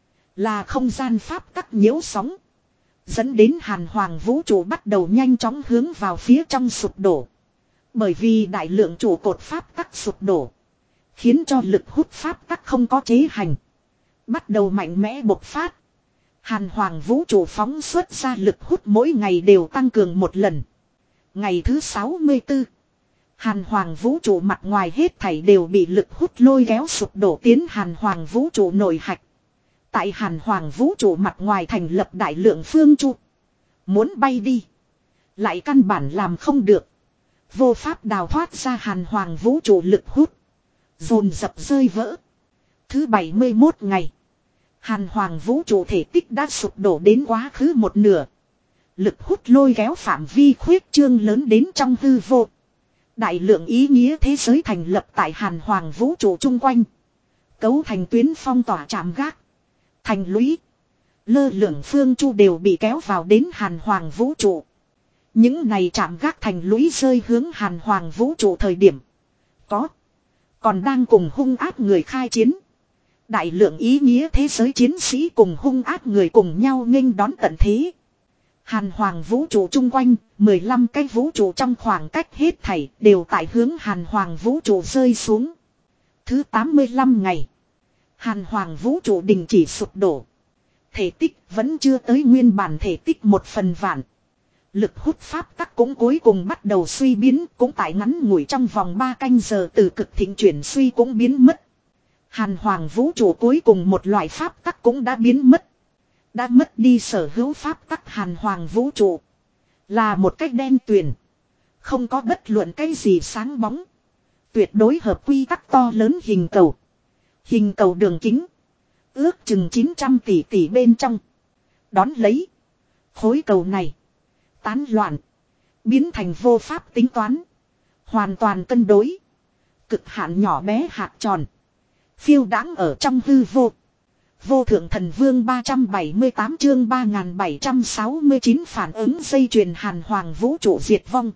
là không gian pháp tắc nhiễu sóng, dẫn đến hàn hoàng vũ trụ bắt đầu nhanh chóng hướng vào phía trong sụp đổ. Bởi vì đại lượng trụ cột pháp tắc sụp đổ, khiến cho lực hút pháp tắc không có chế hành, bắt đầu mạnh mẽ bộc phát. Hàn hoàng vũ trụ phóng xuất ra lực hút mỗi ngày đều tăng cường một lần. Ngày thứ sáu mươi tư, hàn hoàng vũ trụ mặt ngoài hết thảy đều bị lực hút lôi kéo sụp đổ tiến hàn hoàng vũ trụ nội hạch. Tại hàn hoàng vũ trụ mặt ngoài thành lập đại lượng phương trụ. Muốn bay đi, lại căn bản làm không được. Vô pháp đào thoát ra hàn hoàng vũ trụ lực hút, dồn dập rơi vỡ. Thứ bảy mươi mốt ngày, hàn hoàng vũ trụ thể tích đã sụp đổ đến quá khứ một nửa. Lực hút lôi kéo phạm vi khuyết trương lớn đến trong hư vô. Đại lượng ý nghĩa thế giới thành lập tại hàn hoàng vũ trụ chung quanh, cấu thành tuyến phong tỏa trạm gác, thành lũy, lơ lửng phương chu đều bị kéo vào đến hàn hoàng vũ trụ. Những này trạm gác thành lũy rơi hướng hàn hoàng vũ trụ thời điểm, có còn đang cùng hung ác người khai chiến. Đại lượng ý nghĩa thế giới chiến sĩ cùng hung ác người cùng nhau nghênh đón tận thế. Hàn hoàng vũ trụ chung quanh, mười lăm cái vũ trụ trong khoảng cách hết thảy đều tại hướng hàn hoàng vũ trụ rơi xuống. Thứ tám mươi lăm ngày, hàn hoàng vũ trụ đình chỉ sụp đổ. Thể tích vẫn chưa tới nguyên bản thể tích một phần vạn. Lực hút pháp tắc cũng cuối cùng bắt đầu suy biến, cũng tại ngắn ngủi trong vòng ba canh giờ từ cực thịnh chuyển suy cũng biến mất. Hàn hoàng vũ trụ cuối cùng một loại pháp tắc cũng đã biến mất. Đã mất đi sở hữu pháp tắc hàn hoàng vũ trụ, là một cách đen tuyền, không có bất luận cái gì sáng bóng. Tuyệt đối hợp quy tắc to lớn hình cầu. Hình cầu đường kính ước chừng chín trăm tỷ tỷ bên trong. Đón lấy, khối cầu này tán loạn, biến thành vô pháp tính toán, hoàn toàn cân đối, cực hạn nhỏ bé hạt tròn, phiêu đãng ở trong hư vô. Vô thượng thần vương ba trăm bảy mươi tám chương ba nghìn bảy trăm sáu mươi chín phản ứng dây chuyền hàn hoàng vũ trụ diệt vong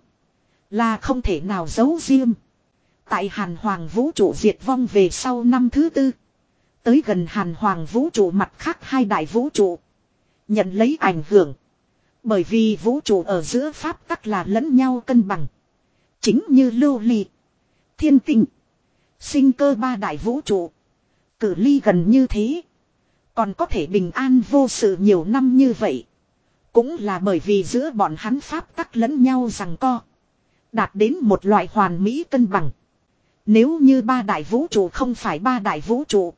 là không thể nào giấu riêng. Tại hàn hoàng vũ trụ diệt vong về sau năm thứ tư, Tới gần hàn hoàng vũ trụ mặt khác hai đại vũ trụ. Nhận lấy ảnh hưởng. Bởi vì vũ trụ ở giữa pháp tắc là lẫn nhau cân bằng. Chính như lưu ly, thiên tinh, sinh cơ ba đại vũ trụ. Cự ly gần như thế. Còn có thể bình an vô sự nhiều năm như vậy. Cũng là bởi vì giữa bọn hắn pháp tắc lẫn nhau rằng co. Đạt đến một loại hoàn mỹ cân bằng. Nếu như ba đại vũ trụ không phải ba đại vũ trụ.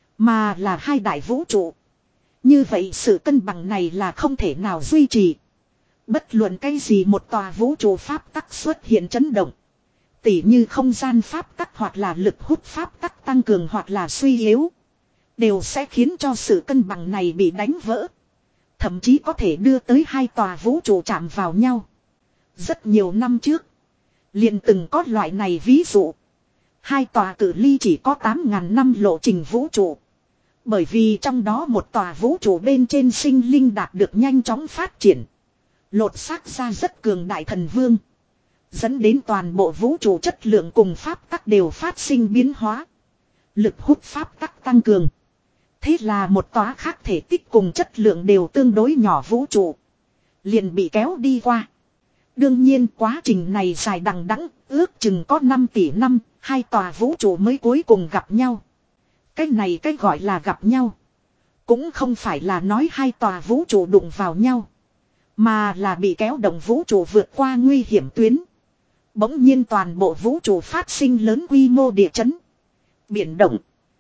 Mà là hai đại vũ trụ. Như vậy sự cân bằng này là không thể nào duy trì. Bất luận cái gì một tòa vũ trụ pháp tắc xuất hiện chấn động. Tỉ như không gian pháp tắc hoặc là lực hút pháp tắc tăng cường hoặc là suy yếu. Đều sẽ khiến cho sự cân bằng này bị đánh vỡ. Thậm chí có thể đưa tới hai tòa vũ trụ chạm vào nhau. Rất nhiều năm trước. Liền từng có loại này ví dụ. Hai tòa cự ly chỉ có tám ngàn năm lộ trình vũ trụ. Bởi vì trong đó một tòa vũ trụ bên trên sinh linh đạt được nhanh chóng phát triển. Lột xác ra rất cường đại thần vương. Dẫn đến toàn bộ vũ trụ chất lượng cùng pháp tắc đều phát sinh biến hóa. Lực hút pháp tắc tăng cường. Thế là một tòa khác thể tích cùng chất lượng đều tương đối nhỏ vũ trụ. Liền bị kéo đi qua. Đương nhiên quá trình này dài đằng đẵng, ước chừng có năm tỷ năm, hai tòa vũ trụ mới cuối cùng gặp nhau. Cái này cái gọi là gặp nhau. Cũng không phải là nói hai tòa vũ trụ đụng vào nhau. Mà là bị kéo động vũ trụ vượt qua nguy hiểm tuyến. Bỗng nhiên toàn bộ vũ trụ phát sinh lớn quy mô địa chấn. Biển động.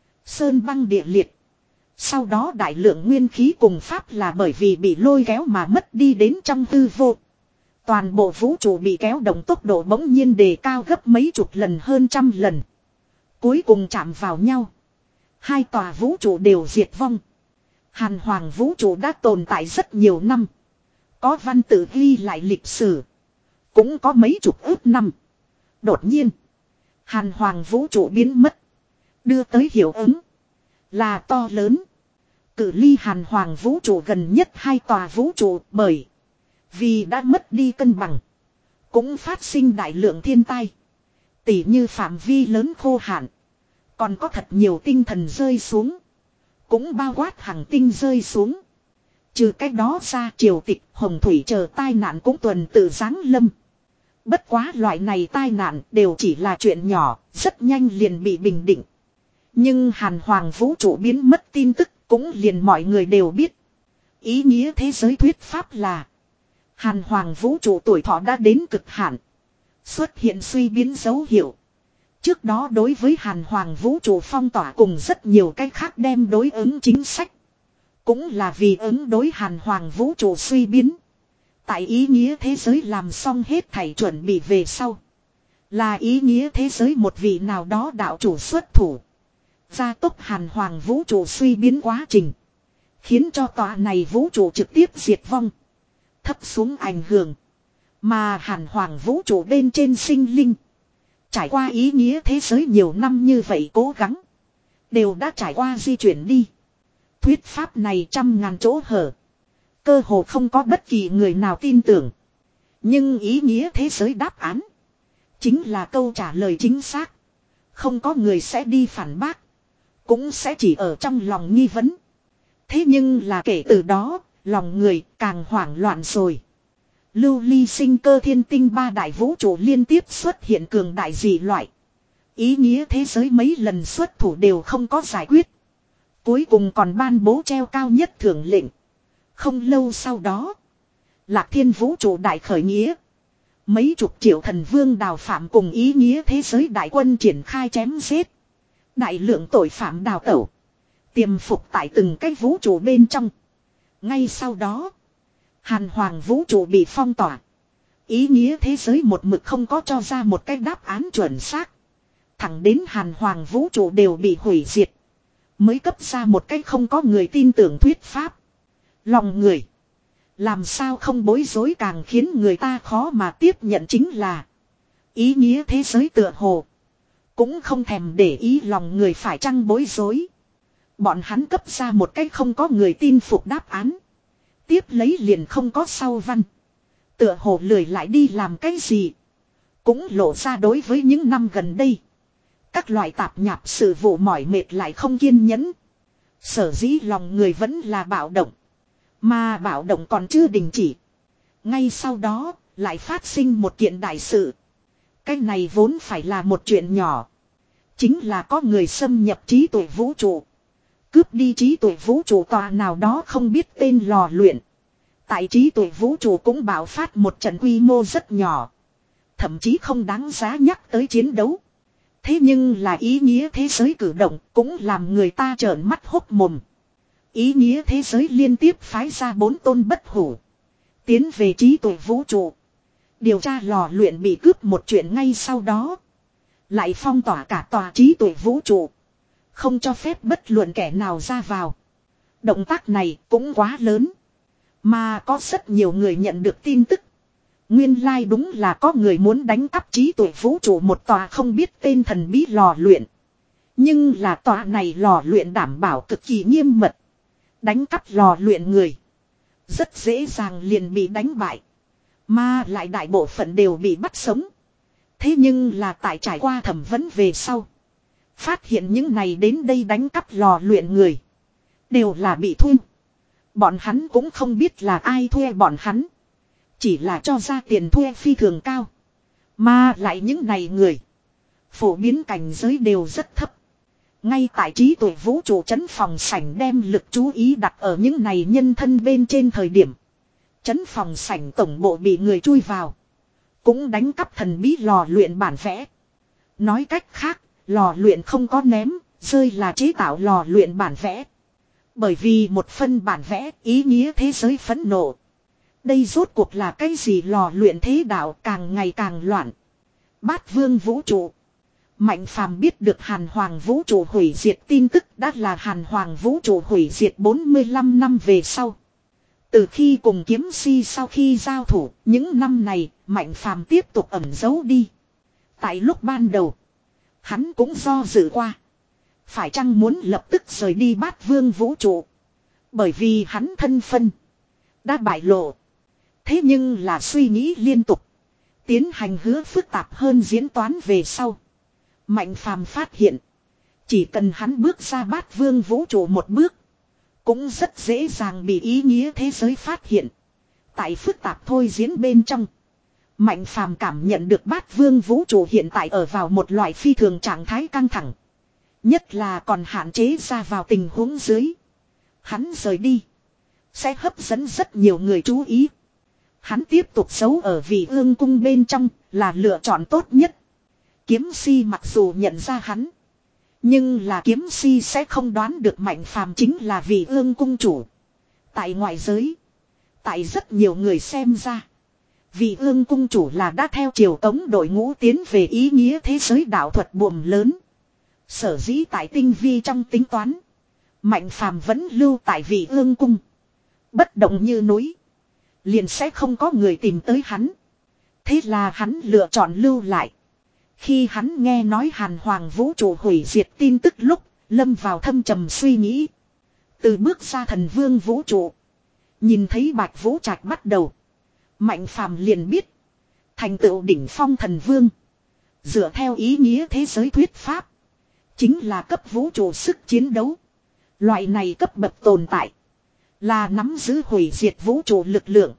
Sơn băng địa liệt. Sau đó đại lượng nguyên khí cùng pháp là bởi vì bị lôi kéo mà mất đi đến trong hư vô. Toàn bộ vũ trụ bị kéo động tốc độ bỗng nhiên đề cao gấp mấy chục lần hơn trăm lần. Cuối cùng chạm vào nhau. Hai tòa vũ trụ đều diệt vong. Hàn hoàng vũ trụ đã tồn tại rất nhiều năm. Có văn tự ghi lại lịch sử. Cũng có mấy chục ước năm. Đột nhiên. Hàn hoàng vũ trụ biến mất. Đưa tới hiệu ứng. Là to lớn. Cự ly hàn hoàng vũ trụ gần nhất hai tòa vũ trụ bởi. Vì đã mất đi cân bằng. Cũng phát sinh đại lượng thiên tai. Tỉ như phạm vi lớn khô hạn. Còn có thật nhiều tinh thần rơi xuống. Cũng bao quát hàng tinh rơi xuống. Trừ cách đó ra triều tịch hồng thủy chờ tai nạn cũng tuần tự giáng lâm. Bất quá loại này tai nạn đều chỉ là chuyện nhỏ. Rất nhanh liền bị bình định. Nhưng hàn hoàng vũ trụ biến mất tin tức cũng liền mọi người đều biết. Ý nghĩa thế giới thuyết pháp là. Hàn hoàng vũ trụ tuổi thọ đã đến cực hạn. Xuất hiện suy biến dấu hiệu. Trước đó đối với hàn hoàng vũ trụ phong tỏa cùng rất nhiều cách khác đem đối ứng chính sách. Cũng là vì ứng đối hàn hoàng vũ trụ suy biến. Tại ý nghĩa thế giới làm xong hết thảy chuẩn bị về sau. Là ý nghĩa thế giới một vị nào đó đạo chủ xuất thủ. Gia tốc hàn hoàng vũ trụ suy biến quá trình. Khiến cho tòa này vũ trụ trực tiếp diệt vong. Thấp xuống ảnh hưởng. Mà hàn hoàng vũ trụ bên trên sinh linh. Trải qua ý nghĩa thế giới nhiều năm như vậy cố gắng. Đều đã trải qua di chuyển đi. Thuyết pháp này trăm ngàn chỗ hở. Cơ hồ không có bất kỳ người nào tin tưởng. Nhưng ý nghĩa thế giới đáp án. Chính là câu trả lời chính xác. Không có người sẽ đi phản bác. Cũng sẽ chỉ ở trong lòng nghi vấn. Thế nhưng là kể từ đó, lòng người càng hoảng loạn rồi. Lưu ly sinh cơ thiên tinh ba đại vũ trụ liên tiếp xuất hiện cường đại dị loại. Ý nghĩa thế giới mấy lần xuất thủ đều không có giải quyết. Cuối cùng còn ban bố treo cao nhất thưởng lệnh. Không lâu sau đó, Lạc Thiên vũ trụ đại khởi nghĩa. Mấy chục triệu thần vương đào phạm cùng ý nghĩa thế giới đại quân triển khai chém giết. Đại lượng tội phạm đào tẩu. Tiềm phục tại từng cái vũ trụ bên trong. Ngay sau đó, hàn hoàng vũ trụ bị phong tỏa. Ý nghĩa thế giới một mực không có cho ra một cái đáp án chuẩn xác. Thẳng đến hàn hoàng vũ trụ đều bị hủy diệt. Mới cấp ra một cái không có người tin tưởng thuyết pháp. Lòng người. Làm sao không bối rối càng khiến người ta khó mà tiếp nhận chính là. Ý nghĩa thế giới tựa hồ. Cũng không thèm để ý lòng người phải chăng bối rối. Bọn hắn cấp ra một cái không có người tin phục đáp án. Tiếp lấy liền không có sau văn. Tựa hồ lười lại đi làm cái gì. Cũng lộ ra đối với những năm gần đây. Các loại tạp nhạp sự vụ mỏi mệt lại không kiên nhẫn. Sở dĩ lòng người vẫn là bạo động. Mà bạo động còn chưa đình chỉ. Ngay sau đó, lại phát sinh một kiện đại sự. Cái này vốn phải là một chuyện nhỏ. Chính là có người xâm nhập trí tuệ vũ trụ. Cướp đi trí tuệ vũ trụ tòa nào đó không biết tên lò luyện. Tại trí tuệ vũ trụ cũng bạo phát một trận quy mô rất nhỏ. Thậm chí không đáng giá nhắc tới chiến đấu. Thế nhưng là ý nghĩa thế giới cử động cũng làm người ta trợn mắt hốc mồm. Ý nghĩa thế giới liên tiếp phái ra bốn tôn bất hủ. Tiến về trí tuệ vũ trụ. Điều tra lò luyện bị cướp một chuyện ngay sau đó. Lại phong tỏa cả tòa trí tuệ vũ trụ. Không cho phép bất luận kẻ nào ra vào. Động tác này cũng quá lớn. Mà có rất nhiều người nhận được tin tức. Nguyên lai like đúng là có người muốn đánh cắp trí tuệ vũ trụ một tòa không biết tên thần bí lò luyện. Nhưng là tòa này lò luyện đảm bảo cực kỳ nghiêm mật. Đánh cắp lò luyện người. Rất dễ dàng liền bị đánh bại. Mà lại đại bộ phận đều bị bắt sống. Thế nhưng là tại trải qua thẩm vấn về sau. Phát hiện những này đến đây đánh cắp lò luyện người. Đều là bị thuê. Bọn hắn cũng không biết là ai thuê bọn hắn. Chỉ là cho ra tiền thuê phi thường cao. Mà lại những này người. Phổ biến cảnh giới đều rất thấp. Ngay tại trí tuệ vũ trụ trấn phòng sảnh đem lực chú ý đặt ở những này nhân thân bên trên thời điểm. Trấn phòng sảnh tổng bộ bị người chui vào. Cũng đánh cắp thần bí lò luyện bản vẽ. Nói cách khác, lò luyện không có ném, rơi là chế tạo lò luyện bản vẽ. Bởi vì một phân bản vẽ ý nghĩa thế giới phẫn nộ. Đây rốt cuộc là cái gì lò luyện thế đạo càng ngày càng loạn. Bát vương vũ trụ. Mạnh phàm biết được Hàn Hoàng vũ trụ hủy diệt tin tức đã là Hàn Hoàng vũ trụ hủy diệt bốn mươi lăm năm về sau. Từ khi cùng kiếm si sau khi giao thủ, những năm này, Mạnh phàm tiếp tục ẩn giấu đi. Tại lúc ban đầu, hắn cũng do dự qua. Phải chăng muốn lập tức rời đi bát vương vũ trụ. Bởi vì hắn thân phân đã bại lộ. Thế nhưng là suy nghĩ liên tục. Tiến hành hứa phức tạp hơn diễn toán về sau. Mạnh phàm phát hiện. Chỉ cần hắn bước ra bát vương vũ trụ một bước. Cũng rất dễ dàng bị ý nghĩa thế giới phát hiện. Tại phức tạp thôi diễn bên trong. Mạnh phàm cảm nhận được bát vương vũ trụ hiện tại ở vào một loại phi thường trạng thái căng thẳng. Nhất là còn hạn chế ra vào tình huống dưới. Hắn rời đi. Sẽ hấp dẫn rất nhiều người chú ý. Hắn tiếp tục giấu ở vị ương cung bên trong là lựa chọn tốt nhất. Kiếm si mặc dù nhận ra hắn. Nhưng là kiếm si sẽ không đoán được Mạnh phàm chính là vị ương cung chủ. Tại ngoại giới. Tại rất nhiều người xem ra. Vị ương cung chủ là đã theo triều tống đội ngũ tiến về ý nghĩa thế giới đạo thuật buồm lớn. Sở dĩ tại tinh vi trong tính toán. Mạnh phàm vẫn lưu tại vị ương cung. Bất động như núi. Liền sẽ không có người tìm tới hắn. Thế là hắn lựa chọn lưu lại. Khi hắn nghe nói Hàn Hoàng vũ trụ hủy diệt tin tức lúc, lâm vào thâm trầm suy nghĩ. Từ bước ra thần vương vũ trụ. Nhìn thấy Bạch Vũ Trạch bắt đầu. Mạnh phàm liền biết. Thành tựu đỉnh phong thần vương. Dựa theo ý nghĩa thế giới thuyết pháp. Chính là cấp vũ trụ sức chiến đấu. Loại này cấp bậc tồn tại. Là nắm giữ hủy diệt vũ trụ lực lượng.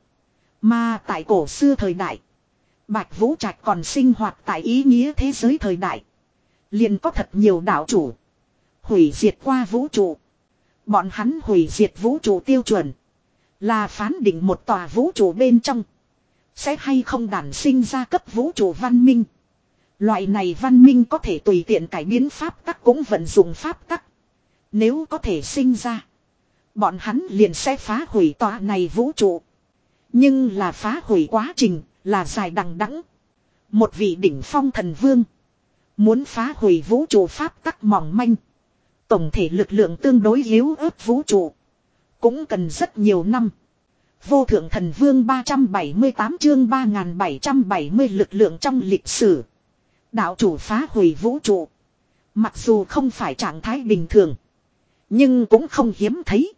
Mà tại cổ xưa thời đại. Bạch Vũ Trạch còn sinh hoạt tại ý nghĩa thế giới thời đại. Liền có thật nhiều đạo chủ. Hủy diệt qua vũ trụ. Bọn hắn hủy diệt vũ trụ tiêu chuẩn. Là phán định một tòa vũ trụ bên trong. Sẽ hay không đản sinh ra cấp vũ trụ văn minh. Loại này văn minh có thể tùy tiện cải biến pháp tắc cũng vận dụng pháp tắc. Nếu có thể sinh ra. Bọn hắn liền sẽ phá hủy tòa này vũ trụ. Nhưng là phá hủy quá trình là dài đằng đẵng. Một vị đỉnh phong thần vương. Muốn phá hủy vũ trụ pháp tắc mỏng manh. Tổng thể lực lượng tương đối yếu ớt vũ trụ. Cũng cần rất nhiều năm. Vô thượng thần vương ba trăm bảy mươi tám chương ba nghìn bảy trăm bảy mươi lực lượng trong lịch sử. Đạo chủ phá hủy vũ trụ. Mặc dù không phải trạng thái bình thường. Nhưng cũng không hiếm thấy.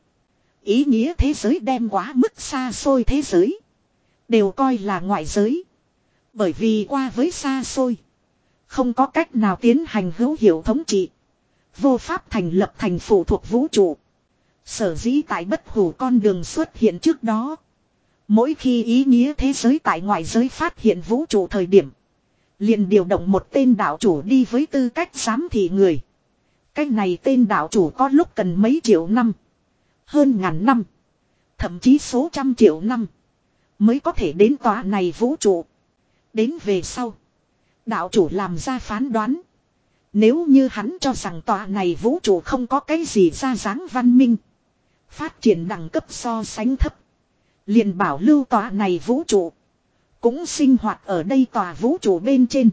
Ý nghĩa thế giới đem quá mức xa xôi thế giới. Đều coi là ngoại giới. Bởi vì qua với xa xôi. Không có cách nào tiến hành hữu hiệu thống trị. Vô pháp thành lập thành phụ thuộc vũ trụ. Sở dĩ tại bất hủ con đường xuất hiện trước đó. Mỗi khi ý nghĩa thế giới tại ngoại giới phát hiện vũ trụ thời điểm. Liền điều động một tên đạo chủ đi với tư cách giám thị người. Cái này tên đạo chủ có lúc cần mấy triệu năm. Hơn ngàn năm. Thậm chí số trăm triệu năm. Mới có thể đến tòa này vũ trụ. Đến về sau. Đạo chủ làm ra phán đoán. Nếu như hắn cho rằng tòa này vũ trụ không có cái gì ra dáng văn minh. Phát triển đẳng cấp so sánh thấp. Liền bảo lưu tòa này vũ trụ. Cũng sinh hoạt ở đây tòa vũ trụ bên trên.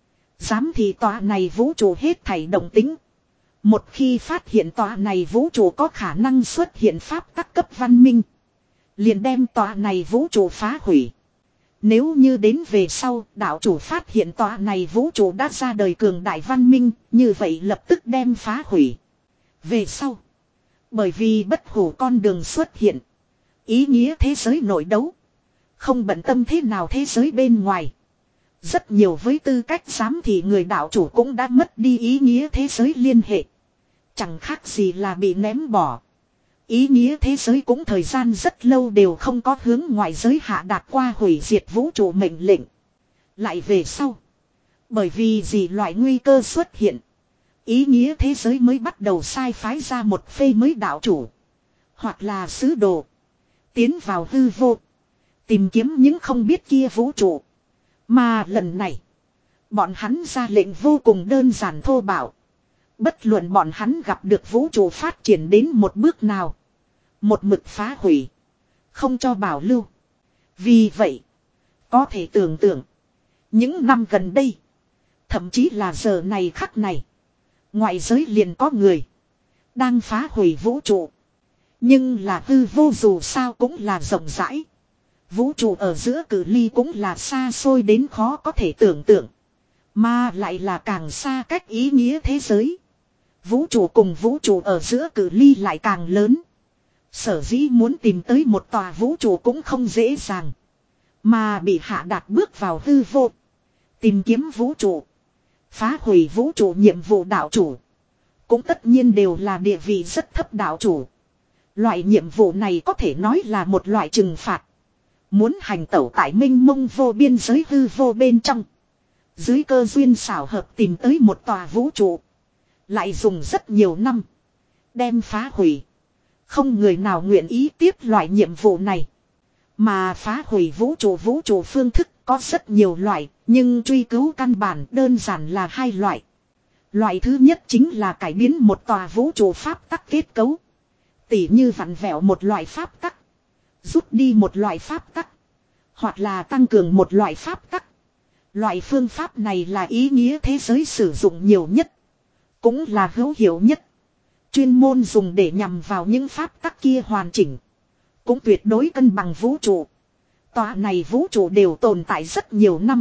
Dám thì tòa này vũ trụ hết thảy động tính. Một khi phát hiện tòa này vũ trụ có khả năng xuất hiện pháp tắc cấp văn minh. Liền đem tòa này vũ trụ phá hủy. Nếu như đến về sau đạo chủ phát hiện tòa này vũ trụ đã ra đời cường đại văn minh. Như vậy lập tức đem phá hủy. Về sau. Bởi vì bất hủ con đường xuất hiện. Ý nghĩa thế giới nội đấu. Không bận tâm thế nào thế giới bên ngoài. Rất nhiều với tư cách giám thị người đạo chủ cũng đã mất đi ý nghĩa thế giới liên hệ. Chẳng khác gì là bị ném bỏ. Ý nghĩa thế giới cũng thời gian rất lâu đều không có hướng ngoại giới hạ đạt qua hủy diệt vũ trụ mệnh lệnh. Lại về sau. Bởi vì gì loại nguy cơ xuất hiện. Ý nghĩa thế giới mới bắt đầu sai phái ra một phê mới đạo chủ. Hoặc là sứ đồ. Tiến vào hư vô. Tìm kiếm những không biết kia vũ trụ. Mà lần này. Bọn hắn ra lệnh vô cùng đơn giản thô bạo. Bất luận bọn hắn gặp được vũ trụ phát triển đến một bước nào. Một mực phá hủy. Không cho bảo lưu. Vì vậy. Có thể tưởng tượng. Những năm gần đây. Thậm chí là giờ này khắc này. Ngoại giới liền có người. Đang phá hủy vũ trụ. Nhưng là hư vô dù sao cũng là rộng rãi. Vũ trụ ở giữa cự ly cũng là xa xôi đến khó có thể tưởng tượng. Mà lại là càng xa cách ý nghĩa thế giới. Vũ trụ cùng vũ trụ ở giữa cự ly lại càng lớn. Sở dĩ muốn tìm tới một tòa vũ trụ cũng không dễ dàng. Mà bị hạ đạt bước vào hư vô. Tìm kiếm vũ trụ. Phá hủy vũ trụ nhiệm vụ đạo chủ. Cũng tất nhiên đều là địa vị rất thấp đạo chủ. Loại nhiệm vụ này có thể nói là một loại trừng phạt. Muốn hành tẩu tại minh mông vô biên giới hư vô bên trong. Dưới cơ duyên xảo hợp tìm tới một tòa vũ trụ. Lại dùng rất nhiều năm. Đem phá hủy. Không người nào nguyện ý tiếp loại nhiệm vụ này. Mà phá hủy vũ trụ vũ trụ phương thức có rất nhiều loại. Nhưng truy cứu căn bản đơn giản là hai loại. Loại thứ nhất chính là cải biến một tòa vũ trụ pháp tắc kết cấu. Tỉ như vặn vẹo một loại pháp tắc. Rút đi một loại pháp tắc. Hoặc là tăng cường một loại pháp tắc. Loại phương pháp này là ý nghĩa thế giới sử dụng nhiều nhất. Cũng là hữu hiệu nhất. Chuyên môn dùng để nhằm vào những pháp tắc kia hoàn chỉnh. Cũng tuyệt đối cân bằng vũ trụ. Tòa này vũ trụ đều tồn tại rất nhiều năm.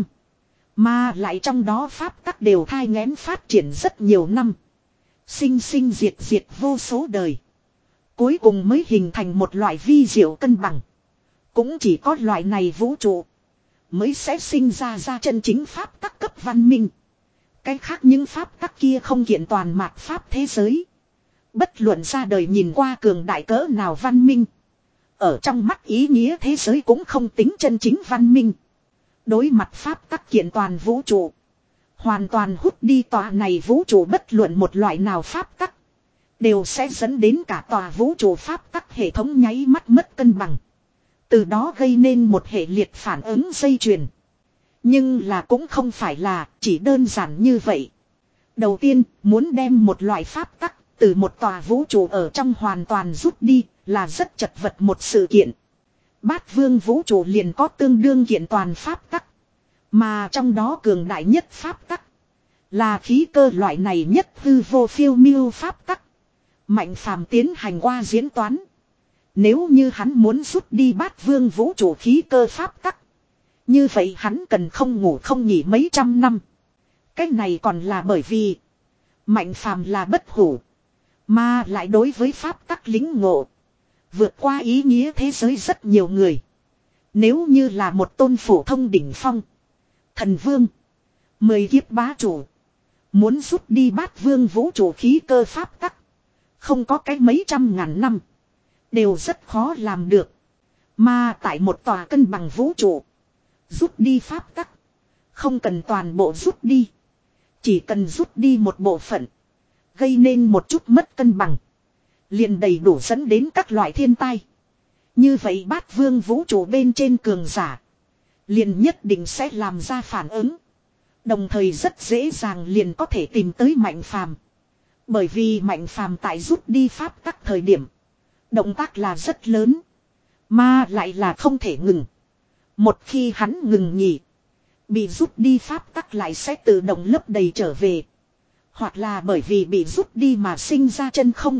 Mà lại trong đó pháp tắc đều thai nghén phát triển rất nhiều năm. Sinh sinh diệt diệt vô số đời. Cuối cùng mới hình thành một loại vi diệu cân bằng. Cũng chỉ có loại này vũ trụ. Mới sẽ sinh ra ra chân chính pháp tắc cấp văn minh. Cái khác những pháp tắc kia không kiện toàn mạt pháp thế giới. Bất luận ra đời nhìn qua cường đại cỡ nào văn minh. Ở trong mắt ý nghĩa thế giới cũng không tính chân chính văn minh. Đối mặt pháp tắc kiện toàn vũ trụ. Hoàn toàn hút đi tòa này vũ trụ bất luận một loại nào pháp tắc. Đều sẽ dẫn đến cả tòa vũ trụ pháp tắc hệ thống nháy mắt mất cân bằng. Từ đó gây nên một hệ liệt phản ứng dây chuyền. Nhưng là cũng không phải là chỉ đơn giản như vậy. Đầu tiên, muốn đem một loại pháp tắc từ một tòa vũ trụ ở trong hoàn toàn rút đi là rất chật vật một sự kiện. Bát vương vũ trụ liền có tương đương kiện toàn pháp tắc. Mà trong đó cường đại nhất pháp tắc là khí cơ loại này nhất hư vô phiêu miêu pháp tắc. Mạnh phàm tiến hành qua diễn toán. Nếu như hắn muốn rút đi bát vương vũ trụ khí cơ pháp tắc. Như vậy hắn cần không ngủ không nghỉ mấy trăm năm. Cái này còn là bởi vì mạnh phàm là bất hủ. Mà lại đối với pháp tắc lính ngộ. Vượt qua ý nghĩa thế giới rất nhiều người. Nếu như là một tôn phổ thông đỉnh phong. Thần vương. Mười kiếp bá chủ. Muốn rút đi bát vương vũ trụ khí cơ pháp tắc. Không có cái mấy trăm ngàn năm. đều rất khó làm được. Mà tại một tòa cân bằng vũ trụ, rút đi pháp tắc, không cần toàn bộ rút đi, chỉ cần rút đi một bộ phận, gây nên một chút mất cân bằng, liền đầy đủ dẫn đến các loại thiên tai. Như vậy bát vương vũ trụ bên trên cường giả, liền nhất định sẽ làm ra phản ứng. Đồng thời rất dễ dàng liền có thể tìm tới mạnh phàm. Bởi vì mạnh phàm tại rút đi pháp tắc thời điểm, động tác là rất lớn, mà lại là không thể ngừng. Một khi hắn ngừng nghỉ, bị rút đi pháp tắc lại sẽ tự động lấp đầy trở về. Hoặc là bởi vì bị rút đi mà sinh ra chân không,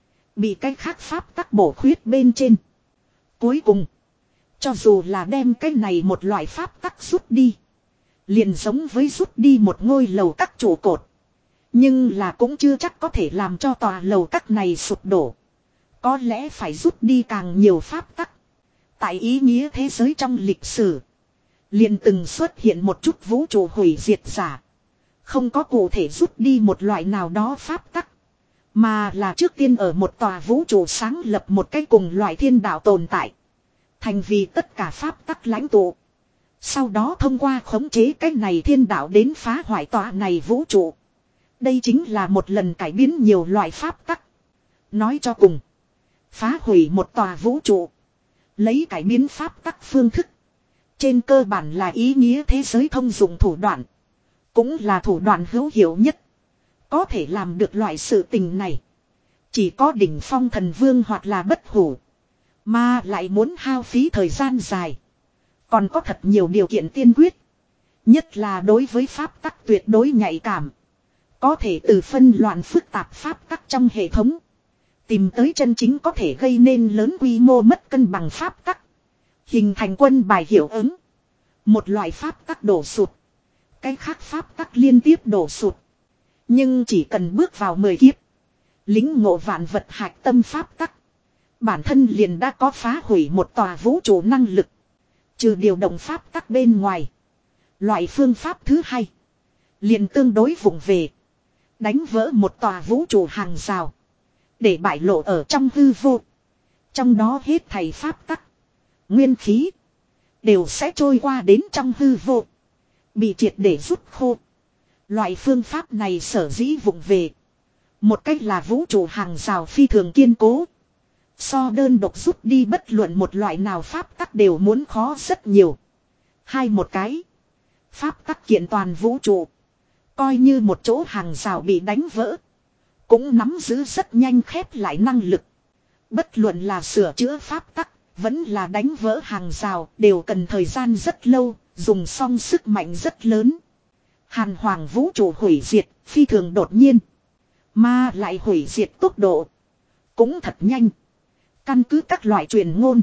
bị cái khác pháp tắc bổ khuyết bên trên. Cuối cùng, cho dù là đem cái này một loại pháp tắc rút đi, liền giống với rút đi một ngôi lầu các trụ cột, nhưng là cũng chưa chắc có thể làm cho tòa lầu các này sụp đổ. Có lẽ phải rút đi càng nhiều pháp tắc. Tại ý nghĩa thế giới trong lịch sử, liền từng xuất hiện một chút vũ trụ hủy diệt giả. Không có cụ thể rút đi một loại nào đó pháp tắc, mà là trước tiên ở một tòa vũ trụ sáng lập một cái cùng loại thiên đạo tồn tại, thành vì tất cả pháp tắc lãnh tụ. Sau đó thông qua khống chế cái này thiên đạo đến phá hoại tòa này vũ trụ. Đây chính là một lần cải biến nhiều loại pháp tắc. Nói cho cùng, phá hủy một tòa vũ trụ, lấy cải biến pháp tắc phương thức, trên cơ bản là ý nghĩa thế giới thông dụng thủ đoạn, cũng là thủ đoạn hữu hiệu nhất. Có thể làm được loại sự tình này, chỉ có đỉnh phong thần vương hoặc là bất hủ, mà lại muốn hao phí thời gian dài, còn có thật nhiều điều kiện tiên quyết. Nhất là đối với pháp tắc tuyệt đối nhạy cảm, có thể từ phân loạn phức tạp pháp tắc trong hệ thống, tìm tới chân chính có thể gây nên lớn quy mô mất cân bằng pháp tắc, hình thành quân bài hiệu ứng. Một loại pháp tắc đổ sụt, cái khác pháp tắc liên tiếp đổ sụt. Nhưng chỉ cần bước vào mười kiếp, lính ngộ vạn vật hạch tâm pháp tắc, bản thân liền đã có phá hủy một tòa vũ trụ năng lực. Trừ điều động pháp tắc bên ngoài, loại phương pháp thứ hai liền tương đối vụng về, đánh vỡ một tòa vũ trụ hàng rào, để bại lộ ở trong hư vô. Trong đó hết thảy pháp tắc, nguyên khí, đều sẽ trôi qua đến trong hư vô, bị triệt để rút khô. Loại phương pháp này sở dĩ vụng về, một cách là vũ trụ hàng rào phi thường kiên cố, so đơn độc rút đi bất luận một loại nào pháp tắc đều muốn khó rất nhiều. Hai một cái, pháp tắc kiện toàn vũ trụ, coi như một chỗ hàng rào bị đánh vỡ, cũng nắm giữ rất nhanh khép lại năng lực. Bất luận là sửa chữa pháp tắc, vẫn là đánh vỡ hàng rào, đều cần thời gian rất lâu, dùng xong sức mạnh rất lớn. Hàn hoàng vũ trụ hủy diệt, phi thường đột nhiên, mà lại hủy diệt tốc độ cũng thật nhanh. Căn cứ các loại truyền ngôn,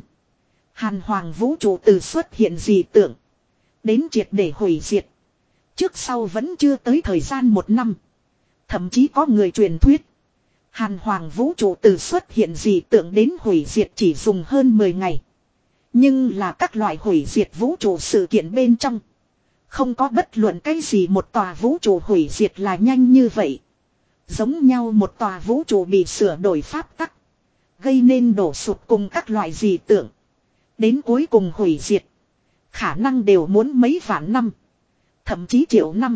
Hàn hoàng vũ trụ từ xuất hiện dị tượng đến triệt để hủy diệt, trước sau vẫn chưa tới thời gian một năm. Thậm chí có người truyền thuyết, Hàn hoàng vũ trụ từ xuất hiện dị tượng đến hủy diệt chỉ dùng hơn mười ngày. Nhưng là các loại hủy diệt vũ trụ sự kiện bên trong, không có bất luận cái gì một tòa vũ trụ hủy diệt là nhanh như vậy. Giống nhau một tòa vũ trụ bị sửa đổi pháp tắc, gây nên đổ sụt cùng các loại dị tượng, đến cuối cùng hủy diệt, khả năng đều muốn mấy vạn năm, thậm chí triệu năm.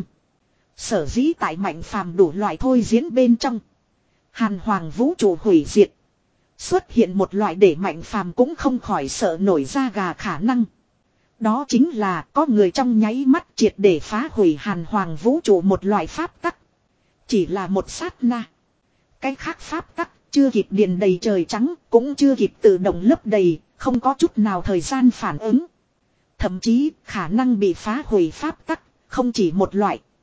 Sở dĩ tại mạnh phàm đủ loại thôi diễn bên trong, Hàn hoàng vũ trụ hủy diệt, xuất hiện một loại để mạnh phàm cũng không khỏi sợ nổi da gà khả năng. Đó chính là có người trong nháy mắt triệt để phá hủy Hàn hoàng vũ trụ một loại pháp tắc. Chỉ là một sát na. Cái khác pháp tắc chưa kịp điền đầy trời trắng, cũng chưa kịp tự động lấp đầy, không có chút nào thời gian phản ứng. Thậm chí khả năng bị phá hủy pháp tắc không chỉ một loại.